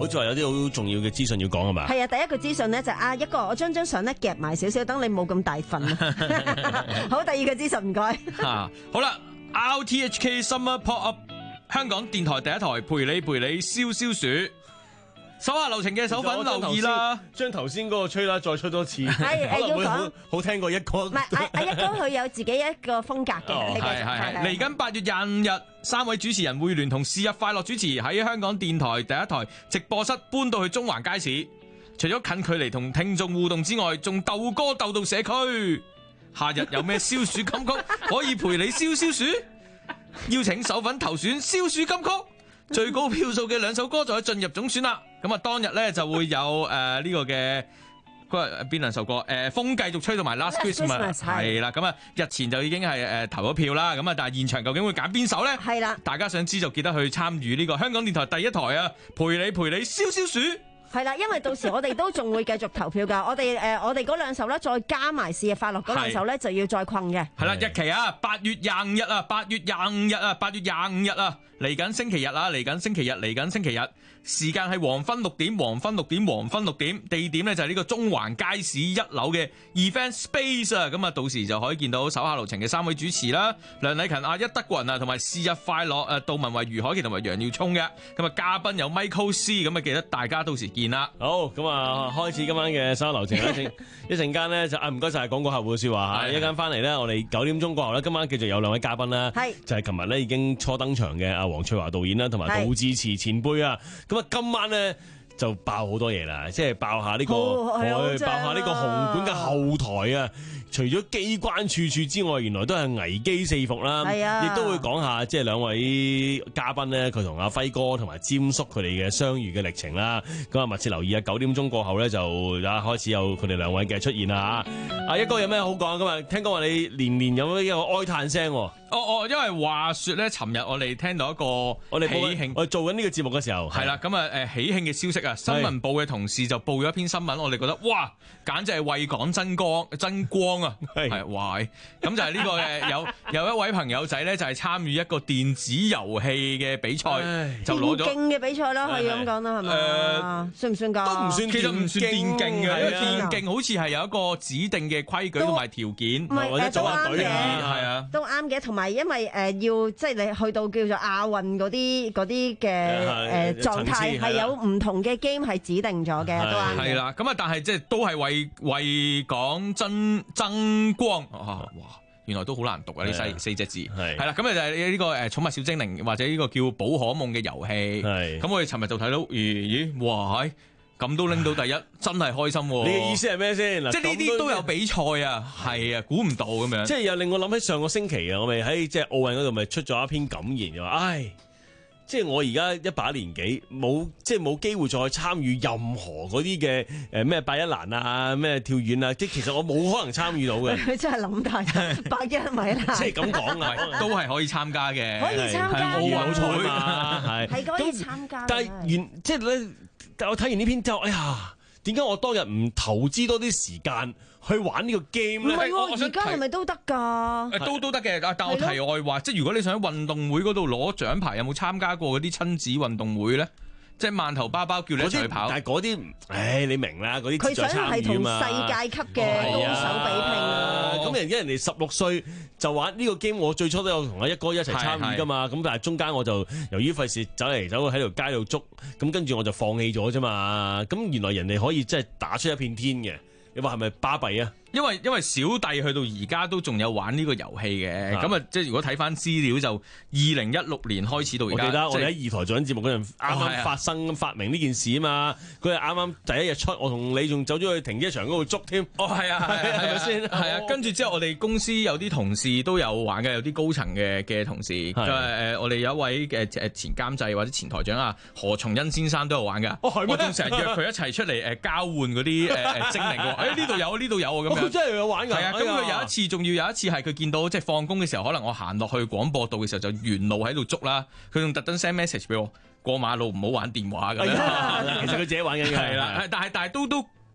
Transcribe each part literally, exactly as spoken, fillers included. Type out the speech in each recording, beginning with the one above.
好似話有啲好重要嘅資訊要講係嘛？ 係啊，第一個資訊咧就啊一個，我將張相咧夾埋少少，等你冇咁大份啊。好，第二個資訊唔該。 吓，好啦 ，R T H K Summer Pop Up， 香港電台第一台陪你陪你消消暑。手下留情嘅手粉留意啦， 將頭先嗰個吹啦，再吹多次， 係可能會好要講好聽過一哥。 唔係阿阿一哥佢有自己一個風格嘅， 哦你繼續係係係。 係嚟緊八月廿五日，三位主持人會聯同是日快樂主持喺香港電台第一台直播室搬到去中環街市，除咗近距離同聽眾互動之外，仲鬥歌鬥到社區。夏日有咩消暑金曲可以陪你消消暑？邀請手粉投選消暑金曲。最高票數嘅兩首歌就可以進入總選啦。咁啊，當日咧就會有誒呢、呃這個嘅嗰邊兩首歌誒、呃、風繼續吹到埋 Last Christmas 係啦。咁啊，日前就已經係誒、呃、投咗票啦。咁啊，但係現場究竟會揀邊首咧？係啦，大家想知就記得去參與呢個香港電台第一台啊，陪你陪你消消暑。 係啦，因為到時我哋都仲會繼續投票㗎。我哋誒、呃、我哋嗰兩首咧，再加埋是日快樂嗰兩首咧，就要再困嘅。 係啦，日期啊，八月廿五日啊，八月廿五日啊，八月廿五日啊，嚟緊星期日啊，嚟緊星期日，嚟緊星期日，時間係黃昏六點，黃昏六點，黃昏六點，地點咧就係呢個中環街市一樓嘅 Event Space 啊。咁啊，到時就可以見到手下留情嘅三位主持啦，梁禮勤、阿一德雲啊，同埋是日快樂誒，杜文慧、余海琪同埋楊耀聰嘅。咁啊，嘉賓有 Michael C， 咁啊，記得大家到時見啦。 好，咁啊，開始今晚嘅手下留情啦。一陣間咧就啊，唔該晒廣告客戶嘅説話嚇。一陣翻嚟咧，我哋九點鐘過後咧，今晚繼續有兩位嘉賓啦。係就係琴日咧已經初登場嘅阿黃翠華導演啦，同埋杜自持前輩啊。咁啊，今晚咧就爆好多嘢啦，即係爆下呢個，爆下呢個紅館嘅後台啊。除咗機關處處之外，原來都係危機四伏啦。係啊，亦都會講下即係兩位嘉賓咧，佢同阿輝哥同埋詹叔佢哋嘅相遇嘅歷程啦。咁啊，密切留意啊！九點鐘過後咧，就啊開始有佢哋兩位嘅出現啦。阿一哥有咩好講？今日聽講話你年年有一個哀嘆聲。哦哦，因為話說咧，尋日我哋聽到一個我哋喜慶，我哋做緊呢個節目嘅時候， 係啦，咁啊誒喜慶嘅消息啊，新聞部嘅同事就報咗一篇新聞，我哋覺得哇，簡直係為港爭光爭光啊！係哇，咁就係呢個嘅有有一位朋友仔咧，就係參與一個電子遊戲嘅比賽，就攞咗電競嘅比賽啦，可以咁講啦，係咪？誒，算唔算㗎？ 都唔算，其實唔算電競嘅，因為電競好似係有一個指定嘅規矩同埋條件，或者組下隊啊，係啊， 都啱嘅。同埋因為誒要即係你去到叫做亞運嗰啲嗰啲嘅誒狀態係有唔同嘅 game 係指定咗嘅，都啱嘅。 係啦，咁啊，但係即係都係為為港爭爭光啊！哇，原來都好難讀啊！呢四四隻字係係啦，咁啊就係呢個誒寵物小精靈或者呢個叫寶可夢嘅遊戲。係咁，我哋尋日就睇到咦咦哇！咁都拎到第一，真係開心喎！ 你嘅意思係咩先？ 即係呢啲都有比賽啊，係啊，估唔到咁樣。 即係又令我諗起上個星期啊，我咪喺即係奧運嗰度咪出咗一篇感言，就話唉，即係我而家一把年紀，冇即係冇機會再參與任何嗰啲嘅誒咩百一欄啊、咩跳遠啊，即係其實我冇可能參與到嘅。 佢真係諗大百一米啦， 即係咁講啊， 都係可以參加嘅， 可以參加奧運賽嘛，係係可以參加。 但係原即係咧。但我睇完呢篇之後，哎呀，點解我當日唔投資多啲時間去玩呢個 game 咧？ 唔係喎，而家係咪都得㗎？ 都都得嘅，但我題外話，即係如果你想喺運動會嗰度攞獎牌，有冇參加過嗰啲親子運動會咧？即係饅頭包包叫你一齊去跑， 但係嗰啲，唉，你明啦，嗰啲佢想係同世界級嘅高手比拼啊！ 咁人家人哋十六歲就玩呢個 game，我最初都有同阿一哥一齊參與㗎嘛。咁但係中間我就由於費事走嚟走去喺條街度捉，咁跟住我就放棄咗啫嘛。咁原來人哋可以真係打出一片天嘅，你話係咪巴閉啊？ 因為因為小弟去到而家都仲有玩呢個遊戲嘅，咁啊即係如果睇翻資料就二零一六年開始到而家。我記得我哋喺二台做緊節目嗰陣，啱啱發生發明呢件事啊嘛，佢係啱啱第一日出，我同你仲走咗去停車場嗰度捉添。哦，係啊，係咪先？係啊，跟住之後我哋公司有啲同事都有玩嘅，有啲高層嘅嘅同事，就係誒我哋有一位嘅誒前監製或者前台長啊何松恩先生都有玩㗎。哦，係咩？我仲成日約佢一齊出嚟誒交換嗰啲誒誒精靈喎。誒呢度有呢度有啊咁樣。 真係有玩㗎， 係啊！咁佢有一次，仲要有一次係佢見到即係放工嘅時候，可能我行落去廣播道嘅時候，就沿路喺度捉啦。佢仲特登 send message 俾我，過馬路唔好玩電話咁樣。 其實佢自己玩緊嘅。 係啦，但係但係都都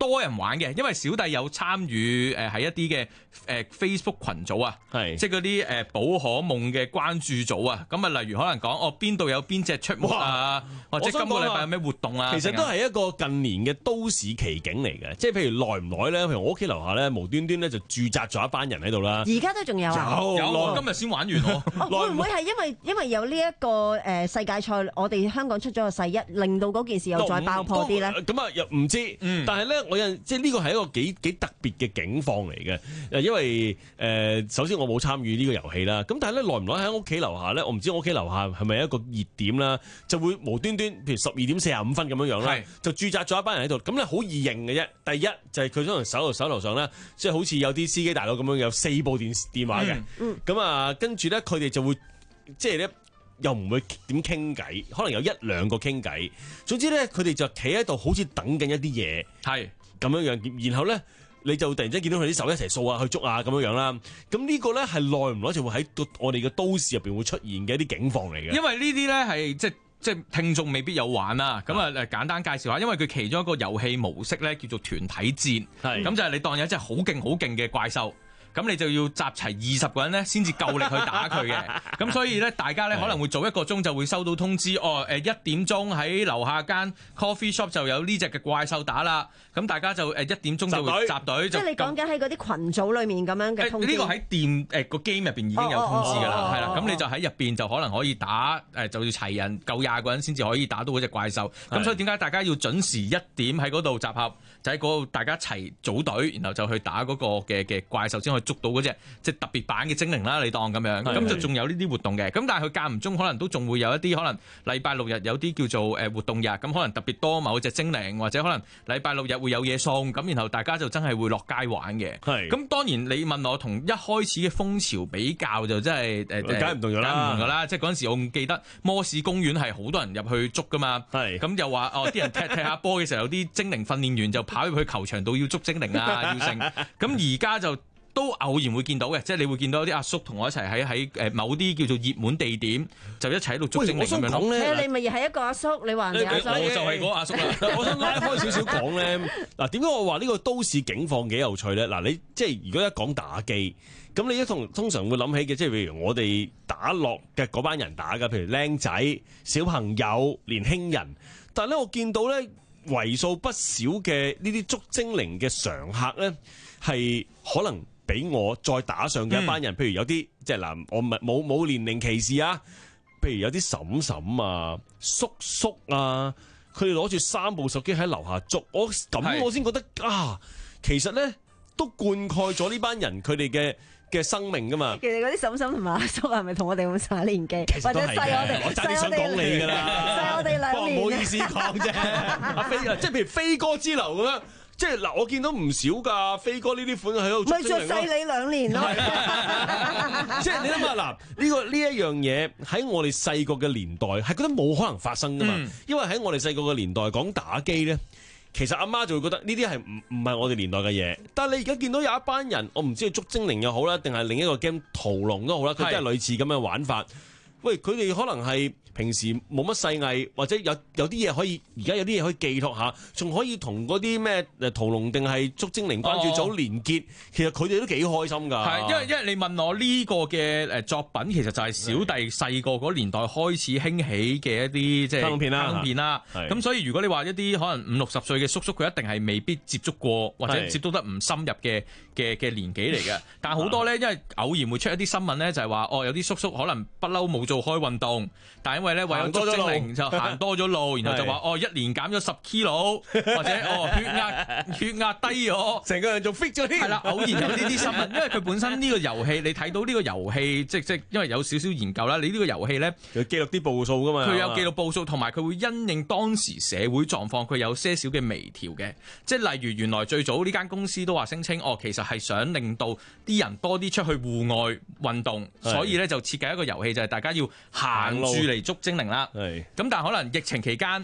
多人玩嘅，因為小弟有參與誒喺一啲嘅誒 Facebook 群組啊， 係即係嗰啲誒寶可夢嘅關注組啊，咁啊例如可能講哦邊度有邊隻出沒啊，或者今個禮拜有咩活動啊， 其實都係一個近年嘅都市奇景嚟嘅，即係譬如耐唔耐咧，譬如我屋企樓下咧無端端咧就駐紮咗一班人喺度啦， 而家都仲有啊， 有有我今日先玩完喎， 會唔會係因為因為有呢一個誒世界賽，我哋香港出咗個世一，令到嗰件事又再爆破啲咧？ 咁啊又唔知， 嗯、 但係咧我有即係呢個係一個幾幾特別嘅境況嚟嘅。誒，因為誒、呃、首先我冇參與呢個遊戲啦，咁但係咧耐唔耐喺屋企樓下咧，我唔知我屋企樓下係咪一個熱點啦，就會無端端譬如十二點四十五分咁樣樣啦，就駐紮咗一班人喺度，咁咧好易認嘅啫。第一就係佢可能手頭手頭上咧，即係好似有啲司機大佬咁樣有四部電電話嘅，咁啊、嗯、跟住咧佢哋就會即係咧。又唔會點傾偈，可能有一兩個傾偈。總之咧，佢哋就企喺度，好似等緊一啲嘢，係咁樣樣。然後咧，你就突然之間見到佢啲手一齊掃啊，去捉啊，咁樣樣啦。咁呢個咧係耐唔耐就會喺我哋嘅都市入邊會出現嘅一啲境況嚟嘅。 因為呢啲咧係即係即係聽眾未必有玩啊。咁啊誒簡單介紹下，因為佢其中一個遊戲模式咧叫做團體戰，係咁就係你當有一隻好勁好勁嘅怪獸。咁你就要集齊二十個人咧，先至夠力去打佢嘅。咁所以咧，大家咧可能會早一個鐘就會收到通知，哦誒一點鐘喺樓下間 coffee shop 就有呢隻嘅怪獸打啦。咁大家就誒一點鐘就會集隊。 即係你講緊喺嗰啲群組裡面咁樣嘅通知。 呢個喺店誒個 game 入邊已經有通知㗎啦，係啦。咁你就喺入邊就可能可以打誒，就要齊人夠廿個人先至可以打到嗰隻怪獸。咁所以點解大家要準時一點喺嗰度集合，就喺嗰度大家齊組隊，然後就去打嗰個嘅嘅怪獸先可以捉到嗰隻即係特別版嘅精靈啦，你當咁樣，咁就仲有呢啲活動嘅。咁但係佢間唔中可能都仲會有一啲可能禮拜六日有啲叫做誒活動日，咁可能特別多某隻精靈，或者可能禮拜六日會有嘢送，咁然後大家就真係會落街玩嘅。係。咁當然你問我同一開始嘅風潮比較就真係誒，梗係唔同咗啦，梗係唔同㗎啦。即係嗰陣時我記得摩士公園係好多人入去捉㗎嘛。係。咁又話哦，啲人踢踢下波嘅時候，有啲精靈訓練員就跑入去球場度要捉精靈啊，要成。咁而家就都偶然會見到嘅，即係你會見到啲阿叔同我一齊喺喺誒某啲叫做熱門地點，就一齊喺度捉精靈咁樣咯。 誒，你咪係一個阿叔，你話你阿叔， 我就係嗰個阿叔啦。 我想拉開少少講咧，嗱點解我話呢個都市景況幾有趣咧？嗱，你即係如果一講打機，咁你一通通常會諗起嘅，即係譬如我哋打落嘅嗰班人打嘅，譬如僆仔、小朋友、年輕人，但係咧我見到咧為數不少嘅呢啲捉精靈嘅常客咧，係可能俾我再打上嘅一班人，嗯、譬如有啲即係嗱，我唔係冇冇年齡歧視啊。譬如有啲嬸嬸啊、叔叔啊，佢哋攞住三部手機喺樓下捉，我咁我先覺得啊，其實咧都灌溉咗呢班人佢哋嘅嘅生命噶嘛。其實嗰啲嬸嬸同埋阿叔係咪同我哋咁上下年紀，或者細我哋？我真係想講你㗎啦，細我哋兩年。唔好意思講啫，阿飛啊，即係譬如飛哥之流咁樣。即係嗱，我見到唔少㗎，飛哥呢啲款喺度捉精靈咯。咪就細你兩年咯。即係你諗下嗱，呢、呢個呢一樣嘢喺我哋細個嘅年代係覺得冇可能發生㗎嘛。嗯、因為喺我哋細個嘅年代講打機咧，其實阿媽就會覺得呢啲係唔唔係我哋年代嘅嘢。但係你而家見到有一班人，我唔知係捉精靈又好啦，定係另一個 game 屠龍都好啦，佢都係類似咁嘅玩法。喂，佢哋可能係平時冇乜細藝，或者有有啲嘢可以，而家有啲嘢可以寄託下，仲可以同嗰啲咩誒屠龍定係捉精靈關注組連結，哦、其實佢哋都幾開心㗎。係，因為因為你問我呢個嘅誒作品，其實就係小弟細個嗰年代開始興起嘅一啲即係卡通片啦，卡通片啦。咁所以如果你話一啲可能五六十歲嘅叔叔，佢一定係未必接觸過或者接觸得唔深入嘅嘅嘅年紀嚟嘅。但係好多咧，因為偶然會出一啲新聞咧，就係話哦，有啲叔叔可能不嬲冇做開運動，但係因為咧為咗捉精靈就行多咗路，然後就話哦一年減咗十 kilo， 或者哦血壓血壓低咗，成個人仲 fit 咗添。係啦，偶然有呢啲新聞，因為佢本身呢個遊戲，你睇到呢個遊戲，即即因為有少少研究啦，你呢個遊戲咧，佢記錄啲步數噶嘛，佢有記錄步數，同埋佢會因應當時社會狀況，佢有些少嘅微調嘅。即係例如原來最早呢間公司都話聲稱，哦其實係想令到啲人多啲出去戶外運動，所以咧就設計一個遊戲，就係大家要行住嚟捉精靈啦。咁但係可能疫情期間，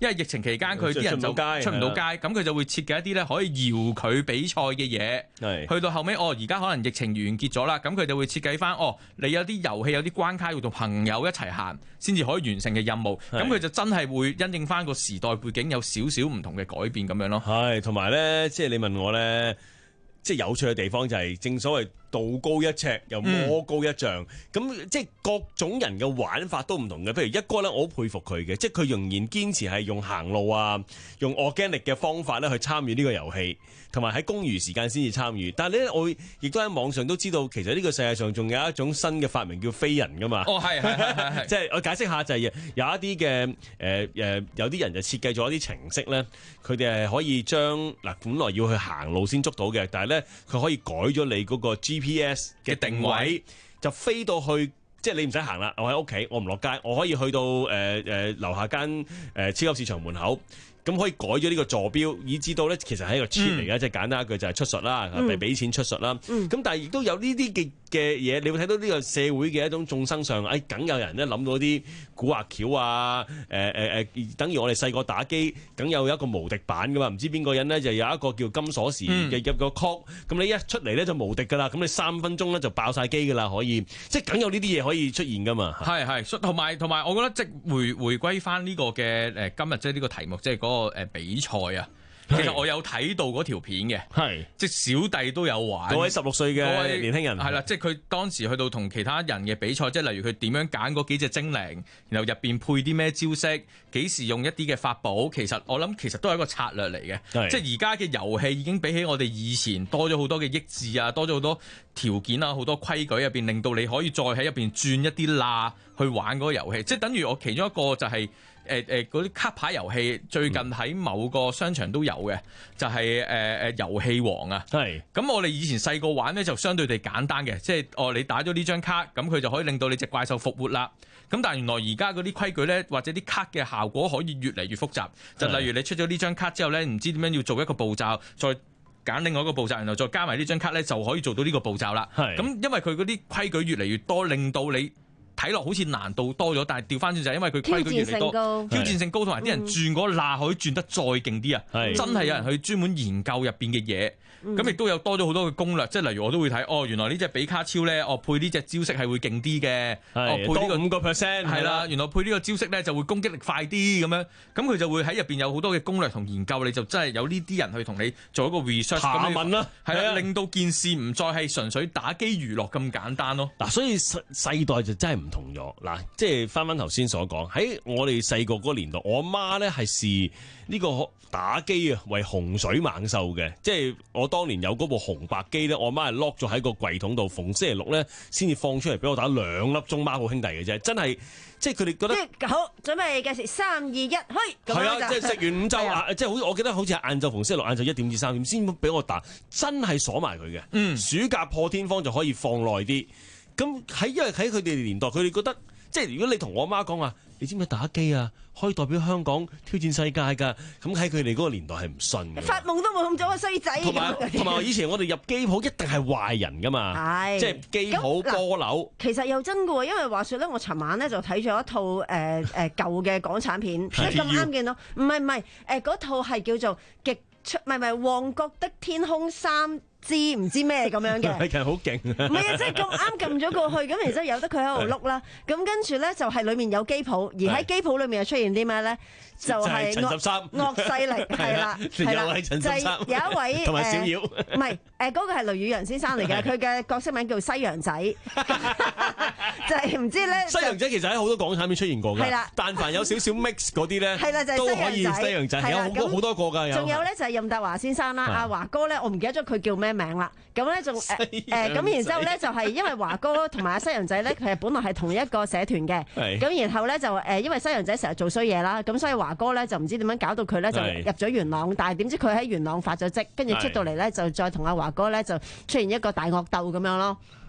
因為疫情期間佢啲人就出唔到街，咁佢就會設計一啲咧可以遙距比賽嘅嘢。去到後尾，哦，而家可能疫情完結咗啦，咁佢就會設計翻，哦，你有啲遊戲有啲關卡要同朋友一齊行先至可以完成嘅任務。咁佢就真係會因應翻個時代背景有少少唔同嘅改變咁樣咯。 係，同埋咧，即係你問我咧，即係有趣嘅地方就係正所謂道高一尺又魔高一丈，咁、嗯、即係各種人嘅玩法都唔同嘅。譬如一哥咧，我好佩服佢嘅，即係佢仍然堅持係用行路啊，用 organic 嘅方法咧去參與呢個遊戲，同埋喺公餘時間先至參與。但係咧，我亦都喺網上都知道，其實呢個世界上仲有一種新嘅發明叫飛人噶嘛。 哦，係係係係， 即係我解釋下就係有一啲嘅誒誒，有啲人就設計咗一啲程式咧，佢哋係可以將嗱本來要去行路先捉到嘅，但係咧佢可以改咗你嗰個 G P S 嘅定位，就飛到去，即係你唔使行啦，我喺屋企，我唔落街，我可以去到誒誒樓下間誒、呃、超級市場門口。咁可以改咗呢個坐標，以至到咧其實係一個 cheat 嚟嘅，即係、嗯、簡單一句就係出術啦，係俾錢出術啦。咁、嗯、但係亦都有呢啲嘅嘅嘢，你會睇到呢個社會嘅一種眾生相，誒梗有人咧諗到啲古惑橋啊，誒誒誒，等於我哋細個打機，梗有一個無敵版噶嘛，唔知邊個人咧就有一個叫金鎖匙嘅入個 code，咁你一出嚟咧就無敵噶啦，咁你三分鐘咧就爆晒機噶啦，可以，即係梗有呢啲嘢可以出現噶嘛。係係，同埋同埋，我覺得即係回回歸翻呢個嘅誒今日即係呢個題目，即係嗰個誒比賽啊。其實我有睇到嗰條片嘅，係即係小弟都有玩。 嗰位十六歲嘅年輕人係啦，即係佢當時去到同其他人嘅比賽，即係例如佢點樣揀嗰幾隻精靈，然後入邊配啲咩招式，幾時用一啲嘅法寶。其實我諗其實都係一個策略嚟嘅，即係而家嘅遊戲已經比起我哋以前多咗好多嘅益智啊，多咗好多條件啊，好多規矩入邊，令到你可以再喺入邊轉一啲罅去玩嗰個遊戲。即係等於我其中一個就係、是。誒誒嗰啲卡牌遊戲最近喺某個商場都有嘅，就係誒誒遊戲王啊。係咁，我哋以前細個玩咧就相對地簡單嘅，即係哦你打咗呢張卡，咁佢就可以令到你隻怪獸復活啦。咁但係原來而家嗰啲規矩咧，或者啲卡嘅效果可以越嚟越複雜。就例如你出咗呢張卡之後咧，唔知點樣要做一個步驟，再揀另外一個步驟，然後再加埋呢張卡咧，就可以做到呢個步驟啦。係咁，因為佢嗰啲規矩越嚟越多，令到你睇落好似難度多咗，但係調翻轉就係因為佢規矩越嚟越多，挑戰性高，同埋啲人轉嗰罅可以轉得再勁啲啊！真係有人去專門研究入邊嘅嘢。咁亦都有多咗好多嘅攻略，即係例如我都會睇，哦，原來呢隻比卡超咧，哦配呢隻招式係會勁啲嘅，哦配呢個五個 percent 係啦，原來配呢個招式咧就會攻擊力快啲咁樣，咁佢就會喺入邊有好多嘅攻略同研究，你就真係有呢啲人去同你做一個 research 查問啦， 係啦，令到件事唔再係純粹打機娛樂咁簡單咯。 嗱，所以世世代就真係唔同咗。嗱，即係翻翻頭先所講，喺我哋細個嗰個年代，我媽咧係視呢個打機啊為洪水猛獸嘅，即係我當年有嗰部紅白機咧，我媽係 lock 咗喺個櫃桶度，逢星期六咧先至放出嚟俾我打兩粒鐘孖寶兄弟嘅啫，真係即係佢哋覺得好準備計時三二一，去係啊！即係食完午晝啊，即係好似我記得好似係晏晝逢星期六晏晝一點至三點先俾我打，真係鎖埋佢嘅。嗯，暑假破天荒就可以放耐啲。咁喺因為喺佢哋年代，佢哋覺得即係如果你同我媽講話，你知唔知打機啊可以代表香港挑戰世界㗎？咁喺佢哋嗰個年代係唔信嘅， 發夢都冇咁早個衰仔。 同埋同埋以前我哋入機鋪一定係壞人㗎嘛，係即係機鋪波樓。 其實又真嘅喎，因為話說咧，我尋晚咧就睇咗一套誒誒舊嘅港產片，咁啱見到，唔係唔係誒嗰套係叫做極出，唔係唔係旺角的天空三。知唔知咩咁樣嘅？ 其實好勁啊！ 唔係啊，即係咁啱撳咗過去，咁然之後由得佢喺度碌啦。咁跟住咧就係裡面有機鋪，而喺機鋪裏面又出現啲咩咧？就係陳十三惡勢力係啦，係啦， 就係有一位同埋小妖， 唔係誒嗰個係雷宇揚先生嚟嘅，佢嘅角色名叫西洋仔，就係唔知咧。 西洋仔其實喺好多港產片出現過㗎， 係啦， 但凡有少少 mix 嗰啲咧， 係啦，就係都可以西洋仔，有好多好多個㗎。 仲有咧就係任達華先生啦，阿華哥咧，我唔記得咗佢叫咩名啦。咁咧仲誒誒咁，然之後咧就係因為華哥同埋阿西洋仔咧，佢係本來係同一個社團嘅，咁然後咧就誒因為西洋仔成日做衰嘢啦，咁所以華哥咧就唔知點樣搞到佢咧就入咗元朗，但係點知佢喺元朗發咗跡，跟住出到嚟咧就再同阿華哥咧就出現一個大惡鬥咁樣咯。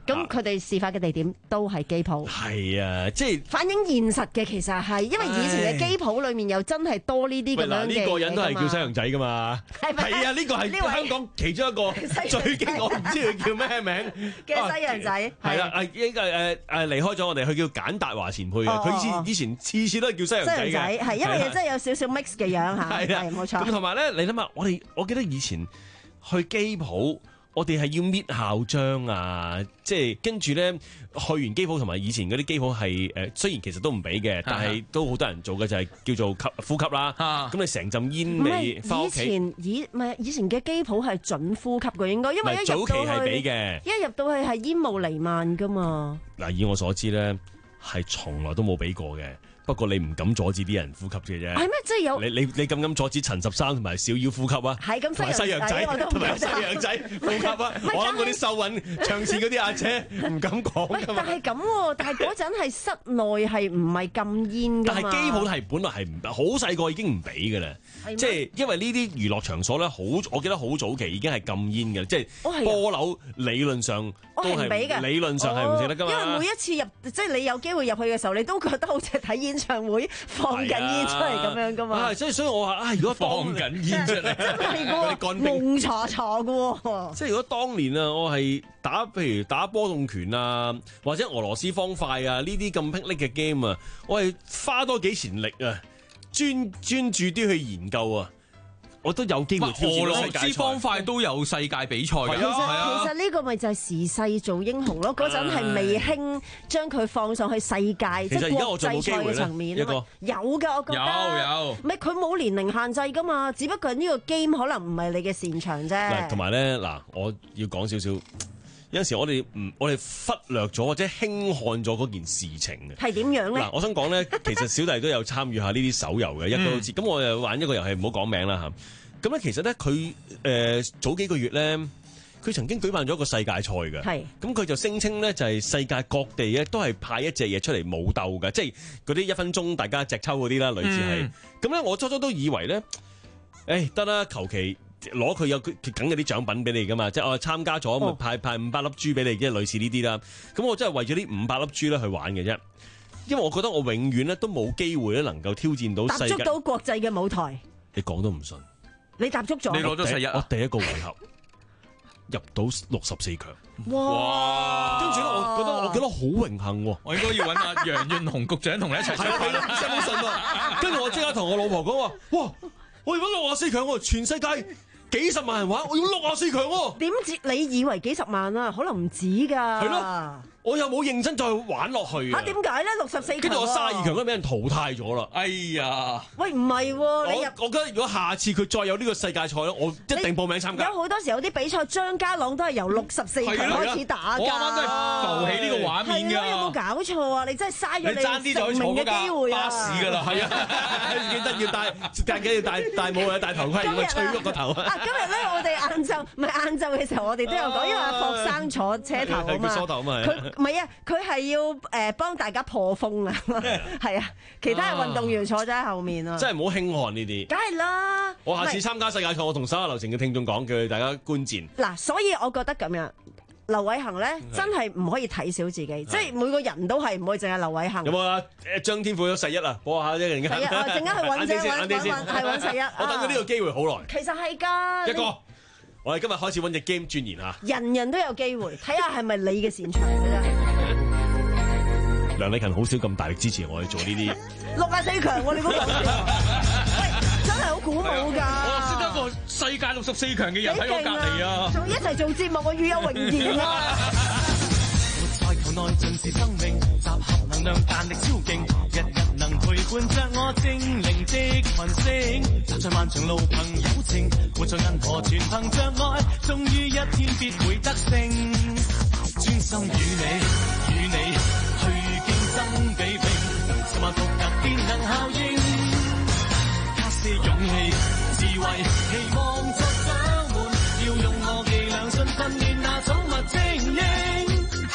咁佢哋事發嘅地點都係機鋪。 係啊，即係反映現實嘅，其實係因為以前嘅機鋪裏面又真係多呢啲咁樣嘅嘢㗎嘛。 呢個人都係叫西洋仔㗎嘛。係啊，呢個係香港其中一個最勁，我唔知佢叫咩名嘅西洋仔。 係啦，誒依個誒誒離開咗我哋，佢叫簡達華前輩嘅。佢以前以前次次都係叫西洋仔嘅。 係因為真係有少少 mix 嘅樣嚇。係啊，冇錯。 咁同埋咧，你諗下，我哋我記得以前去機鋪，我哋係要搣校章啊，即係跟住咧去完機鋪，同埋以前嗰啲機鋪係誒，雖然其實都唔俾嘅，但係都好多人做嘅就係叫做吸呼吸啦。咁你成陣煙味翻屋企。以前以唔係以前嘅機鋪係準呼吸嘅應該，因為一入到去早期係俾嘅，一入到去係煙霧瀰漫㗎嘛。嗱，以我所知咧，係從來都冇俾過嘅。不過你唔敢阻止啲人呼吸嘅啫。係咩？即係有你你你敢唔敢阻止陳十三同埋小妖呼吸啊？係咁，同埋西洋仔同埋西洋仔呼吸啊！我諗嗰啲秀韻唱詞嗰啲阿姐唔敢講㗎嘛。但係咁，但係嗰陣係室內係唔係禁煙㗎嘛？但係機鋪係本來係唔好細個已經唔俾㗎啦。即係因為呢啲娛樂場所咧，好我記得好早期已經係禁煙嘅，即係波樓理論上都係理論上係唔食得㗎嘛。因為每一次入即係你有機會入去嘅時候，你都覺得好似睇煙唱會放緊煙出嚟咁樣噶嘛？啊，所以所以我話啊，如果放緊煙出嚟，真係喎，蒙查查嘅喎。即係如果當年啊，我係打譬如打波動拳啊，或者俄羅斯方塊啊呢啲咁霹靂嘅 game 啊，我係花多幾錢力啊，專專注啲去研究啊。我都有機會挑戰到世界賽。俄羅斯方塊都有世界比賽㗎。其實其實呢個咪就係時勢做英雄咯。嗰陣係未興將佢放上去世界，即係國際賽嘅層面。有㗎，我覺得。有有。唔係佢冇年齡限制㗎嘛，只不過呢個 game 可能唔係你嘅擅長啫。同埋咧，嗱，我要講少少。有陣時我哋唔，我哋忽略咗或者輕看咗嗰件事情嘅。係點樣咧？嗱，我想講咧，其實小弟都有參與下呢啲手遊嘅，一個都知。咁我又玩一個遊戲，唔好講名啦嚇。咁咧，其實咧，佢誒早幾個月咧，佢曾經舉辦咗一個世界賽嘅。係。咁佢就聲稱咧，就係世界各地咧都係派一隻嘢出嚟武鬥嘅，即係嗰啲一分鐘大家隻抽嗰啲啦，類似係。咁咧，我初初都以為咧，誒得啦，求其。攞佢有佢梗有啲獎品俾你噶嘛，即係我參加咗，咪派派五百粒珠俾你，即係類似呢啲啦。咁我真係為咗呢五百粒珠咧去玩嘅啫，因為我覺得我永遠咧都冇機會咧能夠挑戰到世界，踏足到國際嘅舞台。你講都唔信，你踏足咗，你攞咗世一，我第一個回合入到六十四強。哇！跟住咧，我覺得我覺得好榮幸。我應該要揾阿楊潤雄局長同你一齊。係啦係啦，真係好信喎。跟住我即刻同我老婆講話，哇！我要揾六十四強喎，全世界幾十萬人玩，我要六十四強喎。點知你以為幾十萬啊？可能唔止㗎。係咯。我又冇認真再玩落去啊！點解咧？六十四強，跟住我卅二強都俾人淘汰咗啦！哎呀！喂，唔係喎，我我覺得如果下次佢再有呢個世界賽咧，我一定報名參加。有好多時有啲比賽，張家朗都係由六十四強開始打㗎。我啱啱都係浮起呢個畫面㗎。有冇搞錯啊？你真係嘥咗你成名嘅機會啊！巴士㗎啦，係啊！記得要戴，記得要戴戴帽啊，戴頭盔，要吹喐個頭啊！今日咧，我哋晏晝唔係晏晝嘅時候，我哋都有講，因為阿霍生坐車頭啊嘛，梳頭啊嘛，唔係啊，佢係要誒幫大家破風啊，係啊，其他嘅運動員坐咗喺後面啊，真係唔好輕看呢啲，梗係啦。我下次參加世界賽，我同手下留情嘅聽眾講，叫大家觀戰。嗱，所以我覺得咁樣，劉偉恒咧真係唔可以睇小自己，即係每個人都係唔可以淨係劉偉恒。有冇啊？誒張天賦咗世一啊，播下啫，陣間。係啊，陣間去揾啫，揾揾揾，係揾世一。我等咗呢個機會好耐。其實係㗎。一個。我哋今日開始揾隻 game 鑽研下，人人都有機會，睇下係咪你嘅擅長嘅啫。梁禮勤好少咁大力支持我哋做呢啲六十四強，我哋嗰個喂真係好鼓舞㗎！我識得個世界六十四強嘅人喺我隔離啊，仲一齊做節目，我與有榮焉啊！活在球內盡是生命，集合能量彈力超勁，日日能陪伴着我精靈的群星，走在漫長路憑友情，活在銀河全憑着愛，終於一天必會得勝，專心與你與你去競爭比拼，十萬獨特電能效應，加些勇氣智慧希望作獎門，要用我伎倆盡訓練那寵物精英。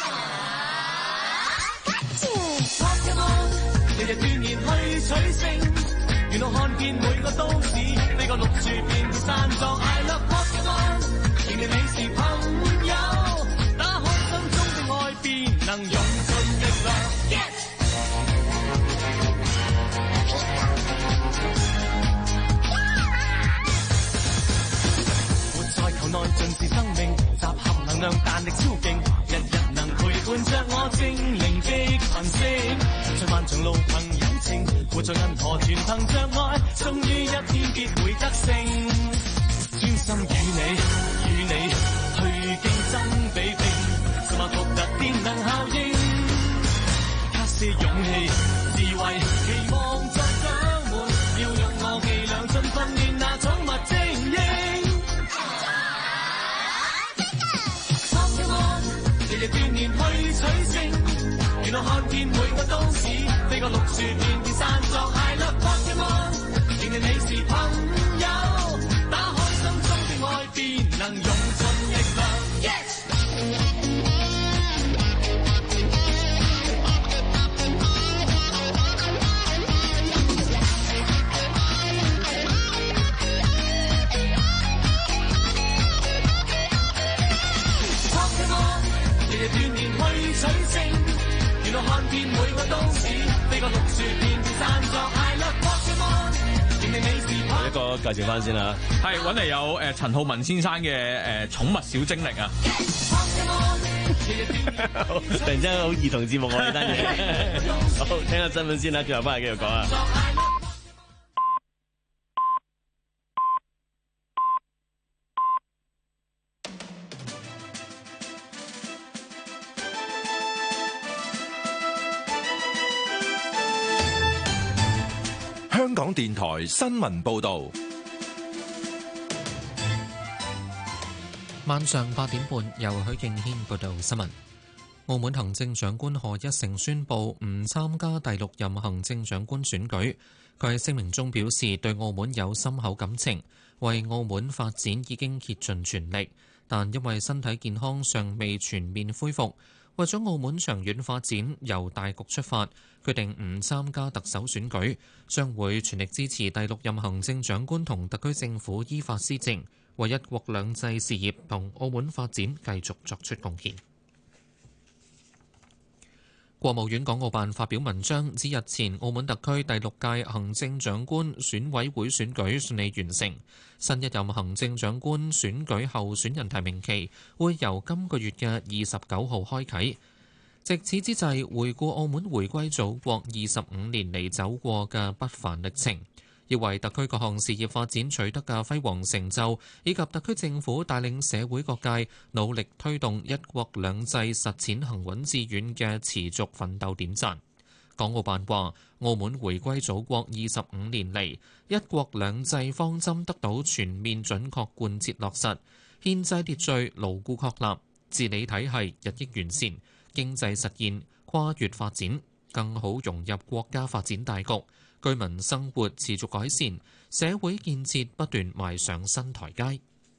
日日鍛鍊去取勝，沿路看見每個都市，飛過綠樹便散作 I love Pokemon，認定你是朋友，打開心中的愛。 繁星，在漫長路憑友情，活在銀河全憑着愛，終於一天必會得勝。專心與你與你去競爭比拼，十萬獨特電能效應，它是勇氣智慧，期望作獎門，要用我伎倆盡訓練那寵物精英。日日鍛鍊去取勝，原來看見每個都市，飛過綠樹片片散作快樂 Pokemon， 認定你是朋友，打開心中的愛，便能用盡力量。Yes! 鍛鍊去取勝，原來看見每個都市，飛過綠樹片片散作快樂 Pokemon， 認定你是朋友。 一個介紹翻先啦， 係揾嚟有誒陳浩文先生嘅誒寵物小精靈啊！ 突然之間好兒童節目喎呢單嘢，好聽下新聞先啦，轉頭翻嚟繼續講啊！ 香港電台新聞報道， 晚上八點半由許敬軒報道新聞。澳門行政長官賀一誠宣布唔參加第六任行政長官選舉。佢喺聲明中表示，對澳門有深厚感情，為澳門發展已經竭盡全力，但因為身體健康尚未全面恢復，為咗澳門長遠發展，由大局出發，決定唔參加特首選舉，將會全力支持第六任行政長官同特區政府依法施政，為一國兩制事業同澳門發展繼續作出貢獻。國務院港澳辦發表文章，指日前澳門特區第六屆行政長官選委會選舉順利完成，新一任行政長官選舉候選人提名期會由今個月嘅二十九號開啓。藉此之際，回顧澳門回歸祖國二十五年嚟走過嘅不凡歷程，要為特區各項事業發展取得嘅輝煌成就，以及特區政府帶領社會各界努力推動一國兩制實踐行穩致遠嘅持續奮鬥點讚。港澳辦話，澳門回歸祖國二十五年嚟，一國兩制方針得到全面準確貫徹落實，憲制秩序牢固確立，治理體系日益完善，經濟實現跨越發展，更好融入國家發展大局，居民生活持續改善，社會建設不斷邁上新台階。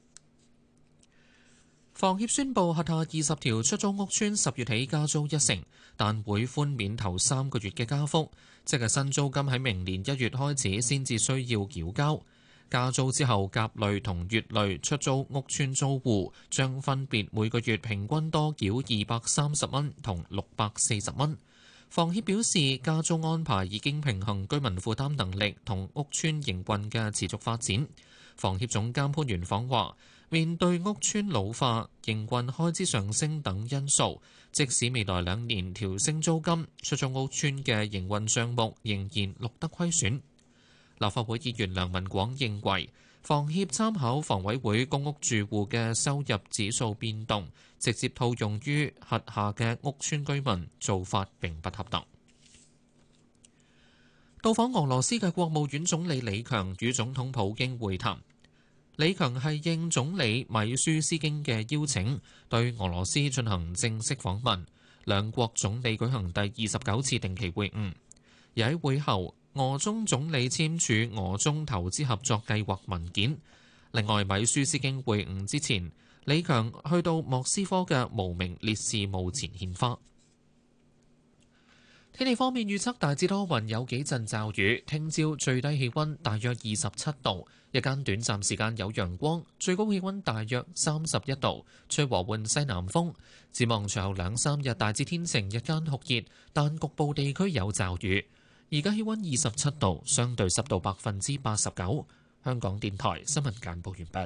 房協宣布，轄下二十條出租屋邨十月起加租一成，但會寬免頭三個月嘅加幅，即係新租金喺明年一月開始先至需要繳交。加租之後，甲類同乙類出租屋邨租戶將分別每個月平均多繳二百三十蚊同六百四十蚊。房協表示，加租安排已經平衡居民負擔能力同屋邨營運嘅持續發展。房協總監潘元訪話，面對屋邨老化、營運開支上升等因素，即使未來兩年調升租金，出租屋邨嘅營運帳目仍然錄得虧損。立法會議員梁文廣認為，房協參考房委會公屋住戶嘅收入指數變動，直接套用於轄下嘅屋邨居民，做法並不恰當。到訪俄羅斯嘅國務院總理李強與總統普京會談。李強係應總理米舒斯京嘅邀請，對俄羅斯進行正式訪問，兩國總理舉行第二十九次定期會晤。而喺會後，俄中總理簽署俄中投資合作計劃文件。另外，米舒斯京會晤之前，李強去到莫斯科嘅無名烈士墓前獻花。天氣方面預測大致多雲，有幾陣驟雨。聽朝最低氣溫大約二十七度，日間短暫時間有陽光，最高氣溫大約三十一度，吹和緩西南風。展望隨後兩三日大致天晴，日間酷熱，但局部地區有驟雨。而家氣溫二十七度，相對濕度百分之八十九。香港電台新聞簡報完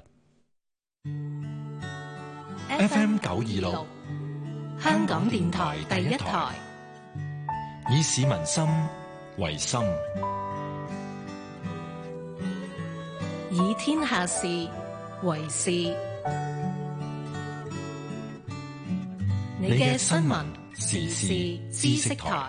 畢。F M 九二六，香港電台第一台。 以市民心為心， 以天下事為事。你嘅新聞時事知識台，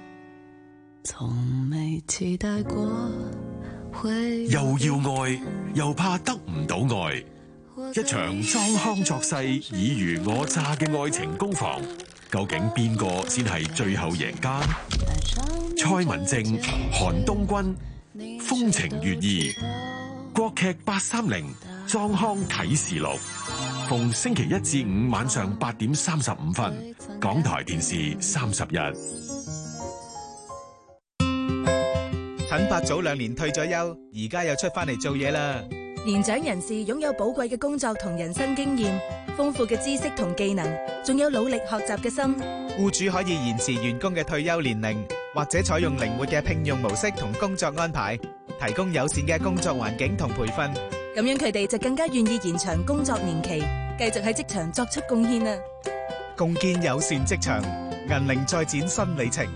從未期待過會又要愛又怕得唔到愛，一場裝腔作勢、爾虞我詐嘅愛情攻防，究竟邊個先係最後贏家？蔡文正、韓東君，風情月兒，國劇八三零裝腔啟示錄，逢星期一至五晚上八點三十五分，港台電視三十日。 陳伯早兩年退咗休，而家又出翻嚟做嘢啦。 年長人士擁有寶貴嘅工作同人生經驗，豐富嘅知識同技能，仲有努力學習嘅心。 僱主可以延遲員工嘅退休年齡，或者採用靈活嘅聘用模式同工作安排，提供友善嘅工作環境同培訓。 咁樣佢哋就更加願意延長工作年期，繼續喺職場作出貢獻啊！ 共建友善職場，銀齡再展新里程。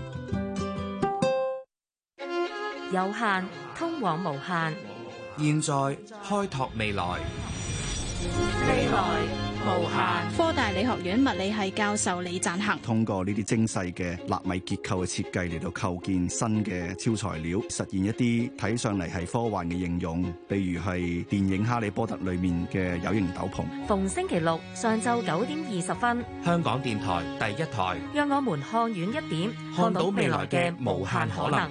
有限通往無限， 現在開拓未來。 未來無限。 科大理學院物理系教授李贊衡通過呢啲精細嘅納米結構嘅設計嚟到構建新嘅超材料，實現一啲睇上嚟係科幻嘅應用，例如係電影《哈利波特》裏面嘅有形斗篷。 逢星期六上晝九點二十分， 香港電台第一台， 讓我們看遠一點，看到未來嘅無限可能。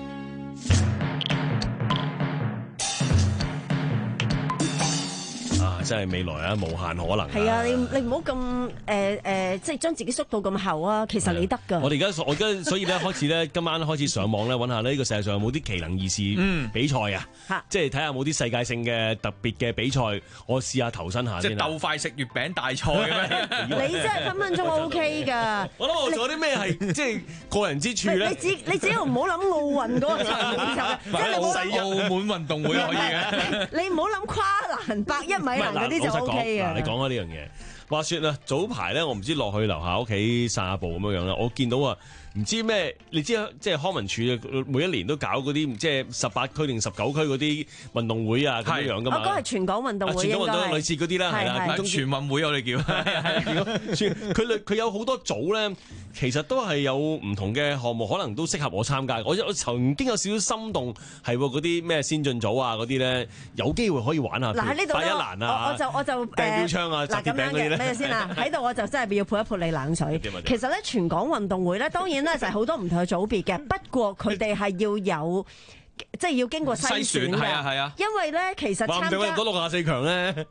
啊！真係未來啊，無限可能。 係啊，你你唔好咁誒誒，即係將自己縮到咁後啊！其實你得㗎。 我哋而家我而家所以咧開始咧，今晚開始上網咧揾下呢個世界上有冇啲奇能異事比賽啊！ 嗯、 即係睇下有冇啲世界性嘅特別嘅比賽，我試下投身下先。 即係鬥快食月餅大賽咩？ 你真係分分鐘 O K 㗎。 我諗我做啲咩係即係過人之處咧？ 你只你只要唔好諗奧運嗰個層面就，即係你冇諗澳門運動會可以嘅。 你唔好諗跨欄百一米欄嗰啲就 O K 嘅。 嗱，你講開呢樣嘢，話説啊，早排咧，我唔知落去樓下屋企散下步咁樣樣啦，我見到啊，唔知咩，你知即係康文署每一年都搞嗰啲即係十八區定十九區嗰啲運動會啊咁樣樣噶嘛。 哦，嗰係全港運動會， 全港運動會類似嗰啲啦，係啦， 全運會我哋叫。 佢佢有好多組咧，其實都係有唔同嘅項目，可能都適合我參加。我我曾經有少少心動，係嗰啲咩先進組啊嗰啲咧，有機會可以玩下。 嗱喺呢度八一欄啊， 我就我就掟標槍啊， 嗱咁樣嘅，咩先啊？喺度我就真係要潑一潑你冷水。其實咧，全港運動會咧，當然咧就係好多唔同嘅組別嘅，不過佢哋係要有，即係要經過篩選嘅。 係啊係啊。 因為咧，其實參加入到六廿四強咧。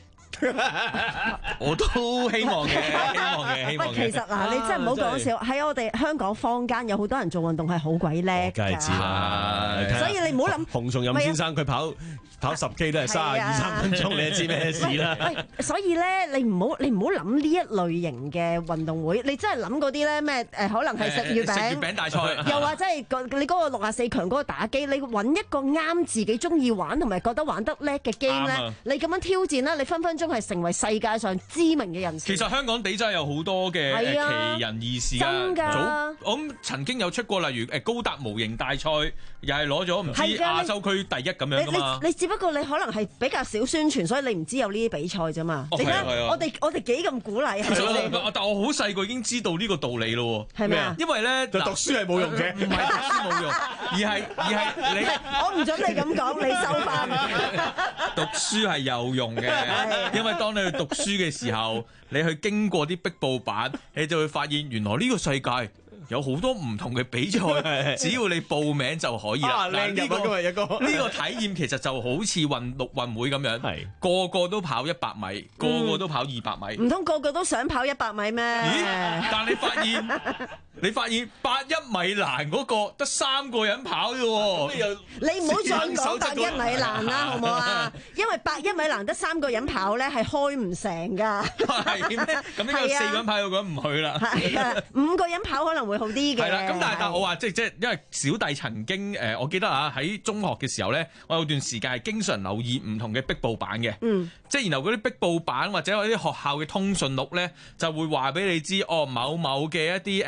我都希望嘅，希望嘅，希望嘅。 其實嗱，你真係唔好講笑，喺我哋香港坊間有好多人做運動係好鬼叻㗎。 梗係知啦， 所以你唔好諗洪松蔭先生佢跑跑十 K 都係三十二三分鐘，你都知咩事啦。 所以咧，你唔好你唔好諗呢一類型嘅運動會，你真係諗嗰啲咧咩誒？可能係食月餅、 食月餅大賽， 又或者係你嗰個六十四強嗰個打機，你揾一個啱自己中意玩同埋覺得玩得叻嘅 game 咧，你咁樣挑戰啦，你分分鐘係成為世界上知名嘅人士。 其實香港地真係有好多嘅奇人異事㗎。 早我諗曾經有出過，例如誒高達模型大賽，又係攞咗唔知亞洲區第一咁樣㗎嘛。 你你只不過你可能係比較少宣傳，所以你唔知有呢啲比賽啫嘛。你睇我哋我哋幾咁鼓勵。 但我好細個已經知道呢個道理咯。 係咪啊？ 因為咧， 讀書係冇用嘅， 唔係讀書冇用，而係而係你。 我唔準你咁講，你收翻。 讀書係有用嘅，因為當你去讀書嘅時候，你去經過啲壁報板，你就會發現原來呢個世界有好多唔同嘅比賽，只要你報名就可以啦。 嗱，呢個呢個呢個體驗其實就好似運陸運會咁樣，個個都跑一百米，個個都跑二百米。 唔通個個都想跑一百米咩？ 咦？但你發現你發現八一米欄嗰個得三個人跑啫喎。 你唔好再講八一米欄啦，好唔好啊？因為八一米欄得三個人跑咧，係開唔成㗎。 係咩？咁應該有四個人跑，有個人唔去啦。 係啊，五個人跑可能會好啲嘅。 係啦，咁但係但係我話即係即係，因為小弟曾經誒，我記得啊喺中學嘅時候咧，我有段時間係經常留意唔同嘅壁報板嘅，嗯，即係然後嗰啲壁報板或者嗰啲學校嘅通訊錄咧，就會話俾你知，哦某某嘅一啲誒街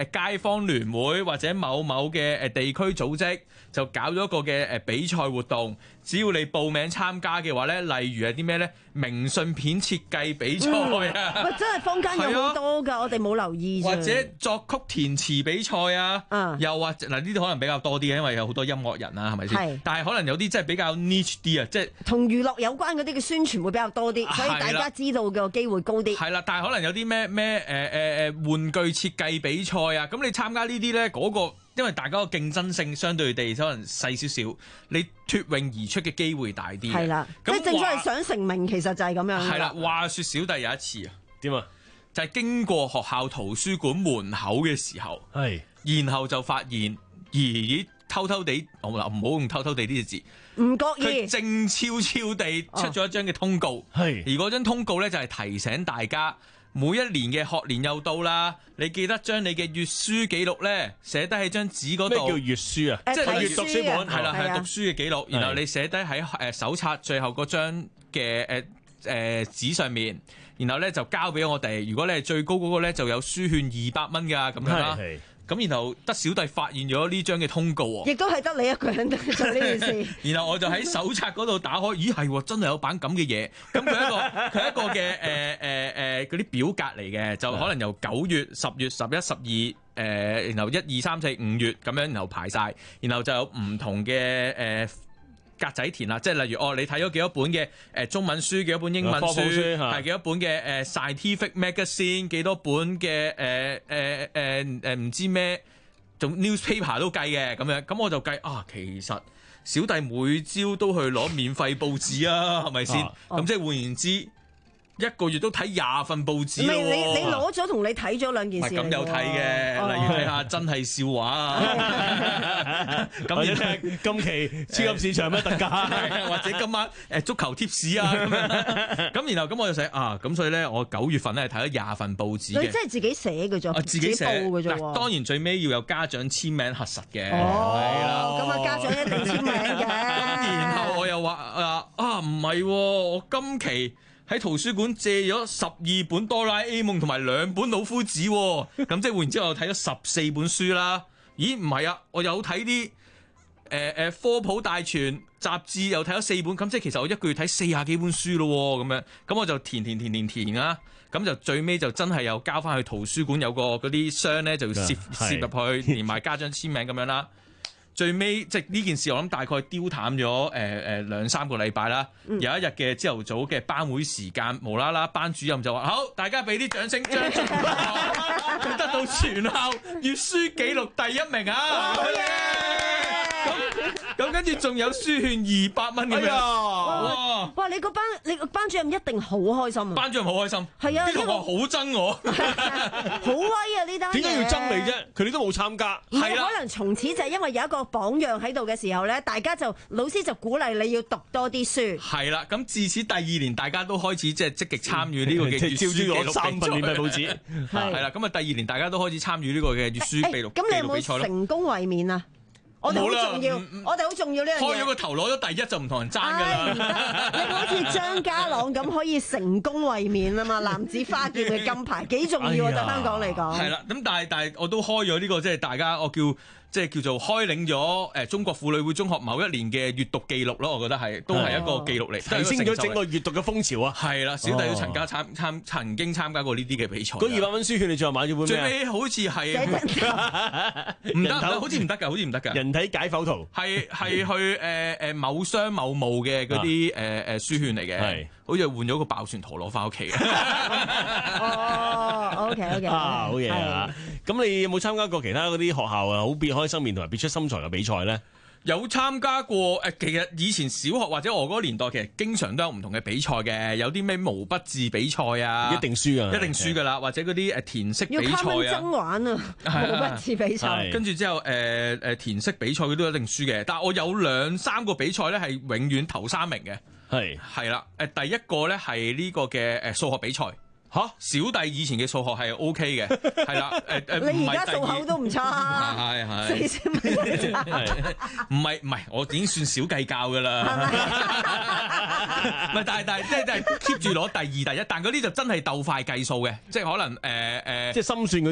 坊聯會或者某某嘅誒地區組織就搞咗一個嘅誒比賽活動，只要你報名參加嘅話咧，例如係啲咩咧？明信片設計比賽啊！喂、 嗯，真係坊間有好多㗎，啊、我哋冇留意。 或者作曲填詞比賽啊，嗯、又或者嗱呢啲可能比較多啲嘅，因為有好多音樂人啊，係咪先？係。但係可能有啲真係比較 niche 啲啊，即係同娛樂有關嗰啲嘅宣傳會比較多啲，所以大家知道嘅機會高啲。係啦，但係可能有啲咩咩誒誒誒玩具設計比賽啊，咁你參加呢啲咧嗰個。因為大家個競爭性相對地可能細少少，你脫穎而出嘅機會大啲。係啦，即係正所謂想成名，其實就係咁樣。係啦，話說小弟有一次啊，點啊，就係經過學校圖書館門口嘅時候，係，然後就發現，咦，偷偷地，我唔好用偷偷地呢隻字，唔覺意，佢靜悄悄地出咗一張嘅通告，係、哦，而嗰張通告咧就係提醒大家。每一年嘅學年又到啦，你記得將你嘅閱書記錄咧寫低喺張紙嗰度。咩叫閱書啊？即係閱讀書本，係啦，係讀書嘅記錄。然後你寫低喺誒手冊最後嗰張嘅誒誒紙上面，然後咧就交俾我哋。如果你係最高嗰個咧，就有書券二百蚊㗎咁樣啦。咁然後得小弟發現咗呢張嘅通告喎，亦都係得你一個人做呢件事。然後我就喺手冊嗰度打開，咦係喎，真係有版咁嘅嘢。咁佢一個佢一個嘅誒誒誒嗰啲表格嚟嘅，就可能由九月、十月、十一、十二誒，然後一二三四五月咁樣，然後排晒，然後就有唔同嘅誒。呃格仔填啦，即係例如哦，你睇咗幾多本嘅誒中文書，幾多本英文書，係幾多本嘅誒 scientific magazine，幾多本嘅誒誒誒誒唔知咩，仲 newspaper 都計嘅咁樣，咁我就計啊，其實小弟每朝都去攞免費報紙啊，係咪先？咁即係換言之。一個月都睇廿份報紙咯。你你攞咗同你睇咗兩件事。咁有睇嘅，哦、例如睇下真係笑話啊。咁而聽今期超級市場咩特價，或者今晚誒足球貼士啊咁樣。咁然後咁我就寫啊，咁所以咧我九月份咧睇咗廿份報紙嘅。你真係自己寫嘅啫，自己報嘅啫。當然最尾要有家長簽名核實嘅。哦，咁啊家長一定簽名嘅。咁然後我又話啊啊唔係，我今期。喺圖書館借咗十二本哆啦 A 夢同埋兩本老夫子，咁即係換言之，我又睇咗十四本書啦。咦，唔係啊，我有睇啲誒誒科普大全雜誌，又睇咗四本，咁即係其實我一個月睇四十幾本書咯，咁樣，咁我就填填填填填啦，咁就最尾就真係又交翻去圖書館有個嗰啲箱咧，就攝攝入去，連埋家長簽名咁樣啦。最尾即係呢件事，我諗大概丟淡咗誒誒兩三個禮拜啦。嗯、有一日嘅朝頭早嘅班會時間，無啦啦班主任就話：好，大家俾啲掌聲，將祝福佢得到全校閱書紀錄第一名啊！咁跟住仲有書券二百蚊咁樣。哇！哇！你個班你個班主任一定好開心啊！班主任好開心，係啊！啲同學好憎我，好威啊！呢單點解要憎你啫？佢哋都冇參加。係啦，可能從此就係因為有一個榜樣喺度嘅時候咧，大家就老師就鼓勵你要讀多啲書。係啦，咁自此第二年大家都開始即係積極參與呢個嘅閱書記錄比賽。三份免費報紙。係啦，咁啊第二年大家都開始參與呢個嘅閱書記錄記錄比賽咯。咁你有冇成功衛冕啊？我哋好重要，我哋好重要呢樣嘢。開咗個頭攞咗第一就唔同人爭㗎啦。你好似張家朗咁可以成功衛冕啊嘛，男子花劍嘅金牌幾重要啊！對香港嚟講。係啦，咁但係但係我都開咗呢個即係大家我叫。即係叫做開領咗誒中國婦女會中學某一年嘅閱讀記錄咯，我覺得係都係一個記錄嚟，提升咗整個閱讀嘅風潮啊！係啦，小弟都曾經參參曾經參加過呢啲嘅比賽。嗰二百蚊書券你最後買咗本咩？最尾好似係唔得，好似唔得㗎，好似唔得㗎。人體解剖圖係係去誒誒某商某墓嘅嗰啲誒誒書券嚟嘅，係好似換咗個爆旋陀螺翻屋企嘅。哦，OK OK 啊，好嘢啊！咁你有冇參加過其他嗰啲學校啊？好別開生面同埋別出心裁嘅比賽咧？有參加過誒，其實以前小學或者我嗰個年代，其實經常都有唔同嘅比賽嘅，有啲咩毛筆字比賽啊，一定輸啊，一定輸噶啦，或者嗰啲誒填色比賽啊，要卡蚊爭玩啊，毛筆字比賽。跟住之後誒誒填色比賽佢都一定輸嘅，但係我有兩三個比賽咧係永遠頭三名嘅，係係啦誒，第一個咧係呢個嘅誒數學比賽。嚇！小弟以前嘅數學係 O K 嘅，係啦，誒誒，你而家數口都唔差，係係，四千蚊都差，唔係唔係，我已經算少計較㗎啦，唔係，但係但係即係即係 keep 住攞第二第一，但嗰啲就真係鬥快計數嘅，即係可能誒誒，即係心算嗰啲啊。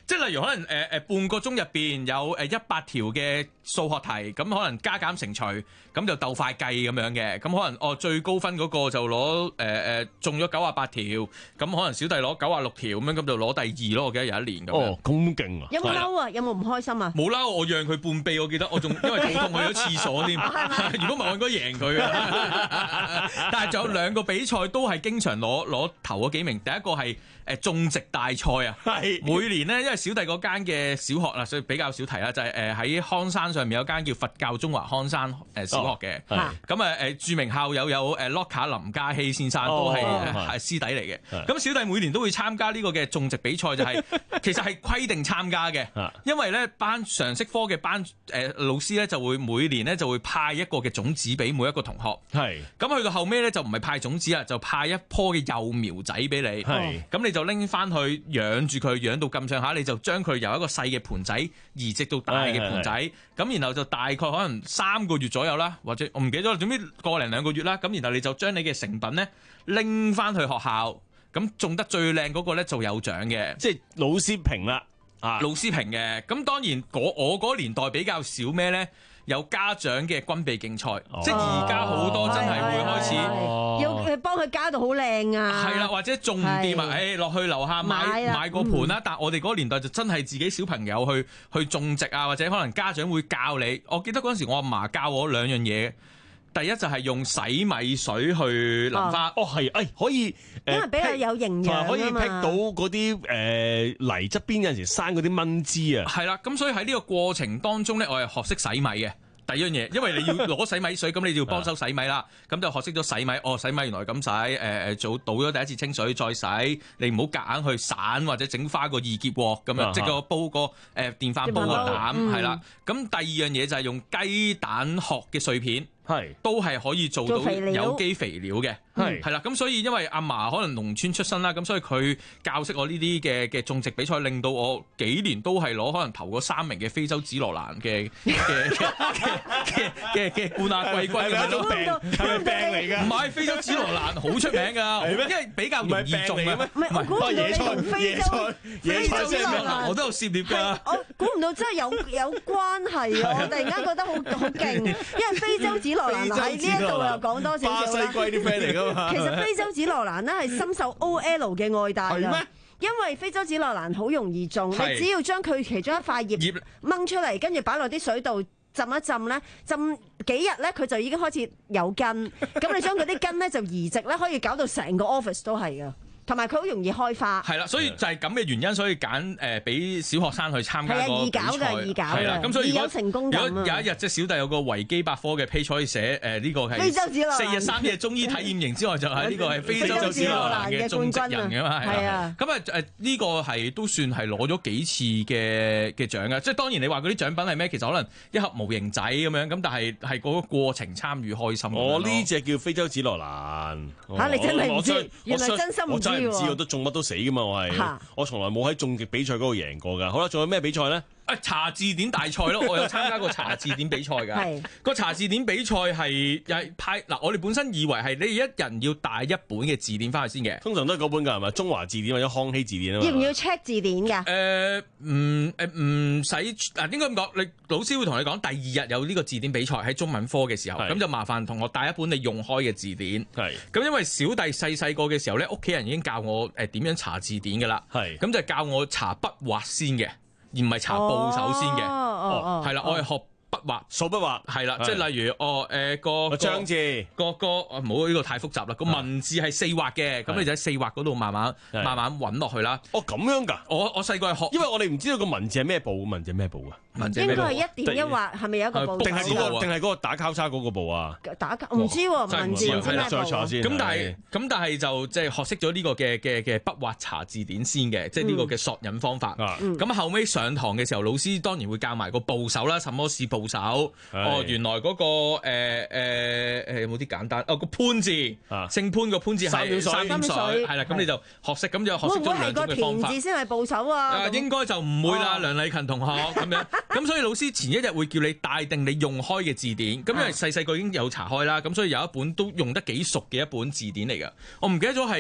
即係例如可能誒誒、呃、半個鐘入邊有誒一百條嘅數學題，咁可能加減乘除，咁就鬥快計咁樣嘅。咁可能哦最高分嗰個就攞誒誒中咗九十八條，咁可能小弟攞九十六條咁樣，咁就攞第二咯。我記得有一年咁樣。 哦，咁勁啊！ 有冇嬲啊？有冇唔開心啊？ 冇嬲，我讓佢半臂，我記得我仲因為肚痛去咗廁所添。如果唔係我應該贏佢嘅。但係仲有兩個比賽都係經常攞攞頭嗰幾名。第一個係誒種植大賽啊，係每年呢，因為小弟嗰間嘅小學啦，所以比較少提啦，就係誒喺康山上面有間叫佛教中華康山誒小學嘅，咁啊誒著名校友有誒 Locka 林嘉熙先生都係係師弟嚟嘅，咁小弟每年都會參加呢個嘅種植比賽，就係其實係規定參加嘅，因為咧班常識科嘅班誒老師咧就會每年咧就會派一個嘅種子俾每一個同學，係咁去到後尾咧就唔係派種子啊，就派一棵嘅幼苗仔俾你，係咁你就拎翻去養住佢，養到咁上下，你就將佢由一個細嘅盤仔移植到大嘅盤仔，咁然後就大概可能三個月左右啦，或者我唔記得咗，總之個零兩個月啦，咁然後你就將你嘅成品咧拎翻去學校，咁種得最靚嗰個咧就有獎嘅， 即係老師評啦，啊， 老師評嘅，咁當然我嗰年代比較少咩咧？有家長嘅軍備競賽，哦、即係而家好多真係會開始、 哦、要幫佢加到好靚啊！ 係啦，或者種唔掂啊，誒落去樓下買買，買個盤啦。嗯、但係我哋嗰個年代就真係自己小朋友去去種植啊，或者可能家長會教你。我記得嗰陣時我阿嫲教我兩樣嘢。第一就係用洗米水去淋花， 哦係，誒可以， 因為比較有營養啊嘛， 可以辟到嗰啲誒泥側邊有陣時生嗰啲蚊枝啊， 係啦，咁所以喺呢個過程當中咧，我係學識洗米嘅。第一樣嘢，因為你要攞洗米水，咁你就要幫手洗米啦。咁就學識咗洗米。哦，洗米原來咁洗，誒、呃、誒做倒咗第一次清水再洗，你唔好夾硬去散或者整花個二結鑊咁樣，即係個煲個誒電飯煲個膽係啦。咁、嗯、第二樣嘢就係用雞蛋殼嘅碎片。係，都係可以做到有機肥料嘅，係係啦，咁所以因為阿嫲可能農村出身啦，咁所以佢教識我呢啲嘅嘅種植比賽，令到我幾年都係攞可能頭嗰三名嘅非洲紫羅蘭嘅嘅嘅嘅嘅冠亞季軍咁樣咯，病係咪病嚟㗎？唔係，非洲紫羅蘭好出名㗎，因為比較容易種啊，唔係我估唔到你同非洲非洲紫羅蘭我都有涉獵㗎， 我估唔到真係有有關係啊！我突然間覺得好好勁，因為非洲紫羅蘭喺呢一度又講多少少啦。巴西龜啲 friend 嚟㗎嘛。其實非洲紫羅蘭咧係深受 O L 嘅愛戴㗎。因為非洲紫羅蘭好容易種，你只要將佢其中一塊葉掹出嚟，跟住擺落啲水度浸一浸咧，浸幾日咧佢就已經開始有根。咁你將佢啲根咧就移植咧，可以搞到成個 office 都係㗎。同埋佢好容易開花， 係啦，所以就係咁嘅原因，所以揀誒俾小學生去參加個比賽， 係易搞嘅，易搞嘅，係啦。咁所以如果有成功感， 如果有一日即係小弟有個維基百科嘅 page可以寫誒呢個係非洲紫羅蘭四日三夜中醫體驗營之外，就係呢個係非洲紫羅蘭嘅種植人㗎嘛，係啊。咁啊誒呢個係都算係攞咗幾次嘅嘅獎嘅，即係當然你話嗰啲獎品係咩？其實可能一盒模型仔咁樣，咁但係係嗰個過程參與開心。 我呢隻叫非洲紫羅蘭嚇，你真係唔知，原來真心唔知。 唔知我都種乜都死噶嘛，我係我從來冇喺種植比賽嗰度贏過噶。好啦，仲有咩比賽咧？ 啊，查字典大賽咯，我有參加過查字典比賽㗎。係個查字典比賽係又係派嗱，我哋本身以為係你一人要帶一本嘅字典翻去先嘅。 通常都係嗰本㗎係咪？中華字典或者康熙字典啊嘛。 要唔要 check 字典㗎？ 誒唔誒唔使嗱，應該咁講，你老師會同你講，第二日有呢個字典比賽喺中文科嘅時候，咁就麻煩同學帶一本你用開嘅字典。係咁，因為小弟細細個嘅時候咧，屋企人已經教我誒點樣查字典㗎啦。係咁就教我查筆畫先嘅。而唔係查部首先嘅，係啦，我係學筆畫、數筆畫，係啦，即係例如哦誒個張字個個唔好呢個太複雜啦，個文字係四畫嘅，咁你就喺四畫嗰度慢慢慢慢揾落去啦。 哦咁樣㗎， 我我細個係學， 因為我哋唔知道個文字係咩部，文字係咩部啊？ 應該係一點一畫，係咪有一個部？ 定係嗰個定係嗰個打交叉嗰個部啊？ 打交唔知喎，文字唔知咩部。 再查先。 咁但係咁但係就即係學識咗呢個嘅嘅嘅筆畫查字典先嘅，即係呢個嘅索引方法。咁後尾上堂嘅時候，老師當然會教埋個部首啦。什麼是部首？哦，原來嗰個誒誒誒有冇啲簡單？哦，個潘字，姓潘個潘字係三點水，係啦。咁你就學識，咁就學識咗兩種嘅方法。 田字先係部首啊？ 啊，應該就唔會啦，梁麗勤同學咁樣。咁所以老師前一日會叫你帶定你用開嘅字典。咁因為細細個已經有查開啦，咁所以有一本都用得幾熟嘅一本字典嚟㗎。我唔記得咗係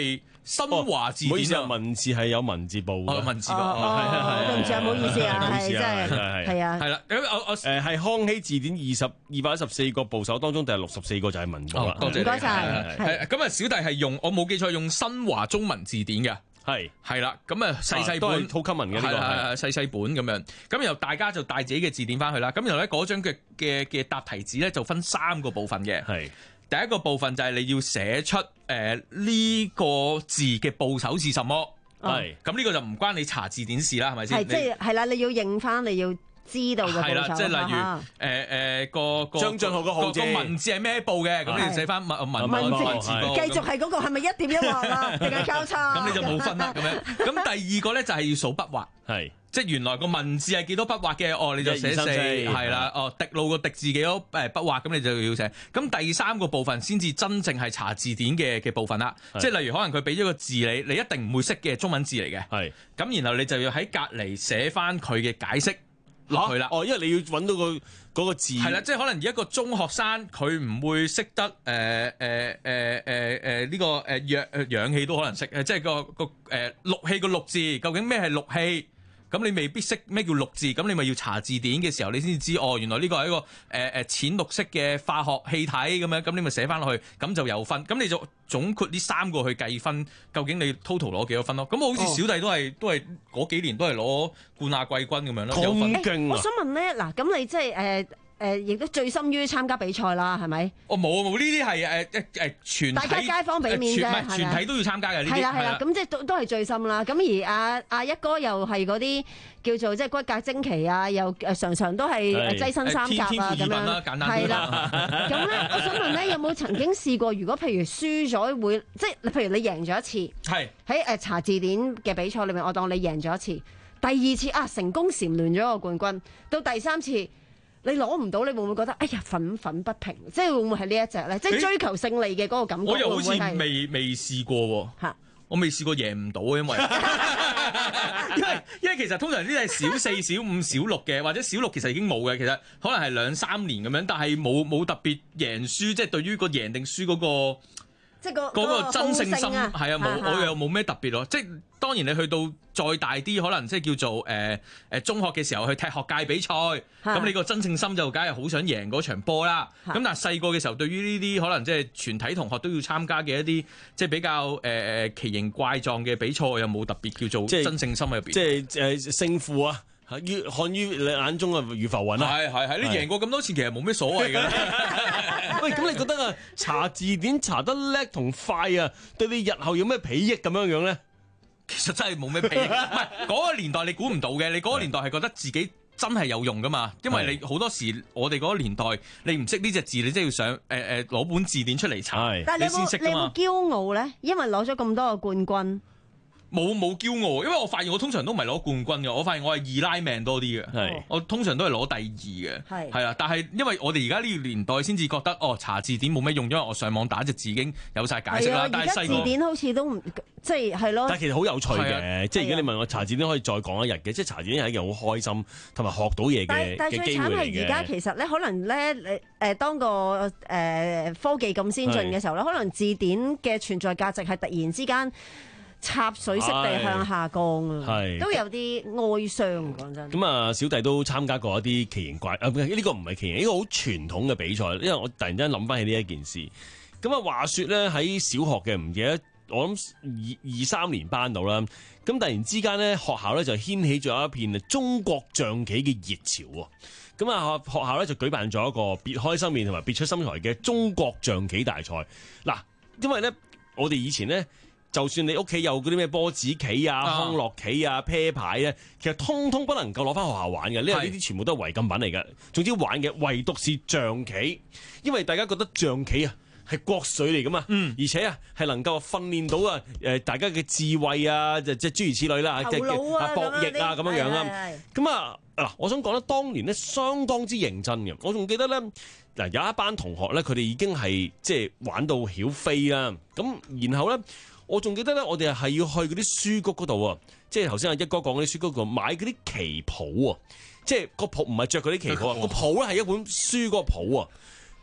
新華字典。 唔好意思啊，文字係有文字部嘅。 文字部係係係。對唔住啊，唔好意思啊，係真係係啊。 係啦，咁我我誒係康熙字典二十二百一十四個部首當中，第六十四個就係文部啦。 多謝， 唔該晒。 係咁啊，小弟係用我冇記錯用新華中文字典嘅。係係啦，咁啊細細本好 common 嘅呢個係細細本咁樣，咁然後大家就帶自己嘅字典翻去啦。咁然後咧嗰張嘅嘅嘅答題紙咧就分三個部分嘅。係第一個部分就係你要寫出誒呢、呃這個字嘅部首是什麼。係咁呢個就唔關你查字典事啦，係咪先？ 係即係係啦，你要認翻，你要知道嘅部首。 係啦，即係例如誒誒個個張俊浩個號字個文字係咩部嘅？咁你要寫翻文文文字， 字繼續係嗰個係咪一點一畫啊？定係交叉？ 咁你就冇分啦咁樣。咁第二個咧就係要數筆畫，係即係原來個文字係幾多筆畫嘅？哦，你就寫四係啦。哦，滴露個滴字幾多誒筆畫？咁你就要寫。咁第三個部分先至真正係查字典嘅嘅部分啦。即係例如可能佢俾咗個字你，你一定唔會識嘅中文字嚟嘅。係咁，然後你就要喺隔離寫翻佢嘅解釋落去啦。 哦，因為你要揾到個嗰個字。係啦，即係可能而一個中學生佢唔會識得誒誒誒誒誒呢個誒氧氧氣都可能識誒，即係個個誒氯氣個氯字究竟咩係氯氣？咁你未必識咩叫氯字，咁你咪要查字典嘅時候，你先至知哦，原來呢個係一個誒誒、呃、淺綠色嘅化學氣體咁樣，咁你咪寫翻落去，咁就有分。咁你就總括呢三個去計分，究竟你 total 攞幾多分咯？咁好似小弟都係、哦、都係嗰幾年都係攞冠亞季軍咁樣咯，有分。 欸、我想問咧，嗱，咁你即係誒誒，亦都最深於參加比賽啦，係咪？ 哦，冇冇呢啲係誒誒誒全大家街坊俾面啫， 唔係全體都要參加嘅呢啲。 係啦係啦，咁即係都都係最深啦。咁而阿阿一哥又係嗰啲叫做即係骨骼精奇啊，又誒常常都係躋身三甲啊咁樣。係啦，咁咧，我想問咧，有冇曾經試過？如果譬如輸咗會，即係譬如你贏咗一次，係喺誒查字典嘅比賽裏面，我當你贏咗一次，第二次啊成功蟬聯咗個冠軍，到第三次。你攞唔到，你會唔會覺得哎呀憤憤不平？即係會唔會係呢一隻咧？即係追求勝利嘅嗰個感覺。 我又好似未未試過喎。嚇！我未試過贏唔到，因為因為因為其實通常呢啲係小四、小五、小六嘅，或者小六其實已經冇嘅。其實可能係兩三年咁樣，但係冇冇特別贏輸，即係對於個贏定輸嗰個。 即係、嗰個嗰個真性心係啊，冇我又冇咩特別咯。即係當然你去到再大啲，可能即係叫做誒誒、呃、中學嘅時候去踢學界比賽，咁你個真性心就梗係好想贏嗰場波啦。咁但係細個嘅時候，對於呢啲可能即係全體同學都要參加嘅一啲即係比較誒誒、呃、奇形怪狀嘅比賽，又冇特別叫做真性心喺入邊。 即係誒勝負啊！於看於你眼中啊，如浮雲啦。 係係係，你贏過咁多次，其實冇咩所謂嘅。 喂，咁你覺得啊，查字典查得叻同快啊，對你日後有咩裨益咁樣樣咧？ 其實真係冇咩裨益。唔係嗰個年代你估唔到嘅，你嗰個年代係覺得自己真係有用噶嘛？因為你好多時我哋嗰個年代，你唔識呢隻字，你真係要上誒誒攞本字典出嚟查， 但係你先識噶嘛？你有冇驕傲咧？因為攞咗咁多個冠軍。 冇冇驕傲，因為我發現我通常都唔係攞冠軍嘅，我發現我係二拉命多啲嘅，係我通常都係攞第二嘅，係係啊，但係因為我哋而家呢個年代先至覺得哦查字典冇咩用，因為我上網打隻字已經有晒解釋啦。但係細個字典好似都唔即係係咯。 但係其實好有趣嘅，即係而家你問我查字典可以再講一日嘅，即係查字典係一件好開心同埋學到嘢嘅但係最慘係而家其實咧，可能咧誒誒當個誒、呃、科技咁先進嘅時候咧，可能字典嘅存在價值係突然之間插水式地向下降啊，都有啲哀傷。講真， 咁啊，小弟都參加過一啲奇形怪啊，呢、呢個唔係奇形，呢、呢個好傳統嘅比賽。因為我突然間諗翻起呢一件事。咁啊，話說咧喺小學嘅唔記得，我諗二二三年班度啦。咁突然之間咧，學校咧就掀起咗一片中國象棋嘅熱潮喎。咁啊，學校咧就舉辦咗一個別開生面同埋別出心裁嘅中國象棋大賽。嗱，因為咧我哋以前咧。就算你屋企有嗰啲咩波子棋啊、康樂棋啊、啤牌咧，其實通通不能夠攞翻學校玩嘅，因為呢啲全部都係違禁品嚟嘅。總之玩嘅唯獨是象棋，因為大家覺得象棋啊係國粹嚟噶嘛，嗯、而且啊係能夠訓練到啊誒大家嘅智慧啊，即即諸如此類啦，即係啊博弈啊咁樣樣啦。咁啊嗱，我想講咧，當年咧相當之認真嘅，我仲記得咧嗱有一班同學咧，佢哋已經係即係玩到曉飛啦，咁然後咧。我仲記得咧，我哋係要去嗰啲書局嗰度啊，即係頭先阿一哥講嗰啲書局嗰度買嗰啲棋譜啊，即係個譜唔係着嗰啲棋譜啊，個譜咧係一本書嗰個譜啊。咁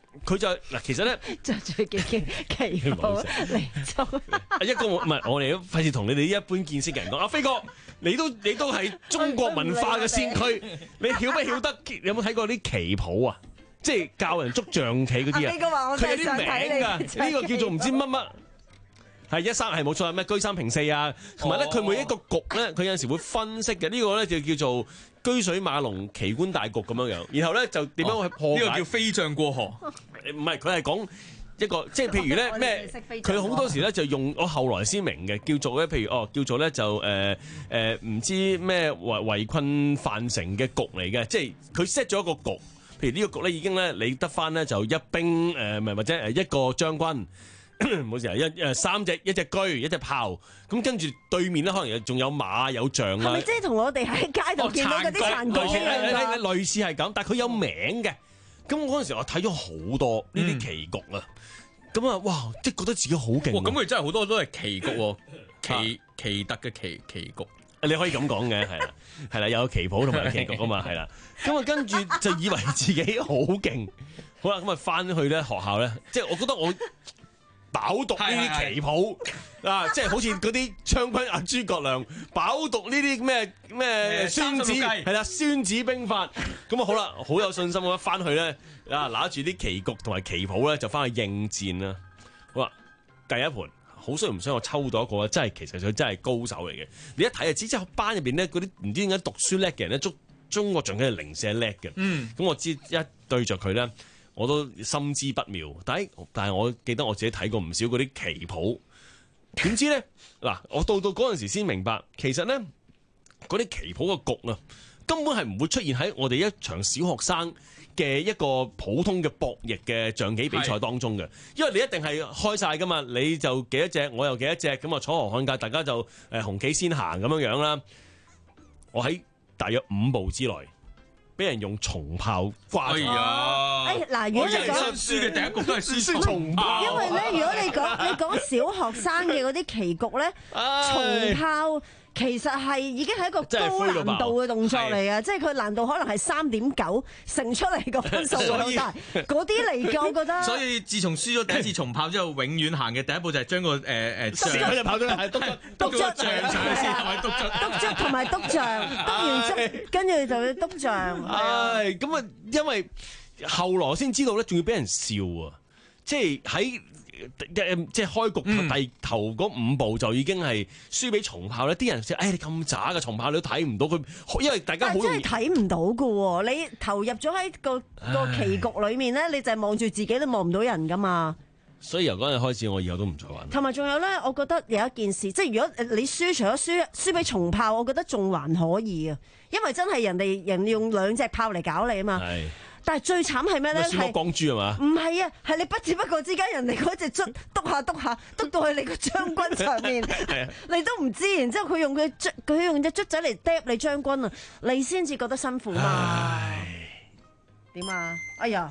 佢就嗱，其實咧着住件旗袍嚟做。 一個唔係我哋都費事同你哋一般見識嘅人講。阿飛哥，你都你都係中國文化嘅先驅，你曉不曉得？有冇睇過啲旗袍啊？即係教人捉象棋嗰啲啊？佢有啲名㗎，呢個叫做唔知乜乜。係一三係冇錯，咩居三平四啊，同埋咧佢每一個局咧，佢有陣時會分析嘅。呢、這個咧就叫做居水馬龍奇觀大局咁樣樣。然後咧就點樣去破解？呢、哦這個叫飛將過河。唔係，佢係講一個即係譬如咧咩？佢好多時咧就用我後來先明嘅，叫做咧譬如哦叫做咧就誒誒唔知咩圍圍困樊城嘅局嚟嘅，即係佢 set 咗一個局。譬如呢個局咧已經咧你得翻咧就一兵誒，咪、呃、或者誒一個將軍。冇事啊！一誒三隻一隻車一隻炮，咁跟住對面咧可能仲有馬有象啊！ 係咪即係同我哋喺街度見到嗰啲殘局一樣㗎？ 類似係咁，但係佢有名嘅。咁嗰陣時我睇咗好多呢啲棋局啊！咁啊、嗯，哇！即係覺得自己好勁。 咁佢真係好多都係棋局喎，奇奇特嘅棋棋局。 你可以咁講嘅，係啦，係啦，有棋譜同埋棋局啊嘛，係啦。咁啊，跟住就以為自己好勁。好啦，咁啊，翻去咧學校咧，即係我覺得我。飽讀呢啲棋譜啊，即係好似嗰啲將軍阿諸葛亮飽讀呢啲咩咩孫子係啦，孫子兵法咁啊，好啦，好有信心咁翻去咧啊，拿住啲棋局同埋棋譜咧就翻去應戰啦。好啦，第一盤好衰唔衰，我抽到一個真係其實佢真係高手嚟嘅。你一睇就知，即係班入邊咧嗰啲唔知點解讀書叻嘅人咧，中中國象棋係零舍叻嘅。嗯，咁我知一對着佢咧。我都心知不妙，但係但係我記得我自己睇過唔少嗰啲棋譜，點知咧嗱，我到到嗰陣時先明白，其實咧嗰啲棋譜嘅局啊，根本係唔會出現喺我哋一場小學生嘅一個普通嘅博弈嘅象棋比賽當中嘅，因為你一定係開晒噶嘛，你就幾多隻，我又幾多隻，咁啊楚河漢界，大家就誒紅棋先行咁樣樣啦。我喺大約五步之內。俾人用重炮瓜咗。 哎嗱，如果你講輸嘅第一局都係輸重炮， 因為咧，如果你講你講小學生嘅嗰啲棋局咧，重炮其實係已經係一個高難度嘅動作嚟嘅，即係佢難度可能係三點九乘出嚟個分數好大，嗰啲嚟嘅我覺得。 所以自從輸咗第一次重炮之後，永遠行嘅第一步就係將個誒誒象嗰隻跑咗嚟，篤篤咗象上去先，係咪篤咗？ 篤咗同埋篤象，篤完之跟住就要篤象。 唉，咁啊，因為後來先知道咧，仲要俾人笑啊！即係喺。即係開局第頭嗰五步就已經係輸俾重炮咧，啲人話：哎，你咁渣嘅重炮你都睇唔到佢，因為大家好容易真係睇唔到㗎喎。你投入咗喺個個棋局裏面咧，你就係望住自己都望唔到人㗎嘛。 所以由嗰日開始，我以後都唔再玩。 同埋仲有咧，我覺得有一件事，即係如果你輸，除咗輸輸俾重炮，我覺得仲還可以啊，因為真係人哋人用兩隻炮嚟搞你啊嘛。但係最慘係咩咧？ 係光珠係嘛？ 唔係啊，係你不知不覺之間，人哋嗰隻卒篤下篤下篤到去你個將軍上面，你都唔知。然之後佢用佢卒佢用隻卒仔嚟嗒你將軍啊，你先至覺得辛苦嘛？點啊？哎呀！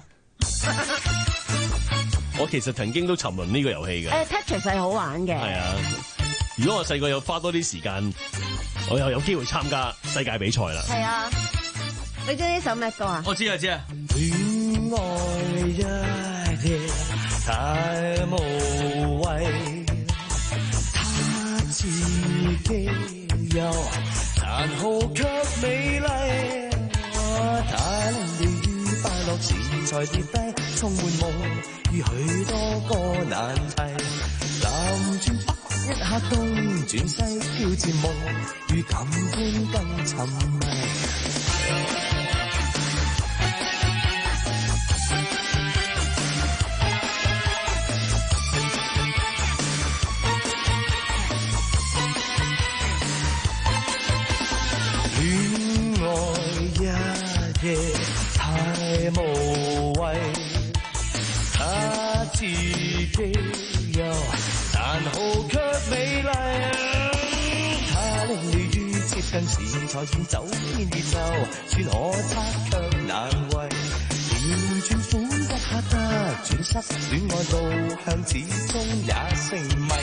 我其實曾經都沉淪呢個遊戲嘅。 誒 Tetris 係好玩嘅。係啊，如果我細個有花多啲時間，我又有機會參加世界比賽啦。 係啊。你知呢首咩歌啊？ 我知啊，知啊。 戀愛一夜太無謂，他自己又殘酷卻美麗，太令你快樂時才跌低，充滿夢與許多個難題，南轉北一刻東轉西，挑戰夢與感官更沉迷。太無謂，他自己又殘酷卻美麗，他令你於接近時才算走偏節奏，算可測卻難為，調轉款一刻得轉失，戀愛路向始終也成迷。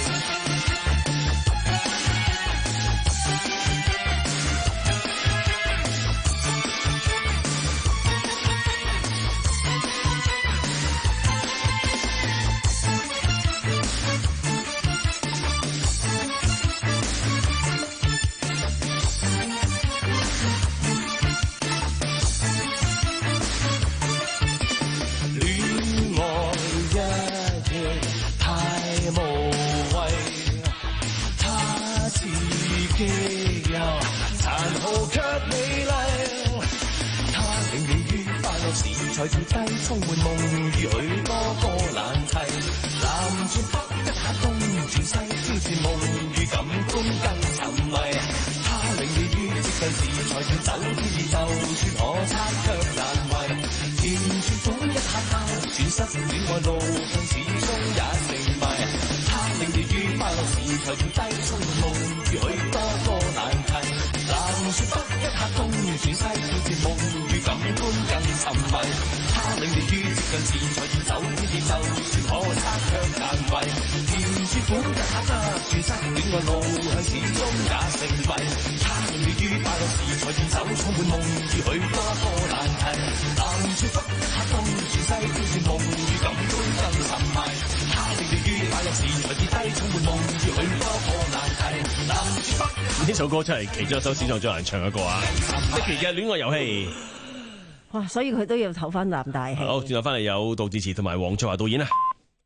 才跌低，充滿夢與許多個難題。南轉北一下東轉西，挑戰夢與感官更沉迷。他領你於接近時才斷走天意，就算可測卻難為。田轉左一下下轉失戀愛路向始終也成迷。他領你於快樂時才斷低，充滿夢與許多個難題。南轉北一下東轉西，挑戰夢與感官更沉迷。他領你於接近時才斷走天意，就算可測卻難為。田轉苦一下得轉失戀愛路向始終也成迷。他領你於快樂時才斷走，充滿夢與許多個難題。南轉北一下東轉西，挑戰夢與感官更沉迷。他領你於快樂時才跌低，充滿夢與許多個難題。南轉北呢首歌真係其中一首史上最難唱嘅歌啊！迪奇嘅戀愛遊戲。 哇！所以佢都要唞翻啖大氣。 好，轉頭翻嚟有杜自持同埋黃翠華導演啊。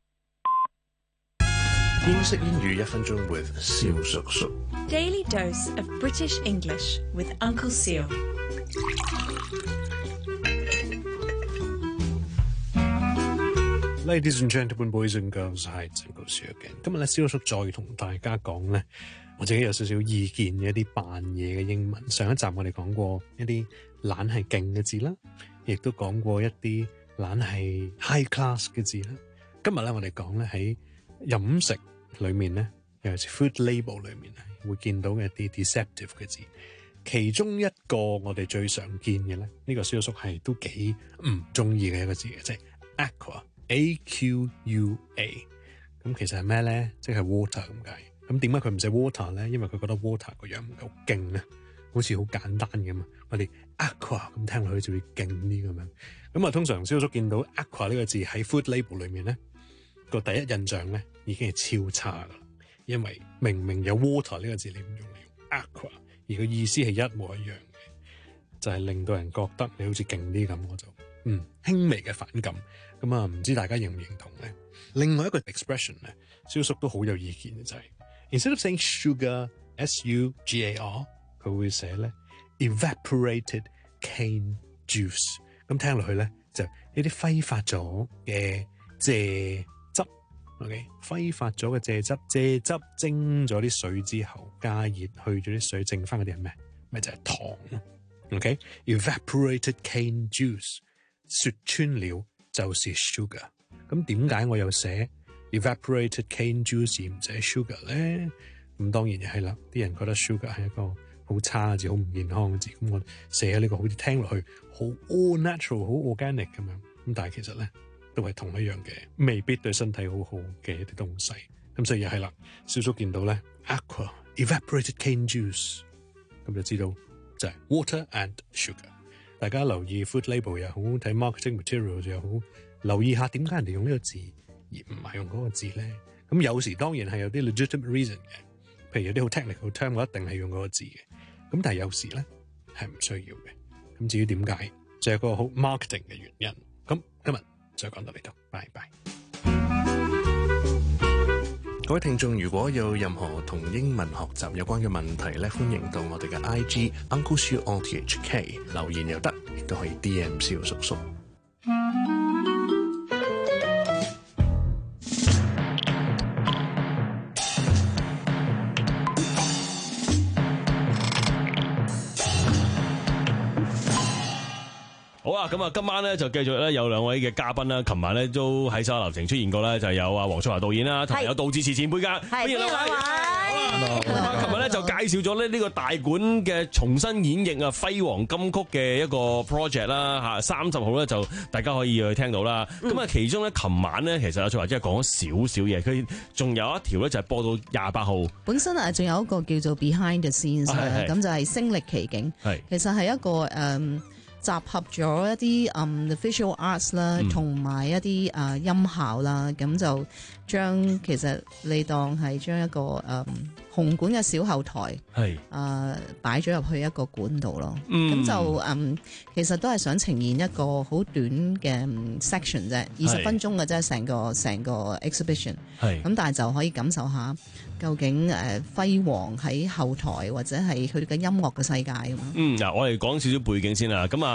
英式英語一分鐘 with 蕭叔叔。 Daily dose of British English with Uncle Seal。 Ladies and gentlemen, boys and girls， 係Uncle Seal嘅。今日咧，蕭叔再同大家講咧，我自己有少少意見嘅一啲扮嘢嘅英文。上一集我哋講過一啲懶係勁嘅字啦，亦都講過一啲懶係 high class 嘅字啦。今日咧，我哋講咧喺飲食裏面咧，尤其是 food label 裏面咧，會見到嘅一啲 deceptive 嘅字。其中一個我哋最常見嘅咧，呢、這個蕭叔係都幾唔中意嘅一個字嘅，即係 aqua，A Q U A。咁其實係咩咧？即係 water 咁解。咁點解佢唔寫 water 咧？因為佢覺得 water 個樣唔夠勁啊，好似好簡單嘅嘛。我哋 aqua 咁聽落去就會勁啲咁樣。咁啊，通常蕭叔見到 aqua 呢個字喺 food label 裏面咧，個第一印象咧已經係超差噶啦。因為明明有 water 呢個字，你唔用嚟用 aqua， 而個意思係一模一樣嘅，就係、是、令到人覺得你好似勁啲咁，我就嗯輕微嘅反感。咁啊，唔知大家認唔認同咧？另外一個 expression 咧，蕭叔都好有意見嘅就係、是、instead of saying sugar S U G A R， 佢會寫咧 evaporated cane juice。咁聽落去咧就呢啲揮發咗嘅蔗汁 ，OK， 揮發咗嘅蔗汁，蔗汁蒸咗啲水之後加熱去咗啲水，剩翻嗰啲係咩？咪就係、是、糖 ，OK，evaporated、okay? cane juice， 雪穿了就是 sugar。咁點解我又寫 evaporated cane juice 而唔寫 sugar 咧？咁當然又係啦，啲人覺得 sugar 係一個好差嘅字，好唔健康嘅字。咁我寫喺呢個好似聽落去好 all natural、好 organic 咁樣。咁但係其實咧都係同一樣嘅，未必對身體好好嘅一啲東西。咁所以又係啦，蕭叔見到咧 aqua evaporated cane juice， 咁就知道就係 water and sugar。大家留意 food label 又好，睇 marketing materials 又好，留意下點解人哋用呢個字而唔係用嗰個字咧？咁有時當然係有啲 legitimate reason 嘅，譬如有啲好 technical term 我一定係用嗰個字嘅。咁但係有時咧係唔需要嘅。咁至於點解，就係個好 marketing 嘅原因。咁今日就講到呢度，拜拜。各位聽眾，如果有任何同英文學習有關嘅問題咧，歡迎到我哋嘅 I G Uncle Siu O T H K 留言又得，亦都可以 D M 蕭叔叔。 好啊，咁啊，今晚咧就繼續咧有兩位嘅嘉賓啦。琴晚咧都喺手流程出現過咧，就有啊黃翠華導演啦，同埋有杜自持前輩噶。歡迎兩位。琴日咧就介紹咗咧呢個大館嘅重新演繹啊輝煌金曲嘅一個 project 啦嚇，三十號咧就大家可以去聽到啦。咁啊、嗯，其中咧琴晚咧其實阿翠華即係講咗少少嘢，佢仲有一條咧就係播到廿八號。 本身啊，仲有一個叫做 Behind the Scenes 咁就係聲力奇景。係其實係一個誒。Um, 集合咗一啲嗯 visual arts 啦，同埋一啲誒音效啦，咁就將其實你當係將一個誒紅館嘅小後台係誒擺咗入去一個館度咯。咁、嗯、就嗯其實都係想呈現一個好短嘅 section 啫，二十分鐘嘅啫，成個成個 exhibition。係咁，但係就可以感受下究竟誒輝煌喺後台或者係佢嘅音樂嘅世界咁。 嗯，嗱，我哋講少少背景先啦。咁啊。杜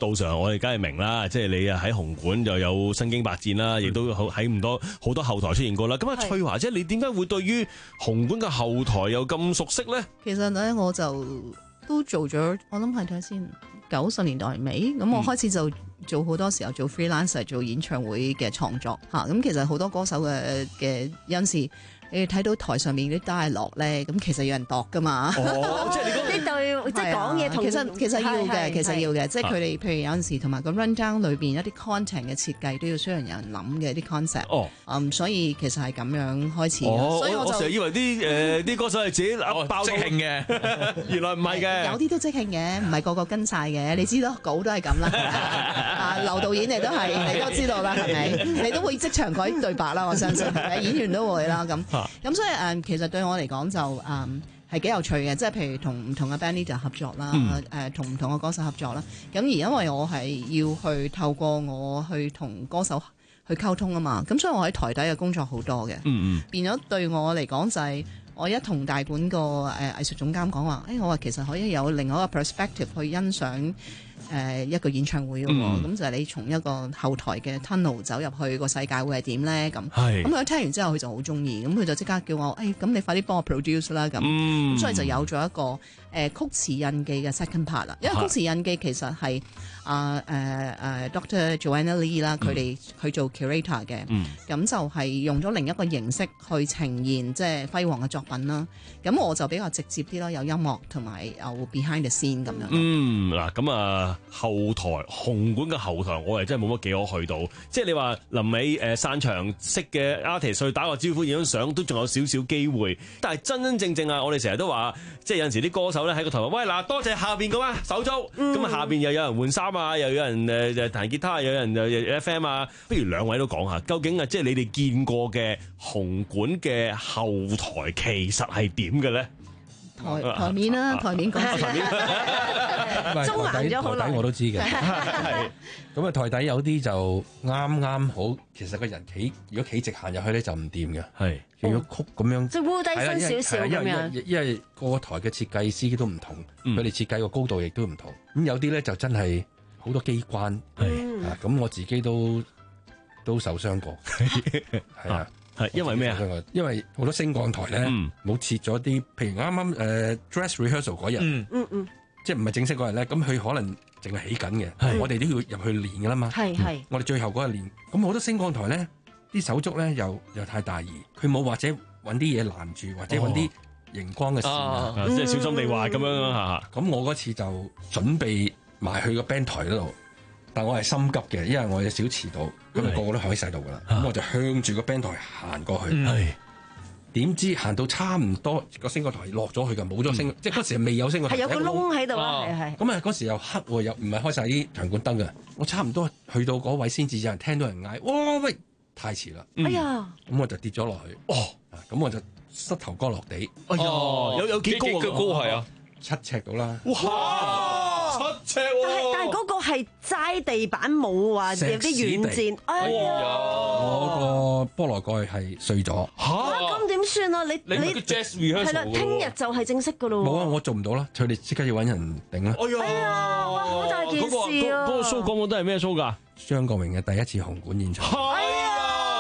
度上，我哋梗係明啦，即係你啊喺紅館就有身經百戰啦，亦都喺唔多好多後台出現過啦。咁啊，翠華姐，你點解會對於紅館嘅後台又咁熟悉咧？ 其實咧，我就都做咗，我諗係睇下先，九十年代尾，咁我開始就做好多時候做 freelancer 做演唱會嘅創作嚇。咁其實好多歌手嘅嘅有時。你睇到台上面啲 dialogue 咧，咁其實有人度噶嘛？ 哦，即係你呢對即係講嘢同其實其實要嘅，其實要嘅，即係佢哋譬如有陣時同埋個 run down 裏邊一啲 content 嘅設計都要需要有人諗嘅啲 concept。哦，嗯，所以其實係咁樣開始。 哦， 所以我就我成日以為啲誒啲歌手係自己爆即興嘅， 原來唔係嘅。 有啲都即興嘅，唔係個個跟晒嘅。你知道稿都係咁啦。啊，劉導演你都係，你都知道啦，係咪？你都會即場改對白啦，我相信。演員都會啦，咁。咁所以誒、嗯，其實對我嚟講就誒係幾有趣嘅，即係譬如同唔同嘅 band leader 合作啦，誒同唔同嘅歌手合作啦。咁而因為我係要去透過我去同歌手去溝通啊嘛，咁所以我喺台底嘅工作好多嘅，嗯嗯，變咗對我嚟講就係、是、我一同大館個誒藝術總監講話，誒、哎、我話其實可以有另外一個 perspective 去欣賞。誒、呃、一個演唱會喎，咁、嗯、就係你從一個後台嘅 tunnel 走入去個世界會係點咧？咁，咁佢聽完之後佢就好中意，咁佢就即刻叫我，誒、哎、咁你快啲幫我 produce 啦咁，咁、嗯、所以就有咗一個誒、呃、曲詞印記嘅 second part 啦。因為曲詞印記其實係啊誒誒 Doctor Joanna Lee 啦，佢哋去做 curator 嘅，咁、嗯、就係用咗另一個形式去呈現即係輝煌嘅作品啦。咁我就比較直接啲咯，有音樂同埋有 behind the scene 咁樣。 嗯，嗱咁啊。後台紅館嘅後台，我係真係冇乜幾可去到。即係你話臨尾誒散場識嘅 artist 去打個招呼影張相，都仲有少少機會。但係真真正正啊，我哋成日都話，即係有陣時啲歌手咧喺個台話，喂嗱，多謝下邊咁啊手足。咁、嗯、啊下邊又有人換衫啊，又有人誒誒彈吉他，又有人誒 F M 啊。不如兩位都講下，究竟啊即係你哋見過嘅紅館嘅後台其實係點嘅咧？ 台台面啦，台面講先。 中環咗好耐，台底我都知嘅。咁啊，台底有啲就啱啱好，其實個人企如果企直行入去咧就唔掂嘅。係，如果曲咁樣， 即係烏低身少少咁樣。 因為因為個台嘅設計師都唔同，佢哋設計個高度亦都唔同。咁有啲咧就真係好多機關。係啊，咁我自己都都受傷過。係啊。 係因為咩啊？ 因為好多升降台咧，冇設咗啲，譬如啱啱誒 dress rehearsal 嗰日，嗯嗯嗯，即係唔係正式嗰日咧，咁佢可能淨係起緊嘅，我哋都要入去練噶啦嘛。係係，我哋最後嗰日練，咁好多升降台咧，啲手足咧又又太大意，佢冇或者揾啲嘢攔住，或者揾啲熒光嘅線啊， 即係小心地滑咁樣嚇。 咁我嗰次就準備埋去個 band 台嗰度。但我係心急嘅，因為我有少遲到，咁啊個個都喺晒度噶啦，咁我就向住個 band 台行過去。係點知行到差唔多個升降台落咗去㗎，冇咗升，嗯、即係嗰時係未有升降台。 係有個窿喺度啊，係係。 咁啊嗰時又黑喎，又唔係開晒啲場館燈㗎。我差唔多去到嗰位先至有人聽到人嗌，哇喂！太遲啦。哎呀！咁我就跌咗落去。哦。咁我就膝頭哥落地。 哎呀！有有幾高啊？幾高係啊？ 七尺到啦。 哇！七尺喎！ 但係但係嗰個係齋地板，冇話有啲軟墊。哎呀！ 我個菠蘿蓋係碎咗。 嚇！咁點算啊？你你係啦，聽日就係正式噶咯喎。 冇啊！我做唔到啦，佢哋即刻要揾人頂啦。 哎呀！哇！好大件事啊！ 嗰個 show 講講都係咩 show 㗎？ 張國榮嘅第一次紅館演唱。 哎呀！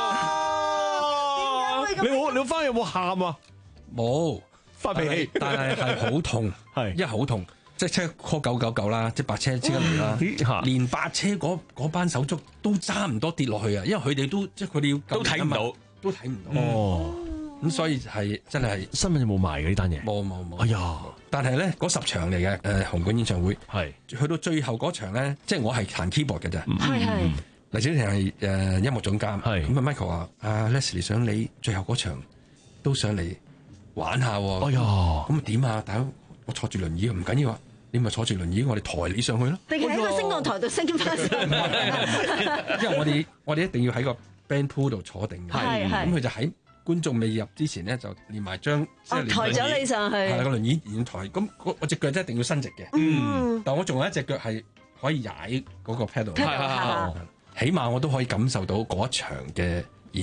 你好，你翻去有冇喊啊？ 冇發脾氣， 但係係好痛，係一好痛。即係車 call 九九九啦，即係白車即刻嚟啦。連白車嗰班手足都差唔多跌落去啊！因為佢哋都即係佢哋要都睇唔到， 都睇唔到。哦，咁所以係真係新聞有冇賣嘅呢單嘢？ 冇冇冇。 哎呀！ 但係咧嗰十場嚟嘅誒紅館演唱會係去到最後嗰場咧，即係我係彈 keyboard 嘅啫。 係係。 黎小婷係誒音樂總監。係咁啊 ，Michael 話：阿 Leslie 想你最後嗰場都上嚟玩下。哎呀！ 咁啊點啊？大佬，我坐住輪椅唔緊要啊！你咪坐住輪椅，我哋抬你上去咯。 定係喺個升降台度升翻上去？ 因為我哋我哋一定要喺個 band pool 度坐定嘅。係係。咁佢就喺觀眾未入之前咧，就連埋張抬咗你上去。 係啦，個輪椅沿抬。咁我我隻腳真係一定要伸直嘅。嗯。但我仲有一隻腳係可以踩嗰個 pedal。係係係。起碼我都可以感受到嗰一場嘅演出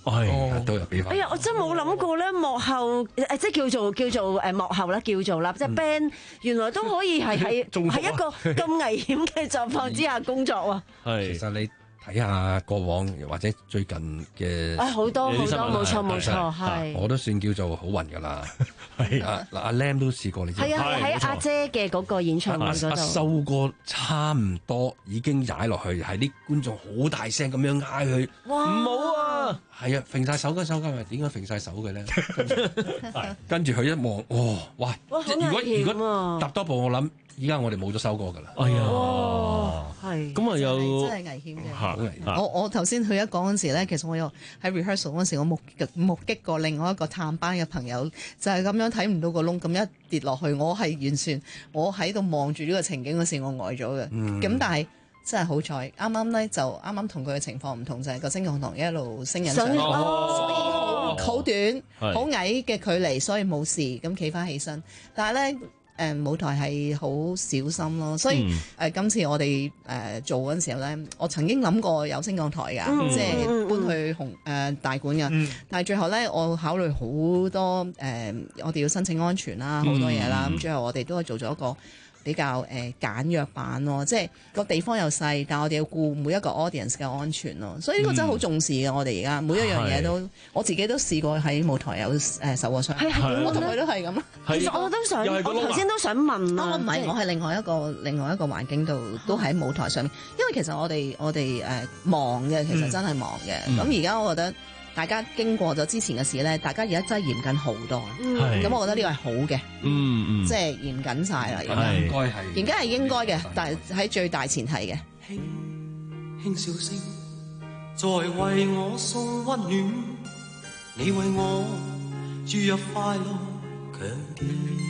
係都有俾翻。 哎呀，我真冇諗過咧，幕後誒即係叫做叫做誒幕後啦，叫做啦，即係 band 原來都可以係喺喺一個咁危險嘅狀況之下工作喎。 係，其實你睇下過往或者最近嘅， 啊好多好多，冇錯冇錯，係。 我都算叫做好運㗎啦。係啊，嗱阿 Lam 都試過，你知唔知？ 係啊，喺阿姐嘅嗰個演唱會嗰度。 阿修哥差唔多已經踩落去，係啲觀眾好大聲咁樣嗌佢， 哇！ 唔好啊！ 係啊，揈晒手嗰手，咁咪點解揈晒手嘅咧？跟住佢一望，哇！哇！如果如果踏多步，我諗。依家我哋冇咗收歌㗎啦！ 哎呀， 係咁啊，又真係危險嘅。我我頭先去一講嗰陣時咧，其實我有喺 rehearsal 嗰陣時，我目目擊過另外一個探班嘅朋友，就係咁樣睇唔到個窿，咁一跌落去，我係完全我喺度望住呢個情景嗰時，我呆咗嘅。咁、嗯、但係真係好彩，啱啱咧就啱啱同佢嘅情況唔同，就係、是、個升降堂一路升緊上去，哦、所以好好短、好矮嘅距離，所以冇事，咁企翻起身。但係咧。誒、呃、舞台係好小心咯，所以誒、嗯呃、今次我哋誒、呃、做嗰陣時候咧，我曾經諗過有升降台㗎，嗯、即係搬去紅誒、呃、大館㗎，嗯、但係最後咧我考慮好多誒、呃，我哋要申請安全啦，好多嘢啦，咁、嗯、最後我哋都係做咗一個比較誒、呃、簡約版咯，即係個地方又細，但係我哋要顧每一個 audience 嘅安全咯，所以呢個真係好重視嘅。我哋而家每一樣嘢都，是我自己都試過喺舞台有誒、呃、受過傷，係係我同佢都係咁。其實我都想，我頭先都想問啊，我唔係，我係另外一個另外一個環境度，都喺舞台上面。因為其實我哋我哋誒、呃、忙嘅，其實真係忙嘅。咁而家我覺得。大家經過咗之前嘅事咧，大家而家真係嚴謹好多。咁、嗯、我覺得呢個係好嘅，嗯嗯，即係嚴謹晒啦。應該係嚴謹係應該嘅，但係喺最大前提嘅。 輕輕笑聲，在為我送溫暖，你為我注入快樂強健。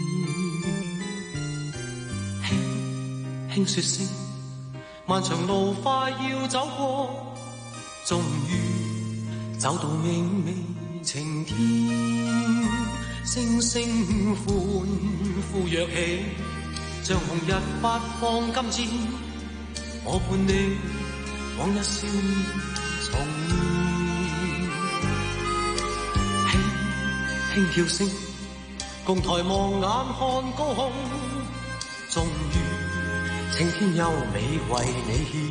輕輕說聲，漫長路快要走過，終於走到明媚晴天，聲聲歡呼躍起，像紅日發放金箭，我伴你往日少年重現。輕輕叫聲，共抬望眼看高空，終於青天優美為你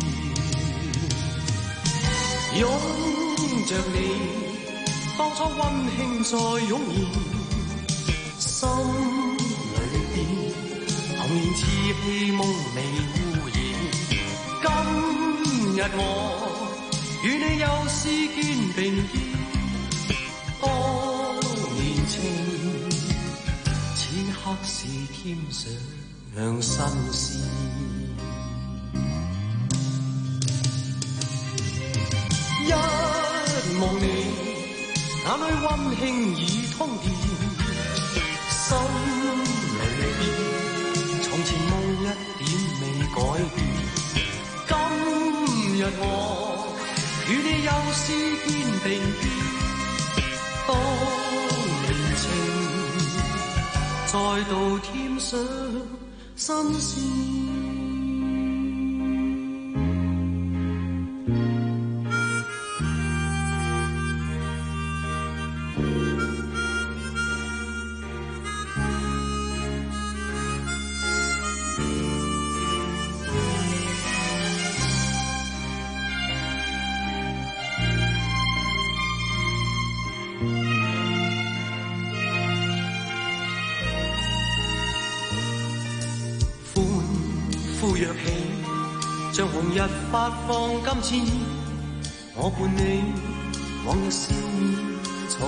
獻。擁着你，當初溫馨再湧現，心裏邊童年稚氣夢未污染。今日我與你又是肩並肩，當年情，此刻是添上新鮮。一望你，眼裏溫馨已通電，心裏邊從前夢一點未改變。今日我與你又是肩並肩，當年情再度添上新鮮。呼躍起，像紅日發放金箭，我伴你往日笑面重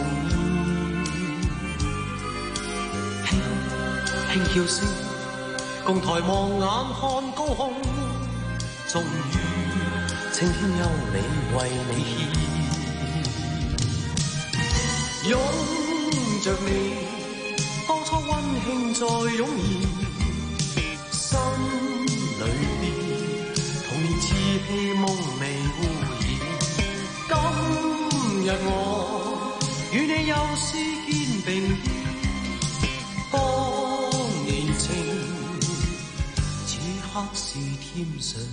現。輕輕叫聲，共抬望眼看高空，終於青天優美為你獻。擁着你，當初溫馨再湧現。心裏邊童年稚氣夢未污染。今日我與你又是肩並肩，當年情此刻是添上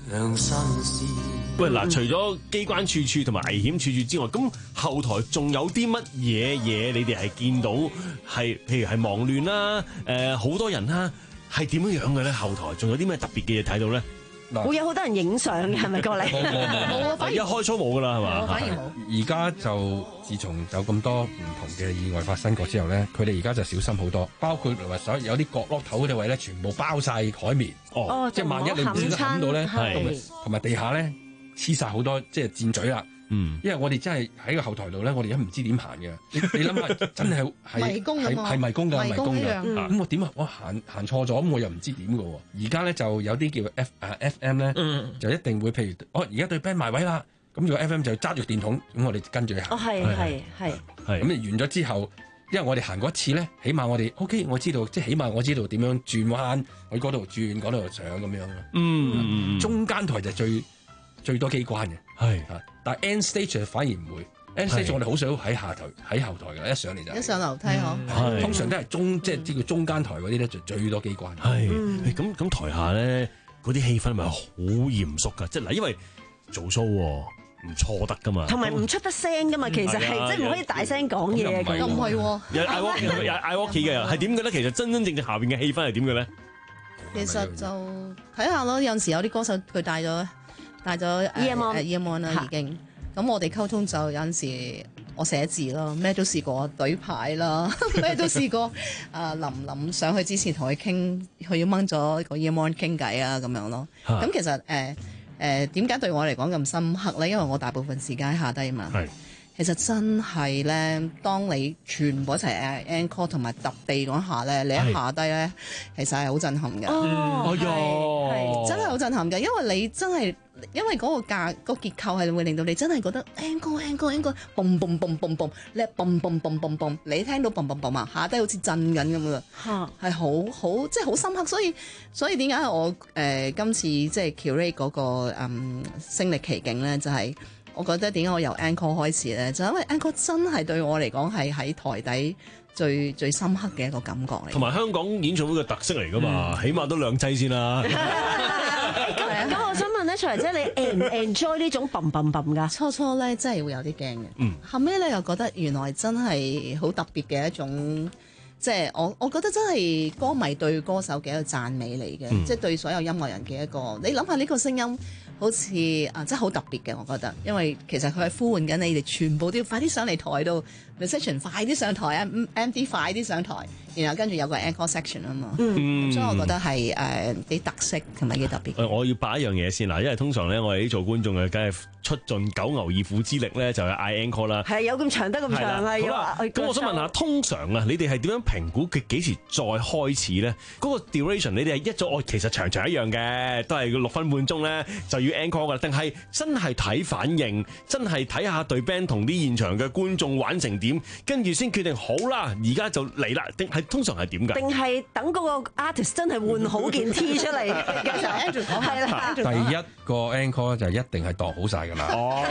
喂，嗱，除咗機關處處同埋危險處處之外，咁後台仲有啲乜嘢嘢？你哋係見到係，譬如係忙亂啦，誒、呃，好多人啦，係點樣樣嘅咧？後台仲有啲咩特別嘅嘢睇到咧？ 會有好多人影相嘅，係咪過嚟？ 冇啊，反而一開初冇噶啦，係嘛？ 反而冇。 而家就自從有咁多唔同嘅意外發生過之後咧，佢哋而家就小心好多，包括話所有啲角落頭嗰啲位咧，全部包晒海綿。哦，即係萬一你唔小心冚到咧，同埋地下咧黐晒好多即係箭嘴啦。嗯，因為我哋真係喺個後台度咧，我哋而家唔知點行嘅。你你諗下，真係係迷宮㗎嘛， 係迷宮㗎，迷宮㗎。咁、嗯、我點啊？我行行錯咗，咁我又唔知點㗎喎。而家咧就有啲叫 F 啊 F M 咧，嗯、就一定會譬如，哦而家對 band 埋位啦，咁個 F M 就揸住電筒，咁我哋跟住行。 哦，係係係。 係。咁你完咗之後，因為我哋行過一次咧，起碼我哋 OK，我知道，即係起碼我知道點樣轉彎，喺嗰度轉，嗰度上咁樣咯。嗯，中間台就最最多機關嘅。係。但係 end stage 反而唔會 ，end stage 我哋好少喺下台喺後台㗎，一上嚟就一上樓梯嗬、 嗯，通常都係中即係知叫中間台嗰啲咧就最多機關。 係，咁咁台下咧嗰啲氣氛咪好嚴肅㗎，即係嗱，因為做 show 唔錯得㗎嘛， 同埋唔出得聲㗎嘛，其實係即係唔可以大聲講嘢嘅， 又唔係喎， 有嗌 walkie 有嗌 walkie 嘅，係點嘅咧？其實真真正正下邊嘅氣氛係點嘅咧？ 其實就睇下咯，有陣時有啲歌手佢帶咗。帶咗 earphone 啦，已經咁我哋溝通就有陣時我寫字咯，咩都試過對牌啦，咩都試過。啊林林上去之前同佢傾，佢要掹咗個 earphone 傾偈啊咁樣咯。咁其實誒誒點解對我嚟講咁深刻咧？因為我大部分時間喺下低嘛。其實真係咧，當你全部一齊誒 encore 同埋揼地嗰下咧，你一下低咧，其實係好震撼嘅。 哦， 係真係好震撼嘅，因為你真係因為嗰個架、嗰個結構係會令到你真係覺得 encore encore encore boom boom boom boom boom，你 boom boom boom boom boom，你聽到 boom boom boom 啊，下低好似震緊咁噶，係好好即係好深刻。所以所以點解我誒、呃、今次即係 curate 嗰個嗯聲力奇景咧，就係、是。我覺得點解我由 encore 開始咧，就因為 encore 真係對我嚟講係喺台底最最深刻嘅一個感覺嚟。同埋香港演唱會嘅特色嚟㗎嘛，嗯、起碼都兩劑先啦。 咁咁，我想問咧，財姐你 enjoy 唔 enjoy 呢種嘣嘣嘣㗎？ 初初咧真係會有啲驚嘅，嗯，後尾咧又覺得原來真係好特別嘅一種，即係我我覺得真係歌迷對歌手嘅一個讚美嚟嘅，嗯、即係對所有音樂人嘅一個。你諗下呢個聲音。好似啊，真係好特別嘅，我覺得，因為其實佢係呼喚緊你哋全部都要快啲上嚟台度 musician 快啲上台啊 ，M D 快啲上台，然後跟住有個 encore section 啊嘛，嗯，所以我覺得係誒幾特色同埋幾特別。 我要擺一樣嘢先啦，因為通常咧我哋啲做觀眾嘅，梗係出盡九牛二虎之力咧，就係嗌 encore 啦。 係有咁長得咁長啊！要啊， 咁我想問下，通常啊，你哋係點樣評估佢幾時再開始咧？嗰個 duration 你哋係一早我其實長長一樣嘅，都係六分半鐘咧就要 encore 噶，定係真係睇反應，真係睇下隊 band 同啲現場嘅觀眾玩成點，跟住先決定好啦，而家就嚟啦，定係通常係點㗎？ 定係等嗰個 artist 真係換好件 T 出嚟嘅時候，Andrew 講係啦。 第一個 encore 就一定係度好晒㗎啦。哦。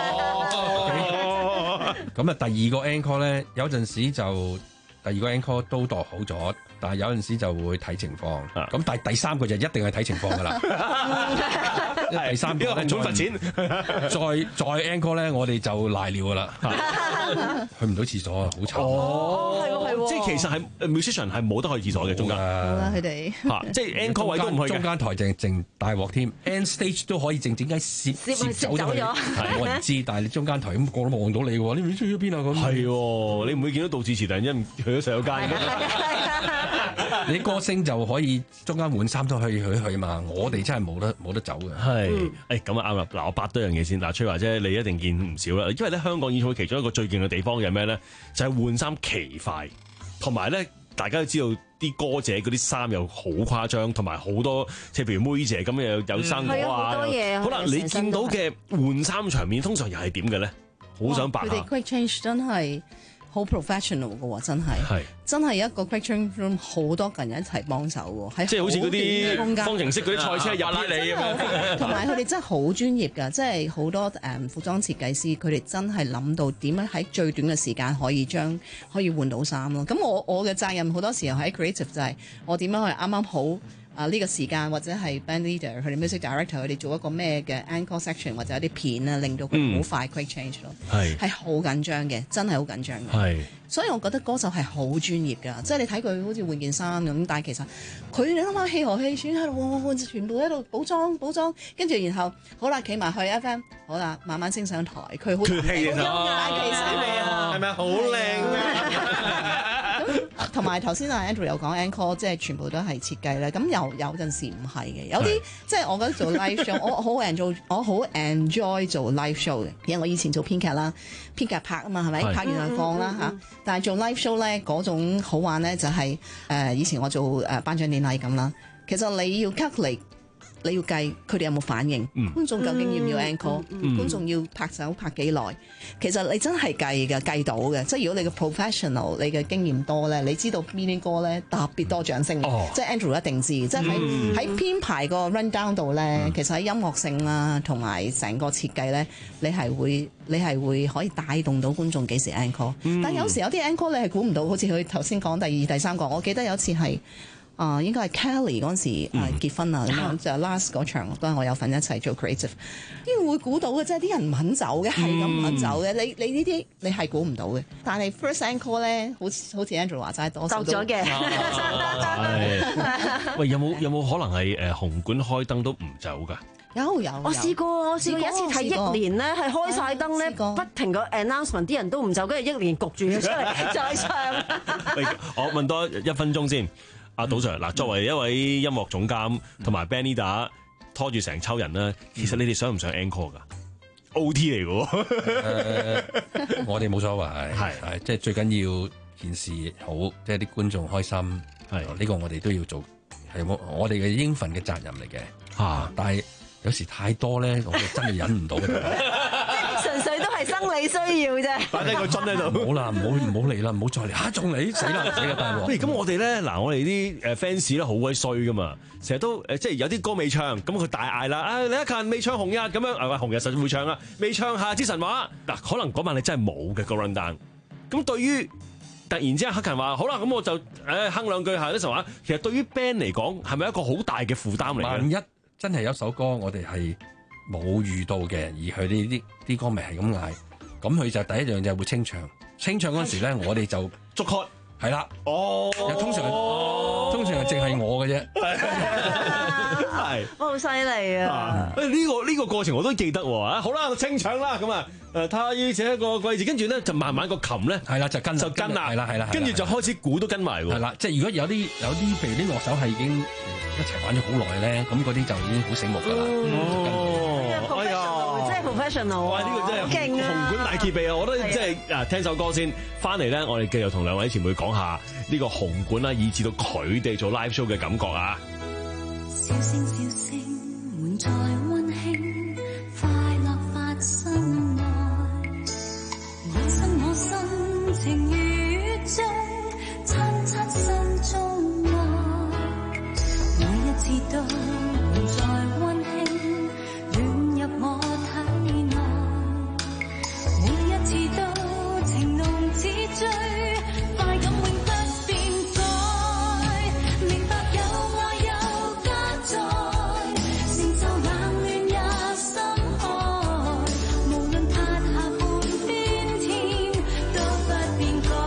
咁啊，第二個 encore 咧，有陣時就第二個 encore 都度好咗。但係有陣時就會睇情況，咁但係第三個就一定係睇情況㗎啦。第三個咧，總罰錢，再再 encore 咧，我哋就賴尿㗎啦，去唔到廁所啊，好慘。 哦，係喎係喎， 即係其實係 musician 係冇得去廁所嘅中間。 好啦，佢哋嚇，即係 encore 位都唔去嘅。 中間台淨淨大鑊添 ，end stage 都可以靜靜雞攝攝走咗。係我唔知，但係你中間台咁我都望到你喎，你唔知去咗邊啊咁。係喎，你唔會見到杜自持突然間去咗洗手間。 你歌星就可以中間換衫都可以去去嘛，我哋真係冇得冇得走嘅。 係，誒咁啊啱啦。嗱，我八多樣嘢先。嗱，翠華姐你一定見唔少啦，因為咧香港演唱會其中一個最勁嘅地方係咩咧？就係換衫奇快，同埋咧大家都知道啲歌姐嗰啲衫又好誇張，同埋好多即係譬如妹姐咁又有生果啊。 好多嘢。 好啦，你見到嘅換衫場面通常又係點嘅咧？好想白下。 佢哋 quick change 真係好 professional 嘅喎，真係，真係一個 quick change room 好多人一齊幫手喎， 即係好似嗰啲方程式嗰啲賽車入嚟你咁樣， 同埋佢哋真係好專業㗎，即係好多誒服裝設計師，佢哋真係諗到點樣喺最短嘅時間可以將可以換到衫咯。咁我我嘅責任好多時候喺 creative 就係我點樣去啱啱好啊呢個時間或者係 band leader 佢哋 music director 佢哋做一個咩嘅 encore section 或者有啲片啊，令到佢好快 quick change 咯，係係好緊張嘅，真係好緊張嘅。係，所以我覺得歌手係好專業㗎，即係你睇佢好似換件衫咁，但係其實佢你諗下氣和氣喘喺度換全部喺度補妝補妝，跟住然後好啦企埋去 F M， 好啦慢慢升上台，佢好氣啊，其實係咪好靚啊？同埋頭先阿 Andrew 有講 encore， 即係全部都係設計咧。咁有有陣時唔係嘅，有啲即係我覺得做 live show， 我好 enjoy 我好 enjoy 做 live show 嘅，因為我以前做編劇啦，編劇拍啊嘛，係咪拍完就放啦嚇？但係做 live show 咧嗰種好玩咧就係、是、誒、呃、以前我做誒頒獎典禮咁啦。其實你要 calculate。你要計佢哋有冇反應，嗯、觀眾究竟要唔要 encore，、嗯嗯、觀眾要拍手拍幾耐？其實你真係計嘅，計到嘅。即係如果你嘅 professional， 你嘅經驗多咧，你知道邊啲歌咧特別多掌聲嘅。哦、即係 Andrew 一定知，嗯、即係喺喺編排個 run down 度咧，嗯、其實喺音樂性啦，同埋成個設計咧，你係會你係會可以帶動到觀眾幾時 encore、嗯。但有時有啲 encore 你係估唔到，好似佢頭先講第二、第三個，我記得有一次係。啊、呃，應該係 Kelly 嗰陣時誒、呃、結婚啊，咁樣就 last 嗰場都係我有份一齊做 creative， 啲會估到嘅，即係啲人唔肯走嘅，係咁唔肯走嘅。你你呢啲你係估唔到嘅。但係 first encore 咧，好似好似 Andrew 話齋多數都咗嘅。 喂，有冇有冇可能係誒紅館開燈都唔走㗎？ 有有， 我試過，我試過一次睇憶蓮咧，係開晒燈咧，不停個 announcement， 啲人都唔走，跟住憶蓮焗住佢出嚟就係唱。 我問多一分鐘先。阿杜 Sir， 嗱，作為一位音樂總監同埋 band leader 拖住成抽人啦，其實你哋想唔想 encore 噶 ？O T 嚟嘅喎， 我哋冇所謂，係係即係最緊要件事好，即係啲觀眾開心，係呢、呢個我哋都要做，係我我哋嘅應份嘅責任嚟嘅嚇。但係有時太多咧，我哋真係忍唔到嘅。 純粹都係生理需要啫。 擺低個樽喺度。 唔好啦，唔好唔好嚟啦，唔好再嚟嚇，仲嚟死啦死啦大鑊！ 喂，咁我哋咧嗱，我哋啲誒 fans 咧好鬼衰噶嘛，成日都誒即係有啲歌未唱，咁佢大嗌啦，啊李克勤未唱紅日咁樣，啊紅日實會唱啦，未唱夏之神話嗱，可能嗰晚你真係冇嘅個 run down。咁對於突然之間克勤話好啦，咁我就誒哼兩句夏之神話，其實對於 band 嚟講係咪一個好大嘅負擔嚟嘅？ 萬一真係有首歌我哋係冇遇到嘅，而佢哋啲啲歌迷係咁嗌，咁佢就第一樣就會清唱。清唱嗰陣時咧，我哋就捉開， 係啦。 哦， 通常、哦、通常係淨係我嘅啫。 係， 好犀利啊！ 誒呢個呢個過程我都記得喎。啊，好啦，清唱啦，咁啊誒，他於這一個季節，跟住咧就慢慢個琴咧係啦，就跟就跟啦， 係啦係啦， 跟住就開始鼓都跟埋喎。 係啦，即係如果有啲有啲譬如啲樂手係已經一齊玩咗好耐咧，咁嗰啲就已經好醒目㗎啦。 哦，哎呀， 真係 professional， 哇！呢個真係勁啊， 紅館大揭秘啊！我覺得即係嗱，聽首歌先，翻嚟咧，我哋繼續同兩位前輩講下呢個紅館啦，以至到佢哋做 live show 嘅感覺啊！ 笑聲笑聲滿載溫馨，快樂發生愛，我心我心情雨中，親親心中愛，每一次都滿載溫馨，亂入我體內，每一次都情濃似醉，快感永不變改，明白有愛有加在，承受冷暖也心開，無論塌下半邊天都不變改，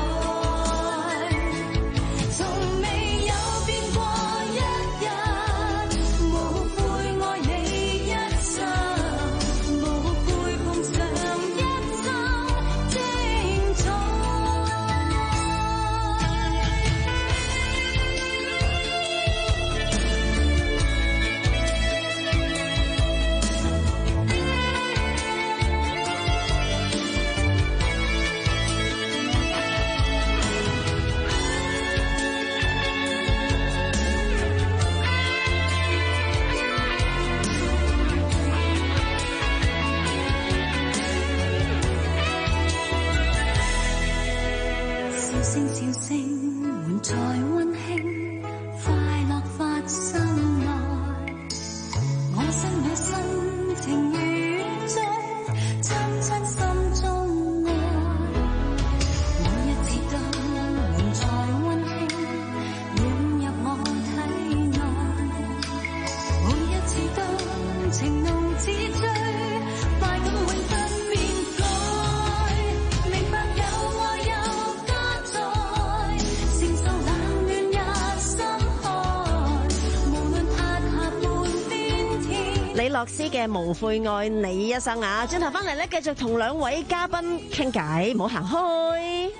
從未有變過一日，無悔愛你一生，無悔碰上一餐精彩。笑聲笑聲滿載溫馨，快樂發生愛，我身我心情雨中，親親心中愛，每一次都滿載溫馨，亂入我體內， 洛斯嘅無悔愛你一生啊！轉頭翻嚟咧，繼續同兩位嘉賓傾偈，唔好行開。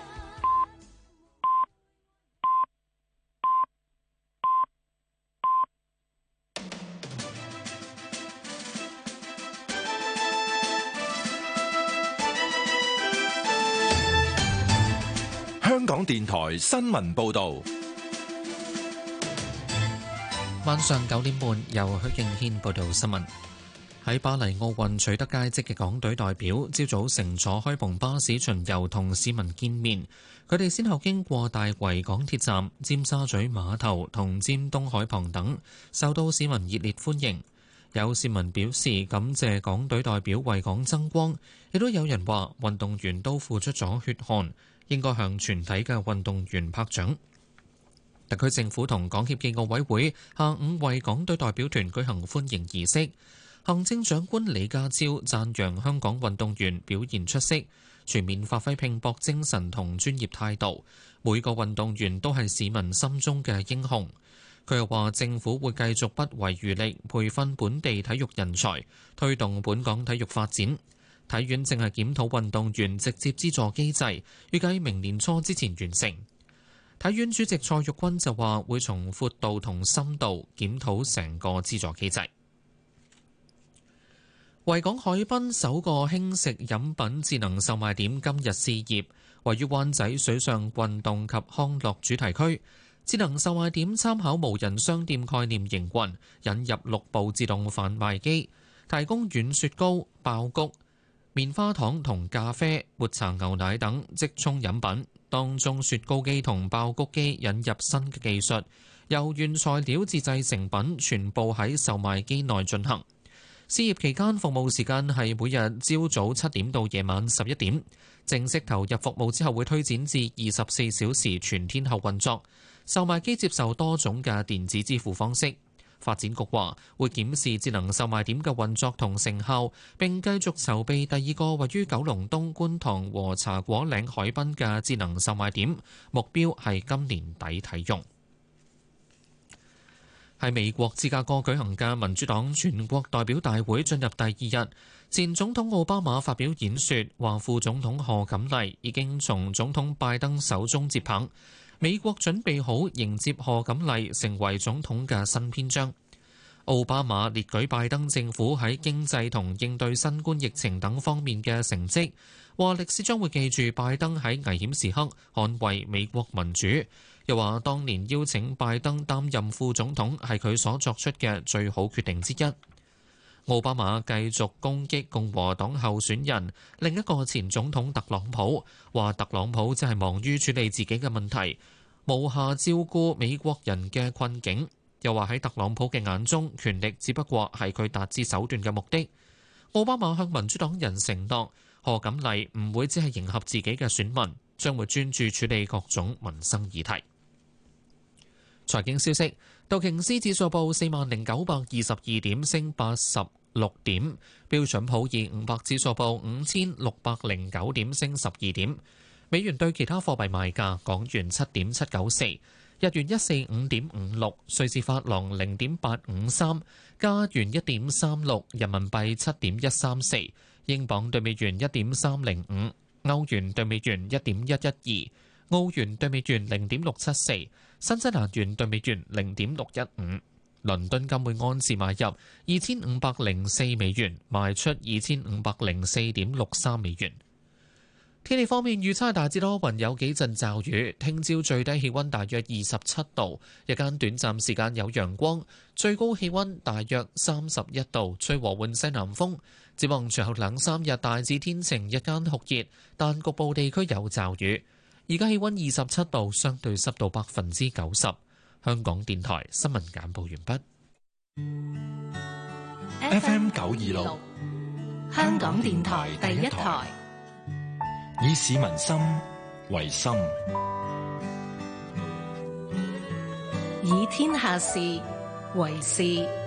香港電台新聞報道， 晚上九點半由許敬軒報道新聞。喺巴黎奧運取得佳績嘅港隊代表，朝早乘坐開篷巴士巡遊同市民見面。佢哋先後經過大圍港鐵站、尖沙咀碼頭同尖東海旁等，受到市民熱烈歡迎。有市民表示感謝港隊代表為港爭光，亦都有人話運動員都付出咗血汗，應該向全體嘅運動員拍掌。特區政府同港協暨奧委會下午為港隊代表團舉行歡迎儀式。行政長官李家超讚揚香港運動員表現出色，全面發揮拼搏精神同專業態度，每個運動員都係市民心中嘅英雄。佢又話政府會繼續不遺餘力培訓本地體育人才，推動本港體育發展。體院正係檢討運動員直接資助機制，預計明年初之前完成。體院主席蔡玉君就話會從闊度同深度檢討成個資助機制。維港海濱首個輕食飲品智能售賣點今日試業，位於灣仔水上運動及康樂主題區。智能售賣點參考無人商店概念營運，引入六部自動販賣機，提供軟雪糕、爆谷、棉花糖同咖啡、抹茶牛奶等即沖飲品。當中雪糕機同爆谷機引入新嘅技術，由原材料自製成品全部喺售賣機內進行。試業期間服務時間係每日朝早七點到夜晚十一點，正式投入服務之後會推展至二十四小時全天候運作。售賣機接受多種嘅電子支付方式。發展局話會檢視智能售賣點嘅運作同成效，並繼續籌備第二個位於九龍東觀塘和茶果嶺海濱嘅智能售賣點，目標係今年底啟用。喺美國芝加哥舉行嘅民主黨全國代表大會進入第二日，前總統奧巴馬發表演說，話副總統賀錦麗已經從總統拜登手中接棒，美國準備好迎接賀錦麗成為總統嘅新篇章。奧巴馬列舉拜登政府喺經濟同應對新冠疫情等方面嘅成績，話歷史將會記住拜登喺危險時刻捍衛美國民主。又話當年邀請拜登擔任副總統係佢所作出嘅最好決定之一。奧巴馬繼續攻擊共和黨候選人另一個前總統特朗普，話特朗普只係忙於處理自己嘅問題，無暇照顧美國人嘅困境。又話喺特朗普嘅眼中，權力只不過係佢達至手段嘅目的。奧巴馬向民主黨人承諾，賀錦麗唔會只係迎合自己嘅選民，將會專注處理各種民生議題。財經消息，道瓊斯指數報四萬零九百二十二點，升八十六點；標準普爾五百指數報五千六百零九點，升十二點。美元對其他貨幣賣價：港元七點七九四，日元一四五點五六，瑞士法郎零點八五三，加元一點三六，人民幣七點一三四，英鎊對美元一點三零五，歐元對美元一點一一二，澳元對美元零點六七四。新西蘭元對美元零點六一五，倫敦金每安士買入二千五百零四美元，賣出二千五百零四點六三美元。天氣方面，預測大致多雲，有幾陣驟雨。聽朝最低氣溫大約二十七度，日間短暫時間有陽光，最高氣溫大約三十一度，吹和緩西南風。展望隨後兩三日大致天晴，日間酷熱，但局部地區有驟雨。而家氣溫二十七度，相對濕度百分之九十。香港電台新聞簡報完畢。 F M 九二六， 香港電台第一台， 以市民心為心， 以天下事為事。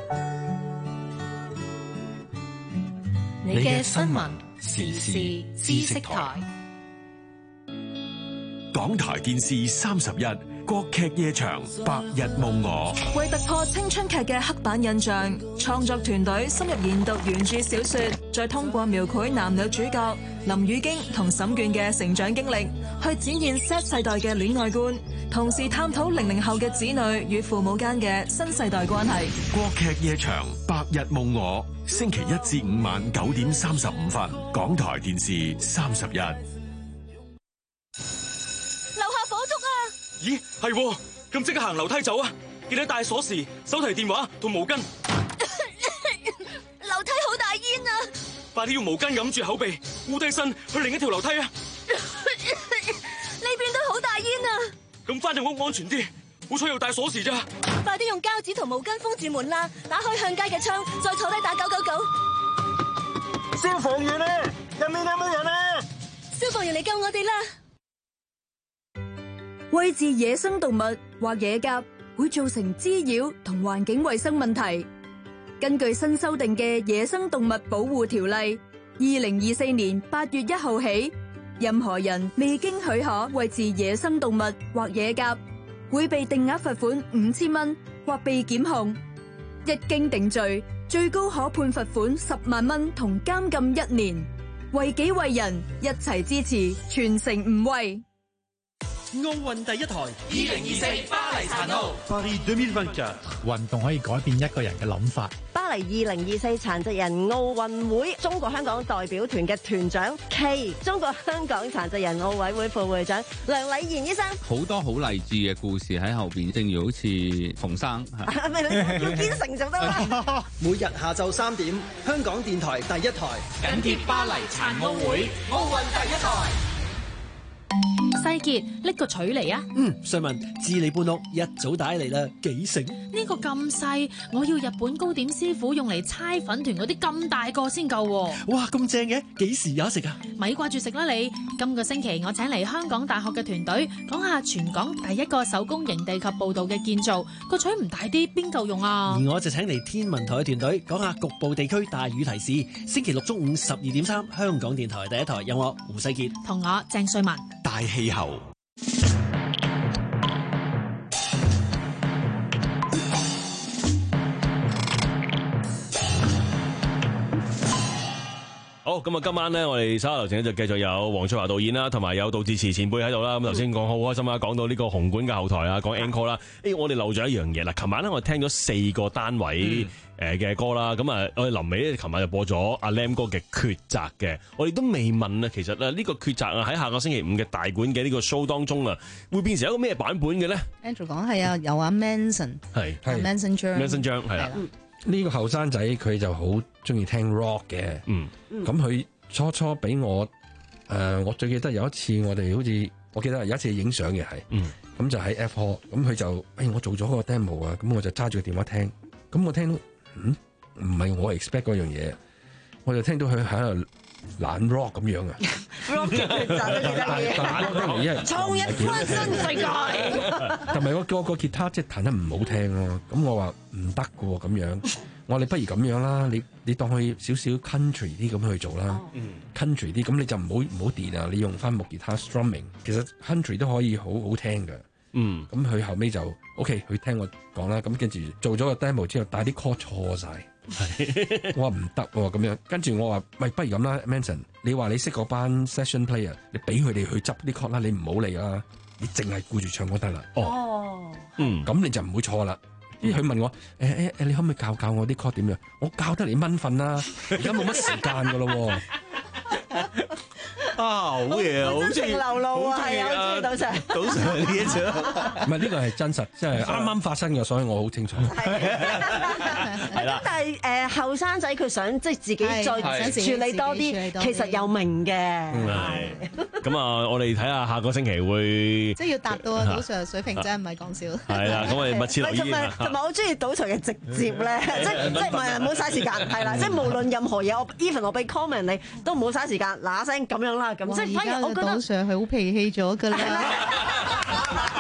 你嘅新聞時事知識台。 港台電視三十一國劇夜場白日夢我。 為突破青春劇嘅刻板印象，創作團隊深入研讀原著小說，再通過描繪男女主角林宇京同沈眷嘅成長經歷，去展現 Z 世代嘅戀愛觀，同時探討零零後嘅子女與父母間嘅新世代關係。 國劇夜場白日夢我，星期一至五晚九點三十五分，港台電視三十一。 樓下火燭啊！ 咦，係喎，咁即刻行樓梯走啊！記得帶鎖匙、手提電話同毛巾。 樓梯好大煙啊！ 快啲用毛巾揞住口鼻，烏低身去另一條樓梯啊！ 呢邊都好大煙啊！ 咁翻入屋安全啲，好彩有帶鎖匙咋。 快啲用膠紙同毛巾封住門啦，打開向街嘅窗，再坐低打九九九。 消防員啊，入面有冇人啊？ 消防員嚟救我哋啦！ 餵飼野生動物或野鴿會造成滋擾同環境衛生問題。根據新修訂嘅《野生動物保護條例》，二零二四年八月一號起，任何人未經許可餵飼野生動物或野鴿，會被定額罰款五千蚊或被檢控。一經定罪，最高可判罰款十萬蚊同監禁一年。為己為人，一齊支持，全城唔餵。 奧運第一台， 二零二四巴黎殘奧。 Paris二零二四，運動可以改變一個人嘅諗法。 巴黎二零二四殘疾人奧運會，中國香港代表團嘅團長 K， 中國香港殘疾人奧委會副會長梁禮賢醫生。 好多好勵志嘅故事喺後邊，正如好似馮生， 係咪你要堅成就得啦？ 每日下晝三點，香港電台第一台緊貼巴黎殘奧會，奧運第一台。 世杰，拎個錘嚟啊！ 嗯，瑞文，知你搬屋一早帶嚟啦，幾醒？ 呢個咁細，我要日本糕點師傅用嚟猜粉團嗰啲咁大個先夠。 哇，咁正嘅，幾時有得食啊？ 咪掛住食啦你！今個星期我請嚟香港大學嘅團隊，講下全港第一個手工營地及步道嘅建造。個錘唔大啲，邊夠用啊？ 而我就請嚟天文台嘅團隊，講下局部地區大雨提示。星期六中午十二點三，香港電台第一台有我胡世杰同我鄭瑞文。 大氣候。 好，咁啊，今晚咧，我哋稍後流程就繼續有黃翠華導演啦，同埋有杜自持前輩喺度啦。咁頭先講好開心啊，講到呢個紅館嘅後台啊，講 encore 啦。誒，我哋漏咗一樣嘢啦。琴晚咧，我哋聽咗四個單位誒嘅歌啦。咁啊、嗯，我哋臨尾咧，琴晚就播咗阿 Lam 哥嘅抉擇嘅。我哋都未問啊，其實啊，呢個抉擇啊，喺下個星期五嘅大館嘅呢個 show 當中啊，會變成一個咩版本嘅咧 ？Andrew 講係啊，有阿 Manson 係係 Manson 張 Manson 張係啦。 呢個後生仔佢就好中意聽 rock 嘅，嗯，咁佢初初俾我，誒、呃，我最記得有一次我哋好似，我記得有一次影相嘅係，嗯，咁就喺 F Hall，咁佢就，誒、哎，我做咗個 demo 啊，咁我就揸住個電話聽，咁我聽到，嗯，唔係我 expect 嗰樣嘢，我就聽到佢喺度懶 rock 咁樣啊 ，rock 嘅抉擇都幾得意，創一番新世界， 同埋個個個吉他即係彈得唔好聽咯，咁我話唔得㗎喎咁樣。我哋不如咁樣啦，你你當佢少少 country 啲咁去做啦、哦嗯、，country 啲咁你就唔好唔好電啊，你用翻木吉他 strumming， 其實 country 都可以好好聽嘅。嗯，咁佢後尾就 OK，佢聽我講啦，咁跟住做咗個 demo 之後，帶啲 chord 錯晒，我話唔得喎咁樣，跟住我話喂，不如咁啦 ，Manson， 你話你識嗰班 session player， 你俾佢哋去執啲 chord 啦，你唔好理啦，你淨係顧住唱歌得啦。哦，嗯，咁你就唔會錯啦。佢問我誒誒誒，你可唔可以教教我啲 chord 點樣？我教得你蚊瞓啦，而家冇乜時間噶咯。 啊，好嘢啊，好中意流露啊，係啊，好中意賭場， 賭場呢一場。 唔係呢個係真實，即係啱啱發生嘅，所以我好清楚。 係啦，但係誒後生仔佢想即係自己再處理多啲，其實又明嘅。 係咁啊，我哋睇下下個星期會即係要達到賭場水平，真係唔係講笑。 係啦，咁我哋密切留意。 同埋同埋，我中意賭場嘅直接咧，即係即係唔係唔好嘥時間，係啦，即係無論任何嘢，我 even 我俾 comment 你都唔好嘥時間，嗱嗱聲咁樣啦，咁即係反而我覺得賭場係好脾氣咗㗎啦。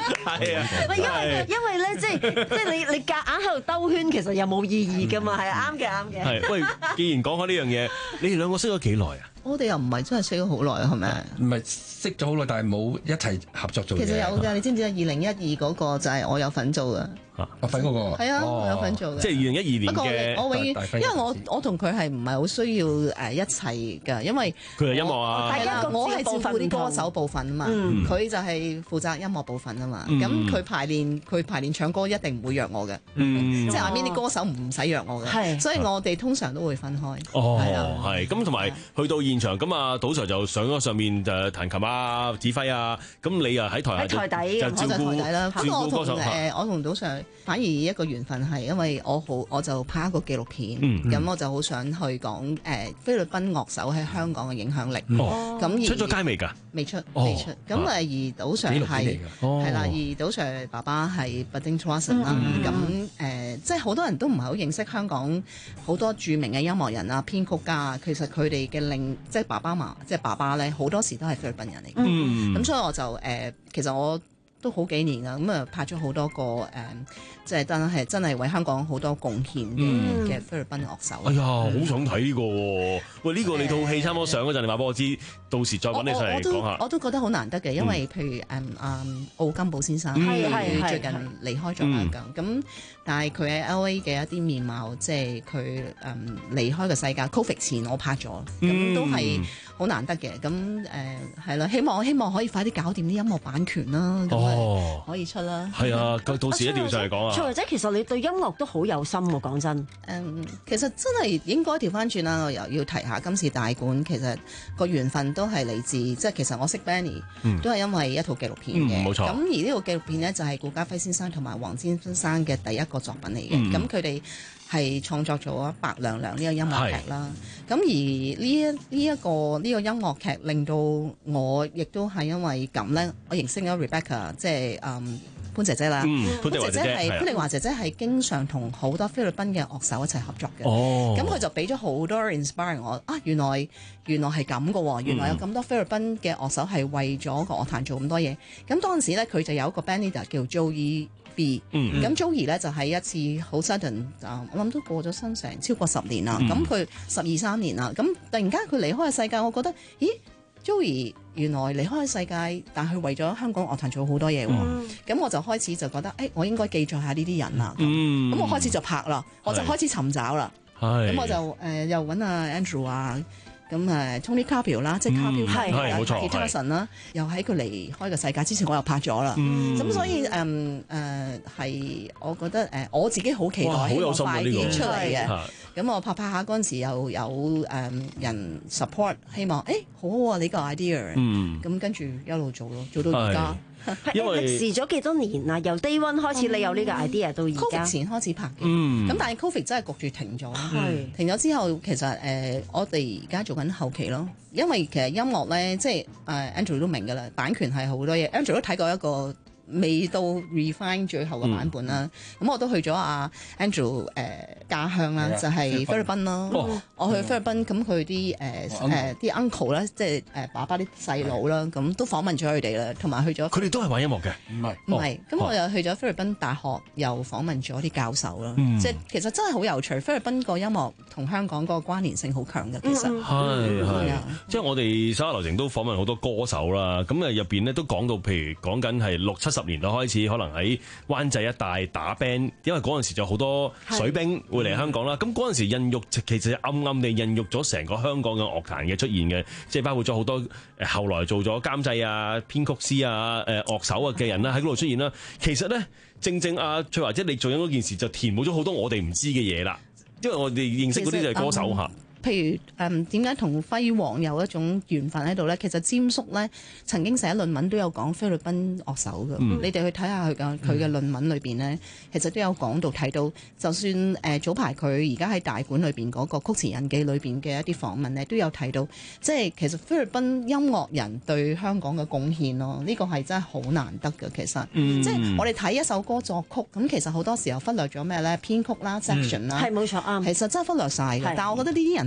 係啊， 因為因為咧，即係即係你你夾硬喺度兜圈，其實又冇意義噶嘛，係啱嘅啱嘅。 係，喂，既然講開呢樣嘢，你哋兩個識咗幾耐啊？ 我哋又唔係真係識咗好耐，係咪？ 唔係識咗好耐，但係冇一齊合作做嘢。 其實有㗎，你知唔知啊？二零一二嗰個就係我有份做嘅。 我份嗰個係啊，我有份做嘅。 即係二零一二年嘅。 不過我永遠，因為我我同佢係唔係好需要誒一齊㗎，因為佢係音樂啊。 係啦，我係照顧啲歌手部分啊嘛，佢就係負責音樂部分啊嘛。咁佢排練，佢排練唱歌一定唔會約我嘅。即係下邊啲歌手唔使約我嘅。所以我哋通常都會分開。 哦，係。咁同埋去到現場咁啊，賭 Sir 就上咗上面就彈琴啊、指揮啊。咁你啊喺台下喺台底就照顧照顧歌手。 誒，我同賭 Sir反而一個緣分係因為我好我就拍一個紀錄片，咁、嗯、我就好想去講誒、呃、菲律賓樂手喺香港嘅影響力。哦，咁而出咗街未㗎？ 未出，未出。咁誒、哦、而賭 Sir 係係啦，而賭 Sir 爸爸係 Budding Trawson 啦。咁誒即係好多人都唔係好認識香港好多著名嘅音樂人啊、編曲家啊。其實佢哋嘅令即係爸爸嘛，即係爸爸咧好多時都係菲律賓人嚟嘅。咁、嗯、所以我就誒、呃、其實我。都好幾年啦，咁啊拍咗好多個誒，即係真係真係為香港好多貢獻嘅嘅菲律賓樂手。 哎呀，好想睇呢個喎！喂，呢個你套戲差唔多上嗰陣，你話俾我知，到時再揾你上嚟講下。 我都覺得好難得嘅，因為譬如誒啊奧金寶先生，佢最近離開咗香港，咁但係佢喺 L A 嘅一啲面貌，即係佢誒離開個世界 Covid 前我拍咗，咁都係好難得嘅。咁誒係啦，希望希望可以快啲搞掂啲音樂版權啦。哦，可以出啦。 係啊，到時一定要上嚟講啊。 蔡華姐，其實你對音樂都好有心喎，講真。誒、 嗯，其實真係應該調翻轉啦。我又要提下今次大館，其實個緣分都係嚟自，即係其實我識 Benny、嗯、都係因為一套紀錄片嘅。冇、嗯、錯。咁而呢套紀錄片呢，就係顧嘉輝先生同埋黃霑先生嘅第一個作品嚟嘅。咁佢哋係創作咗《白娘娘》呢個音樂劇啦。咁而呢一呢一個呢、呢個音樂劇令到我亦都係因為咁咧，我認識咗 Rebecca， 即係嗯潘姐姐啦。嗯、潘姐姐係潘麗華姐姐係經常同好多菲律賓嘅樂手一齊合作嘅。哦，咁佢就俾咗好多 inspire 我啊！原來原來係咁嘅喎，原來有咁多菲律賓嘅樂手係為咗個樂壇做咁多嘢。咁當時咧，佢就有一個 band leader 叫 Joey B。嗯，咁 Joey 咧就係、是、一次好 sudden 啊，我諗都過咗身成超過十年啦。咁佢十二三年啦，咁突然間佢離開嘅世界，我覺得咦？Joey 原來離開世界，但係為咗香港樂壇做好多嘢喎。咁、嗯、我就開始就覺得，誒、欸，我應該記載下呢啲人啦。咁、嗯、我開始就拍啦，我就開始尋找啦。咁我就誒、呃、又揾阿 Andrew 啊。咁誒 Tony Carpio 啦，即係 Carpio 係冇錯 Peterson 啦，又喺佢離開個世界之前，我又拍咗啦。咁、嗯、所以誒誒係，我覺得誒、呃、我自己好期待，希望快啲出嚟嘅。咁、這個、我拍拍下嗰陣時，又有誒、嗯、人 support， 希望誒、欸、好好啊，你個 idea。咁、嗯、跟住一路做咯，做到而家。 因為歷時咗幾多年啦，由 Day One 開始，你有呢個 idea 到而家。 Covid 前開始拍嘅，咁、嗯、但係 Covid 真係焗住停咗。係停咗之後，其實誒、呃、我哋而家做緊後期咯。因為其實音樂咧，即係誒、呃、Andrew 都明㗎啦，版權係好多嘢。Andrew 都睇過一個未到 refine 最後嘅版本啦。咁、嗯、我都去咗阿 Andrew 誒、呃、家鄉啦，就係、是、菲律賓咯。哦、我去菲律賓，咁佢啲誒誒啲 uncle 啦，即係誒爸爸啲細佬啦，咁都訪問咗佢哋啦，同埋去咗。佢哋都係玩音樂嘅，唔係唔係。咁、哦、我又去咗菲律賓大學，又訪問咗啲教授啦。嗯、即係其實真係好有趣，菲律賓個音樂同香港個關聯性好強嘅。其實係係，即係我哋手下留情都訪問好多歌手啦。咁啊入邊咧都講到，譬如講緊係六七十年代開始，可能喺灣仔一帶打 band，因為嗰陣時就好多水兵會嚟香港啦。咁嗰陣時孕育其實暗暗地孕育咗成個香港嘅樂壇嘅出現嘅，即係包括咗好多誒後來做咗監製啊、編曲師啊、誒樂手啊嘅人啦喺嗰度出現啦。其實咧，正正阿翠華姐你做緊嗰件事就填補咗好多我哋唔知嘅嘢啦，因為我哋認識嗰啲就係歌手嚇。譬如誒點解同輝煌有一種緣分喺度咧？其實詹叔咧曾經寫論文都有講菲律賓樂手嘅、嗯，你哋去睇下佢嘅佢嘅論文裏邊咧，其實都有講到睇到，就算誒、呃、早排佢而家喺大館裏邊嗰個曲詞印記裏邊嘅一啲訪問咧，都有睇到，即係其實菲律賓音樂人對香港嘅貢獻咯，呢、呢個係真係好難得嘅。其實，嗯、即係我哋睇一首歌作曲，咁其實好多時候忽略咗咩咧？編曲啦、section 啦，係冇錯啱。其實真係忽略晒嘅，但係我覺得呢啲人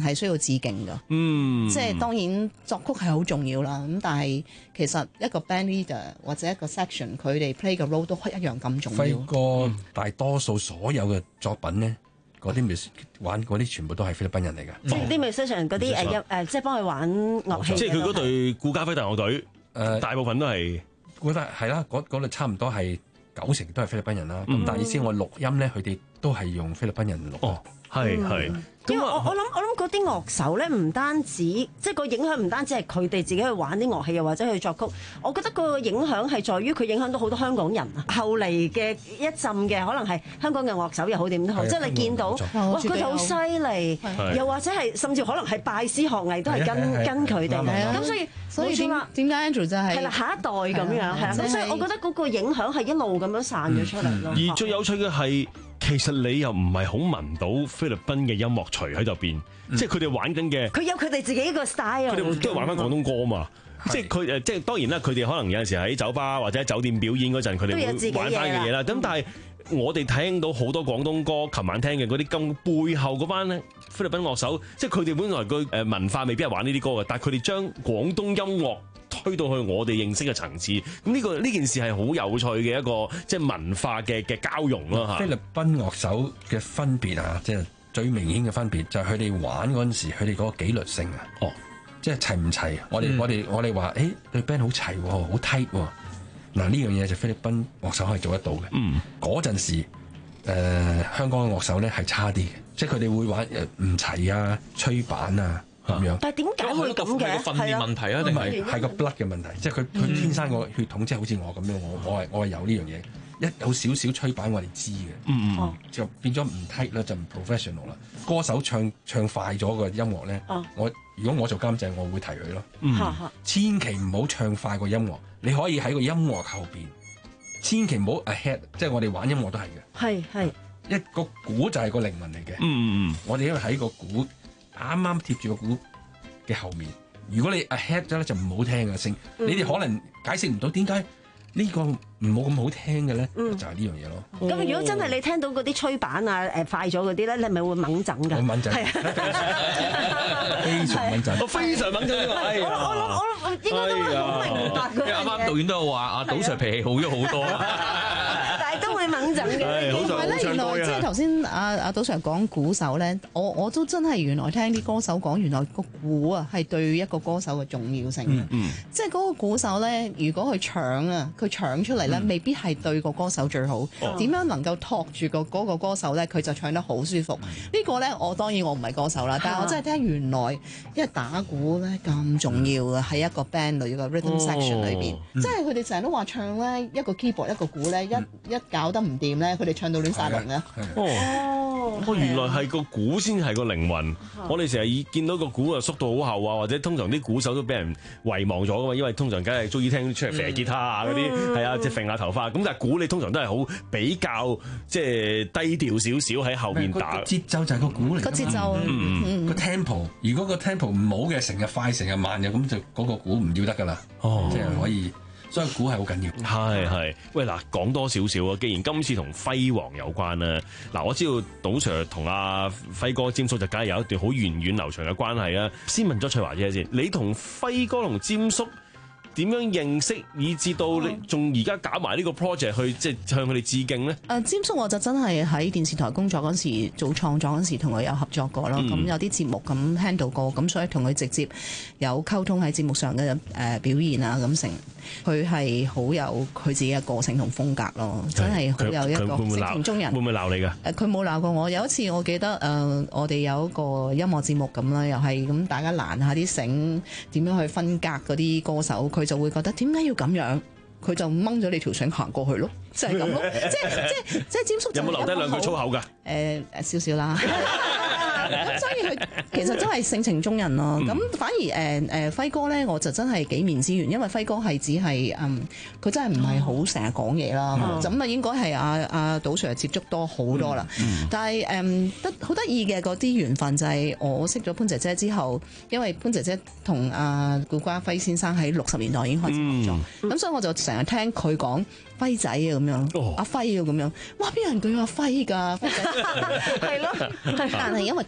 係需要致敬㗎。 嗯， 即係當然作曲係好重要啦。咁但係其實一個 band leader 或者一個 section 佢哋 play 嘅 role 都一樣咁重要。 輝哥大多數所有嘅作品咧，嗰啲 music 玩嗰啲全部都係菲律賓人嚟㗎。 即係啲 musician 嗰啲誒音誒，即係幫佢玩樂器。 即係佢嗰隊顧嘉輝大樂隊，誒大部分都係。 覺得係啦，嗰嗰度差唔多係九成都係菲律賓人啦。咁、嗯、但係意思我錄音咧，佢哋都係用菲律賓人錄。 哦，係係。 嗯因為我我諗我諗嗰啲樂手咧，唔單止即係個影響，唔單止係佢哋自己去玩啲樂器，又或者去作曲。我覺得個影響係在於佢影響到好多香港人啊。後嚟嘅一陣嘅可能係香港嘅樂手又好點都好，即係你見到哇，佢哋好犀利，又或者係甚至可能係拜師學藝都係跟跟佢哋。咁所以所以點點解 Andrew 就係係啦下一代咁樣係啦。咁所以我覺得嗰個影響係一路咁樣散咗出嚟咯。 而最有趣嘅係。其實你又唔係好聞到菲律賓嘅音樂除喺度邊，嗯、即係佢哋玩緊嘅。 佢有佢哋自己一個 style。佢哋都係玩翻廣東歌嘛。是即係佢誒，即係當然啦。佢哋可能有陣時喺酒吧或者喺酒店表演嗰陣，佢哋會玩翻嘅嘢啦。咁但係我哋聽到好多廣東歌，琴晚聽嘅嗰啲咁背後嗰班咧菲律賓樂手，即係佢哋本來個誒文化未必係玩呢啲歌嘅，但係佢哋將廣東音樂推到去我哋認識嘅層次，咁呢個呢件事係好有趣嘅一個即係文化嘅嘅交融咯嚇。 菲律賓樂手嘅分別啊，即係最明顯嘅分別就係佢哋玩嗰陣時，佢哋嗰個紀律性啊，哦，即係齊唔齊？我哋、嗯、我哋我哋話，誒對 band 好齊喎，好 tight 喎。嗱呢樣嘢就菲律賓樂手可以做得到嘅。嗯，嗰陣時、呃、香港嘅樂手咧係差啲嘅，即係佢哋會玩誒唔齊啊、吹板啊。咁樣， 但係點解會咁嘅？ 訓練問題啊，定係係個 blood 嘅問題？即係佢佢天生個血統，即係好似我咁樣，我我係我係有呢樣嘢。一有少少吹板，我哋知嘅，嗯嗯，就變咗唔 tight 啦，就唔 professional 啦。歌手唱唱快咗個音樂咧，啊、我如果我做監製，我會提佢咯。嗯，千祈唔好唱快個音樂，你可以喺個音樂後邊，千祈唔好 ahead。即係我哋玩音樂都係嘅， 係係一個鼓就係個靈魂嚟嘅。嗯嗯嗯，我哋因為喺個鼓。啱啱貼住個鼓嘅後面，如果你 ahead 咗咧就唔好聽嘅聲，嗯、你哋可能解釋唔到點解呢個唔好咁好聽嘅咧，嗯、就係呢樣嘢咯。 咁、嗯、如果真係你聽到嗰啲吹板啊誒快咗嗰啲咧，你係咪會猛整㗎？ 會猛整，係非常猛整， 我非常猛整呢個。 我我諗我我應該都好明白嘅。 啱啱導演都有話阿賭 Sir 脾氣好咗好多。 都會猛整嘅， 因為咧原來即係頭先阿阿賭 Sir 講鼓手咧，我我都真係原來聽啲歌手講，原來個鼓啊係對一個歌手嘅重要性嘅。嗯嗯、即係嗰個鼓手咧，如果佢搶啊，佢搶出嚟咧，未必係對個歌手最好。點、哦、樣能夠托住個嗰個歌手咧，佢就唱得好舒服。嗯、個呢個咧，我當然我唔係歌手啦，但係我真係聽原來，因為打鼓咧咁重要嘅，喺一個 band 裏個 rhythm section 裏邊，哦嗯、即係佢哋成日都話唱咧一個 keyboard 一個鼓咧一、嗯、一。搞得唔掂咧，佢哋唱到亂晒龍咧。 哦，哦，原來係個鼓先係個靈魂。我哋成日見到個鼓啊縮到好後啊，或者通常啲鼓手都俾人遺忘咗噶嘛，因為通常梗係中意聽出嚟肥吉他啊嗰啲，係啊，即係揈下頭髮。咁但係鼓你通常都係好比較即係低調少少喺後面打。 節奏就係個鼓嚟。 個節奏， 個 tempo。如果個 tempo 唔好嘅，成日快成日慢嘅，咁就嗰個鼓唔要得噶啦。哦，即係可以。所以鼓係好緊要， 係係。喂嗱，講多少少啊？既然今次同輝煌有關啦，嗱，我知道賭 Sir 同阿輝哥霑叔就梗係有一段好源遠流長嘅關係啦。先問咗翠華姐先，你同輝哥同霑叔點樣認識，以至到你仲而家搞埋呢個 project 去即係向佢哋致敬咧？ 誒，霑叔我就真係喺電視台工作嗰時做創作嗰時同佢有合作過咯，咁、嗯、有啲節目咁 handle 過，咁所以同佢直接有溝通喺節目上嘅誒表現啊咁成。佢係好有佢自己嘅個性同風格咯，真係好有一個性情中人。 會唔會鬧你㗎？ 誒，佢冇鬧過我。有一次我記得誒、呃，我哋有一個音樂節目咁啦，又係咁大家攔下啲繩，點樣去分隔嗰啲歌手，佢就會覺得點解要咁樣？佢就掹咗你條繩行過去咯，就係、是、咁咯。即係即係即係霑叔有冇留低兩句粗口㗎？誒誒、呃、少少啦。咁所以佢其實真係性情中人咯。咁、嗯、反而誒誒、呃、輝哥咧，我就真係幾面之緣，因為輝哥係只係嗯，佢真係唔係好成日講嘢啦。咁啊、嗯、應該係阿阿賭 Sir 接觸多好多啦。嗯、但係誒得好得意嘅嗰啲緣分就係我識咗潘姐姐之後，因為潘姐姐同阿顧嘉輝先生喺六十年代已經開始合作，咁、嗯、所以我就成日聽佢講輝仔啊咁樣，哦、阿輝啊咁樣，哇邊有人叫阿輝㗎？輝仔係咯，但係因為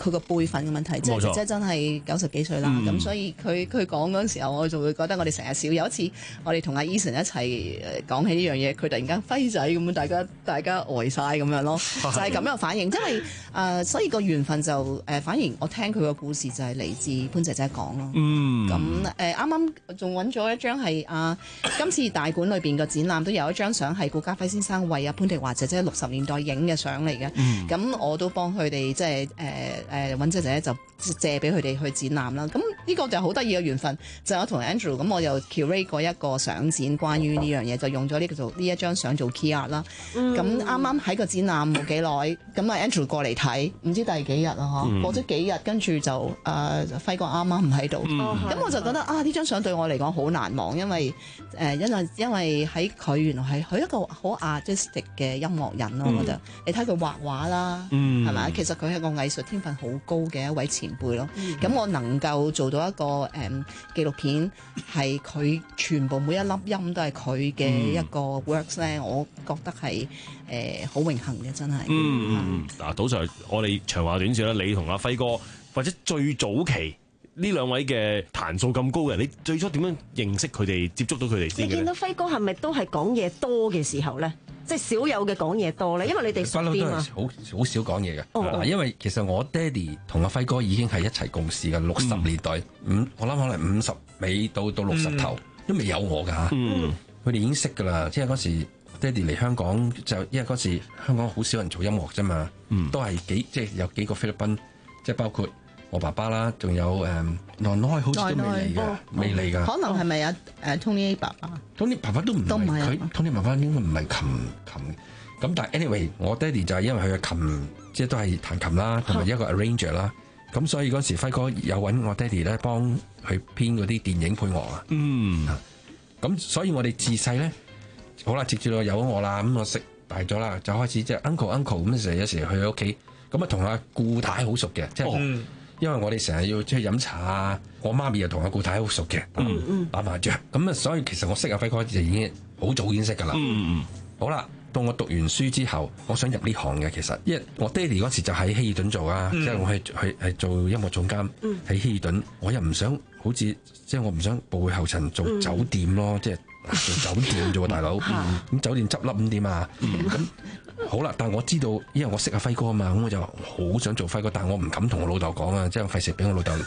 佢個輩份嘅問題，即係姐姐真係九十幾歲啦，咁、嗯、所以佢佢講嗰陣時候，我就會覺得我哋成日笑。有一次我哋同阿 Eason 一齊講起呢樣嘢，佢突然間輝仔咁樣，大家大家呆晒咁樣咯，就係咁樣反應。因為誒、呃，所以個緣分就誒、呃，反而我聽佢個故事就係嚟自潘姐姐講咯。嗯，咁誒啱啱仲揾咗一張係啊，今次大館裏邊嘅展覽都有一張相係顧嘉輝先生為阿潘迪華姐姐六十年代影嘅相嚟嘅。咁、嗯、我都幫佢哋即係誒誒揾姐姐就借俾佢哋去展覽啦。咁呢個就好得意嘅緣分，就我同 Andrew 咁我又 curate 過一個相展，關於呢樣嘢就用咗呢個做呢一張相做 key art 啦。咁啱啱喺個展覽冇幾耐，咁啊 Andrew 過嚟睇，唔知第幾日啊嗬、嗯，過咗幾日，跟住就誒、呃、輝哥啱啱唔喺度，咁、嗯、我就覺得啊呢張相對我嚟講好難忘，因為誒、呃、因為因為喺佢原來係佢一個好 artistic 嘅音樂人咯、嗯，我覺得你睇佢畫畫啦，係、嗯、咪？其實佢係個藝術天分好高嘅一位前輩咯。咁、嗯、我能夠做到一個誒、嗯、紀錄片，係佢全部每一粒音都係佢嘅一個 works 咧、嗯，我覺得係誒好榮幸嘅，真係。 嗯嗱，賭 Sir，我哋長話短說啦，你同阿輝哥或者最早期呢兩位嘅彈數咁高嘅，你最初點樣認識佢哋，接觸到佢哋先嘅？ 你見到輝哥係咪都係講嘢多嘅時候咧？即係少有嘅講嘢多咧，因為你哋熟啲嘛。 好好少講嘢嘅。嗱，因為其實我爹哋同阿輝哥已經係一齊共事嘅，六十年代五、嗯，我諗可能五十尾到到六十頭、嗯、都未有我㗎嚇。嗯，佢哋已經識㗎啦，即係嗰時爹哋嚟香港就因為嗰時香港好少人做音樂啫嘛、嗯，都係幾即係有幾個菲律賓，即係包括我爸爸啦，仲有誒內內好似都未嚟嘅，未嚟㗎。 可能係咪啊誒 Tony 爸爸 ？Tony 爸爸都唔係佢 ，Tony 爸爸應該唔係琴琴咁，但係 anyway， 我爹哋就係因為佢嘅琴，即係都係彈琴啦，同埋一個 arranger 啦。咁所以嗰時輝哥有揾我爹哋咧幫佢編嗰啲電影配樂啊。嗯。咁所以我哋自細咧，好啦，直至到有咗我啦，咁我識大咗啦，就開始即係 uncle uncle 咁成日有時去佢屋企，咁啊同阿顧太好熟嘅，即係。嗯因為我哋成日要出去飲茶啊，我媽咪又同阿顧太好熟嘅，打、嗯、打麻雀，咁啊，所以其實我識阿輝哥就已經好早已經識噶啦。嗯嗯，好啦，到我讀完書之後，我想入呢行嘅，其實因為我爹哋嗰時就喺希爾頓做啊，即、嗯、係、就是、我係係係做音樂總監喺、嗯、希爾頓，我又唔想好似即係我唔想步後塵做酒店咯，即、嗯、係、就是、做酒店啫喎，大佬，咁、嗯、酒店執笠咁點啊？咁、嗯。好啦，但係我知道，因為我識阿輝哥啊嘛，咁我就好想做輝哥，但係我唔敢同我老豆講啊，即係費事俾我老豆。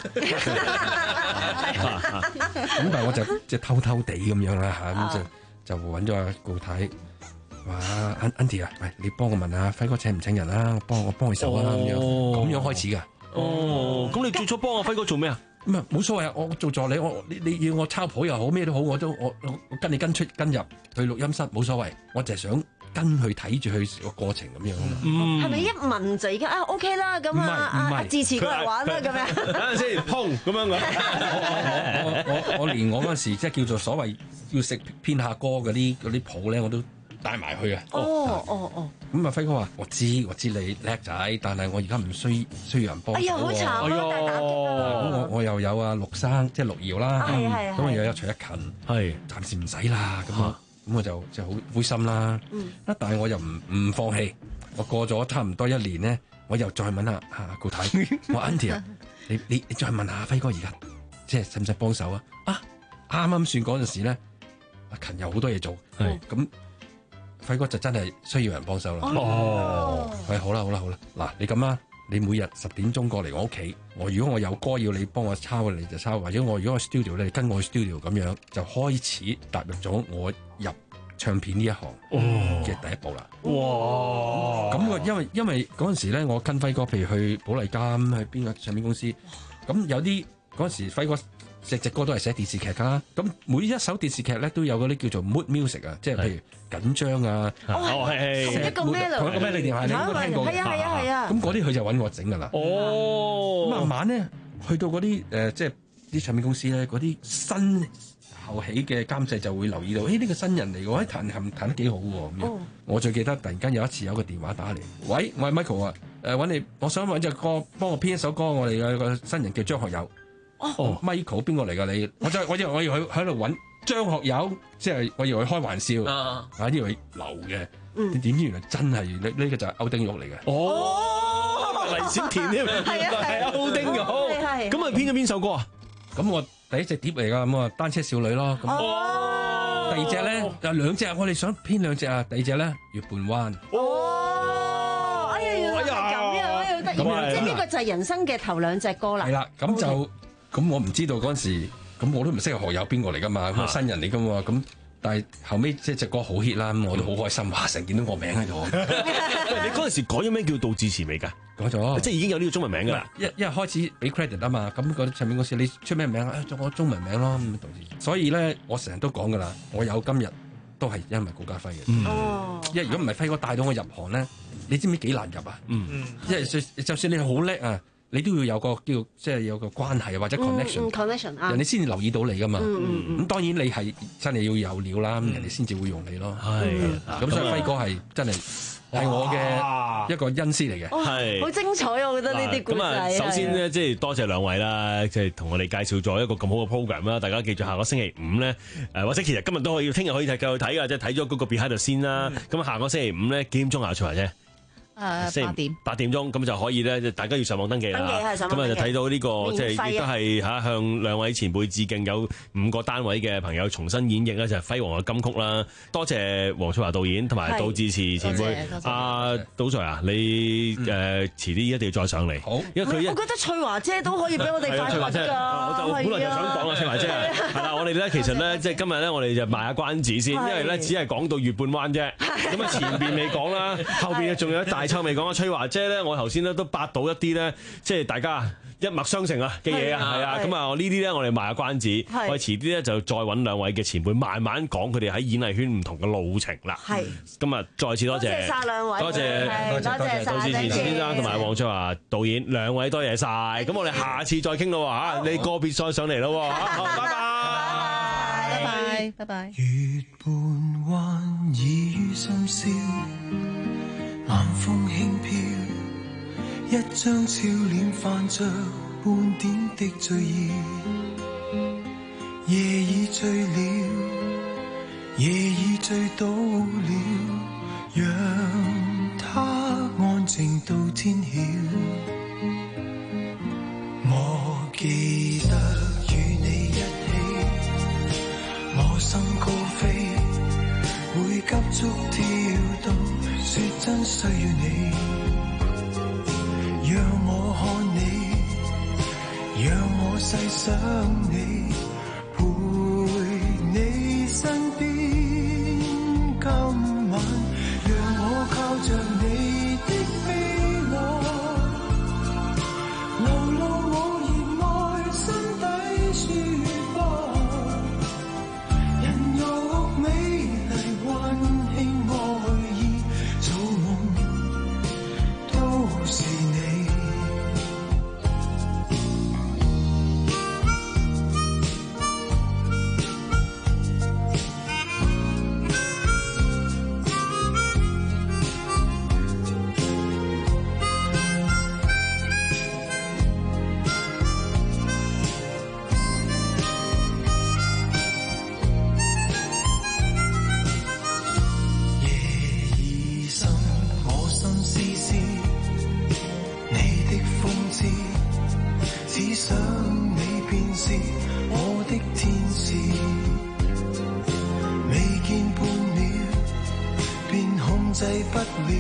咁但係我就即係偷偷地咁樣啦嚇，咁就就揾咗阿顧太，話 Auntie 啊，喂，你幫我問下輝哥請唔請人啊？幫我幫佢手啊咁樣，咁樣開始㗎。哦，咁你最初幫阿輝哥做咩啊？唔係冇所謂啊，我做助理，我你你要我抄譜又好咩都好，我都我我跟你跟出跟入去錄音室冇所謂，我就係想。跟佢睇住佢個過程咁樣啊嘛，係、 嗯、咪一問就已經啊 OK 啦咁啊啊支持過嚟玩啦咁樣， 等陣先，砰咁樣嘅。 我我我我連我嗰時即係叫做所謂要識編下歌嗰啲嗰啲譜咧，我都帶埋去啊。 哦哦哦。咁啊輝哥話：我知我知你叻仔，但係我而家唔需需要人幫。 哎呀好慘啊！ 哎呀，咁我我又有啊陸生即係陸瑤啦，咁啊又有徐一勤，係暫時唔使啦咁啊。咁我就就好灰心啦，嗯、但係我又唔唔放棄。我過咗差唔多一年咧，我又再問下啊顧太，我 Auntie 啊，你你你再問下輝哥而家即係使唔使幫手啊？啊啱啱算嗰陣時咧，阿勤有好多嘢做，咁輝哥就真係需要人幫手啦。哦，係好啦好啦好啦，嗱你咁啦。你每日十點鐘過嚟我屋企，我如果我有歌要你幫我抄，你就抄；或者我如果我 studio 咧，你跟我去 studio 咁樣，就開始踏入咗我入唱片呢一行嘅第一步啦。哇！咁我因為因為嗰陣時咧，我跟輝哥，譬如去寶麗金，去邊個唱片公司，咁有啲嗰陣時輝哥隻隻歌都係寫電視劇㗎啦。咁每一首電視劇咧都有嗰啲叫做 mood music 啊，即係譬如緊張啊， 哦係同一個 melody， 同一個 melody 電話你應該聽過嘅， 係啊係啊係啊。 咁嗰啲佢就揾我整㗎啦。哦，咁慢慢咧去到嗰啲誒，即係啲唱片公司咧，嗰啲新後起嘅監製就會留意到，誒呢個新人嚟嘅，誒彈琴彈得幾好喎咁樣。我最記得突然間有一次有個電話打嚟，喂，我係 Michael 啊，誒揾你，我想揾隻歌，幫我編一首歌，我哋嘅個新人叫張學友。哦 ，Michael 邊個嚟㗎你？我就我以為我以為喺度揾張學友，即係我以為開玩笑，啊，以為流嘅，點知原來真係呢呢個就係歐丁玉嚟嘅。哦， 黎小田添， 係啊係啊， 歐丁嘅好。咁啊編咗邊首歌啊？ 咁我第一隻碟嚟㗎，咁啊單車少女咯。哦。第二隻咧有兩隻，我哋想編兩隻啊。第二隻咧月半彎。 哦。哎呀，原來係咁樣，哎呀得意，即係呢個就係人生嘅頭兩隻歌啦。 係啦，咁就咁我唔知道嗰陣時，咁我都唔識學友邊個嚟㗎嘛，咁新人嚟㗎嘛，咁。但係後尾即係隻歌好 hit 啦，我都好開心，哇！成見到我名喺度。 喂，你嗰陣時改咗名叫杜自持未㗎？ 改咗， 即係已經有呢個中文名㗎啦。 一一開始俾 credit 啊嘛，咁嗰唱片公司你出咩名啊？做我中文名咯，咁杜自持。所以咧，我成日都講㗎啦，我有今日都係因為顧嘉輝嘅。哦、嗯。因為如果唔係輝哥帶到我入行咧，你知唔知幾難入啊？嗯。因為就算你好叻啊。你都要有個叫即係有個關係或者 connection，connection、嗯嗯、人哋先至留意到你噶嘛。咁、嗯嗯、當然你係真係要有料啦，嗯、人哋先至會用你咯。係，咁所以輝哥係真係係我嘅一個恩師嚟嘅。係， 好精彩啊！我覺得呢啲故事。咁啊， 首先咧，即係多謝兩位啦，即係同我哋介紹咗一個咁好嘅 program 啦。大家記住下個星期五咧，誒或者其實今日都可以，聽日可以繼續睇㗎，即係睇咗嗰個 behind 先啦。咁、嗯、下個星期五咧幾點鐘下出嚟啫？ 誒八點八點鐘咁就可以咧，大家要上網登記啦。咁啊就睇到呢個即係亦都係嚇向兩位前輩致敬，有五個單位嘅朋友重新演繹咧，就係輝煌嘅金曲啦。多謝黃翠華導演同埋杜自持前輩。阿杜 Sir 啊，你誒遲啲一定要再上嚟。好，因為佢我覺得翠華姐都可以俾我哋發掘㗎。 我就本來就想講啊，翠華姐係啦，我哋咧其實咧即係今日咧，我哋就賣下關子先，因為咧只係講到月半彎啫。咁啊前邊未講啦，後邊仲有一大抽未講啊。翠華姐咧，我頭先咧都八到一啲咧，即係大家一脈相承啊嘅嘢啊，係啊，咁啊，我呢啲咧我哋賣下關子，我哋遲啲咧就再揾兩位嘅前輩慢慢講佢哋喺演藝圈唔同嘅路程啦。係，今日再次多謝，多謝晒兩位，多謝多謝多謝杜自持先生同埋黃翠華導演兩位多謝晒。咁我哋下次再傾咯嚇，你個別再上嚟咯嚇，好，拜拜， 拜拜，拜拜。 月半彎已於深宵。晚風輕飄，一張俏臉泛着半點的醉意。夜已醉了，夜已醉倒了，讓它安靜到天曉。我記得與你一起，我心高飛，會急速跳動。說真需要你，讓我看你，讓我細想你，陪你身邊。今晚讓我靠着你的臂膀，流露我熱愛心底説話，人肉美麗溫馨愛。是你。制不了，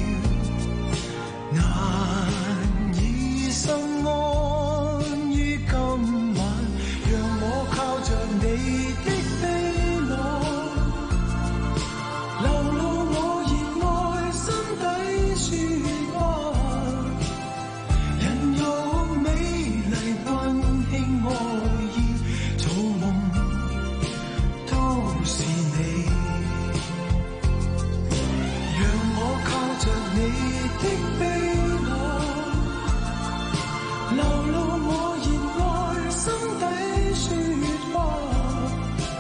難以心安於今晚，讓我靠着你的臂膀，流露我熱愛心底説話，人肉美麗溫馨愛意，做夢都是你。你的臂膀，流露我熱愛心底説話，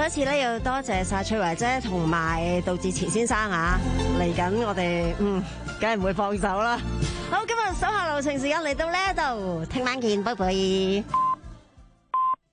再一次咧要多謝晒翠華姐同埋杜志慈先生啊！嚟緊我哋嗯，梗係唔會放手啦。好，今日手下留情時間嚟到呢一度，聽晚見，拜拜。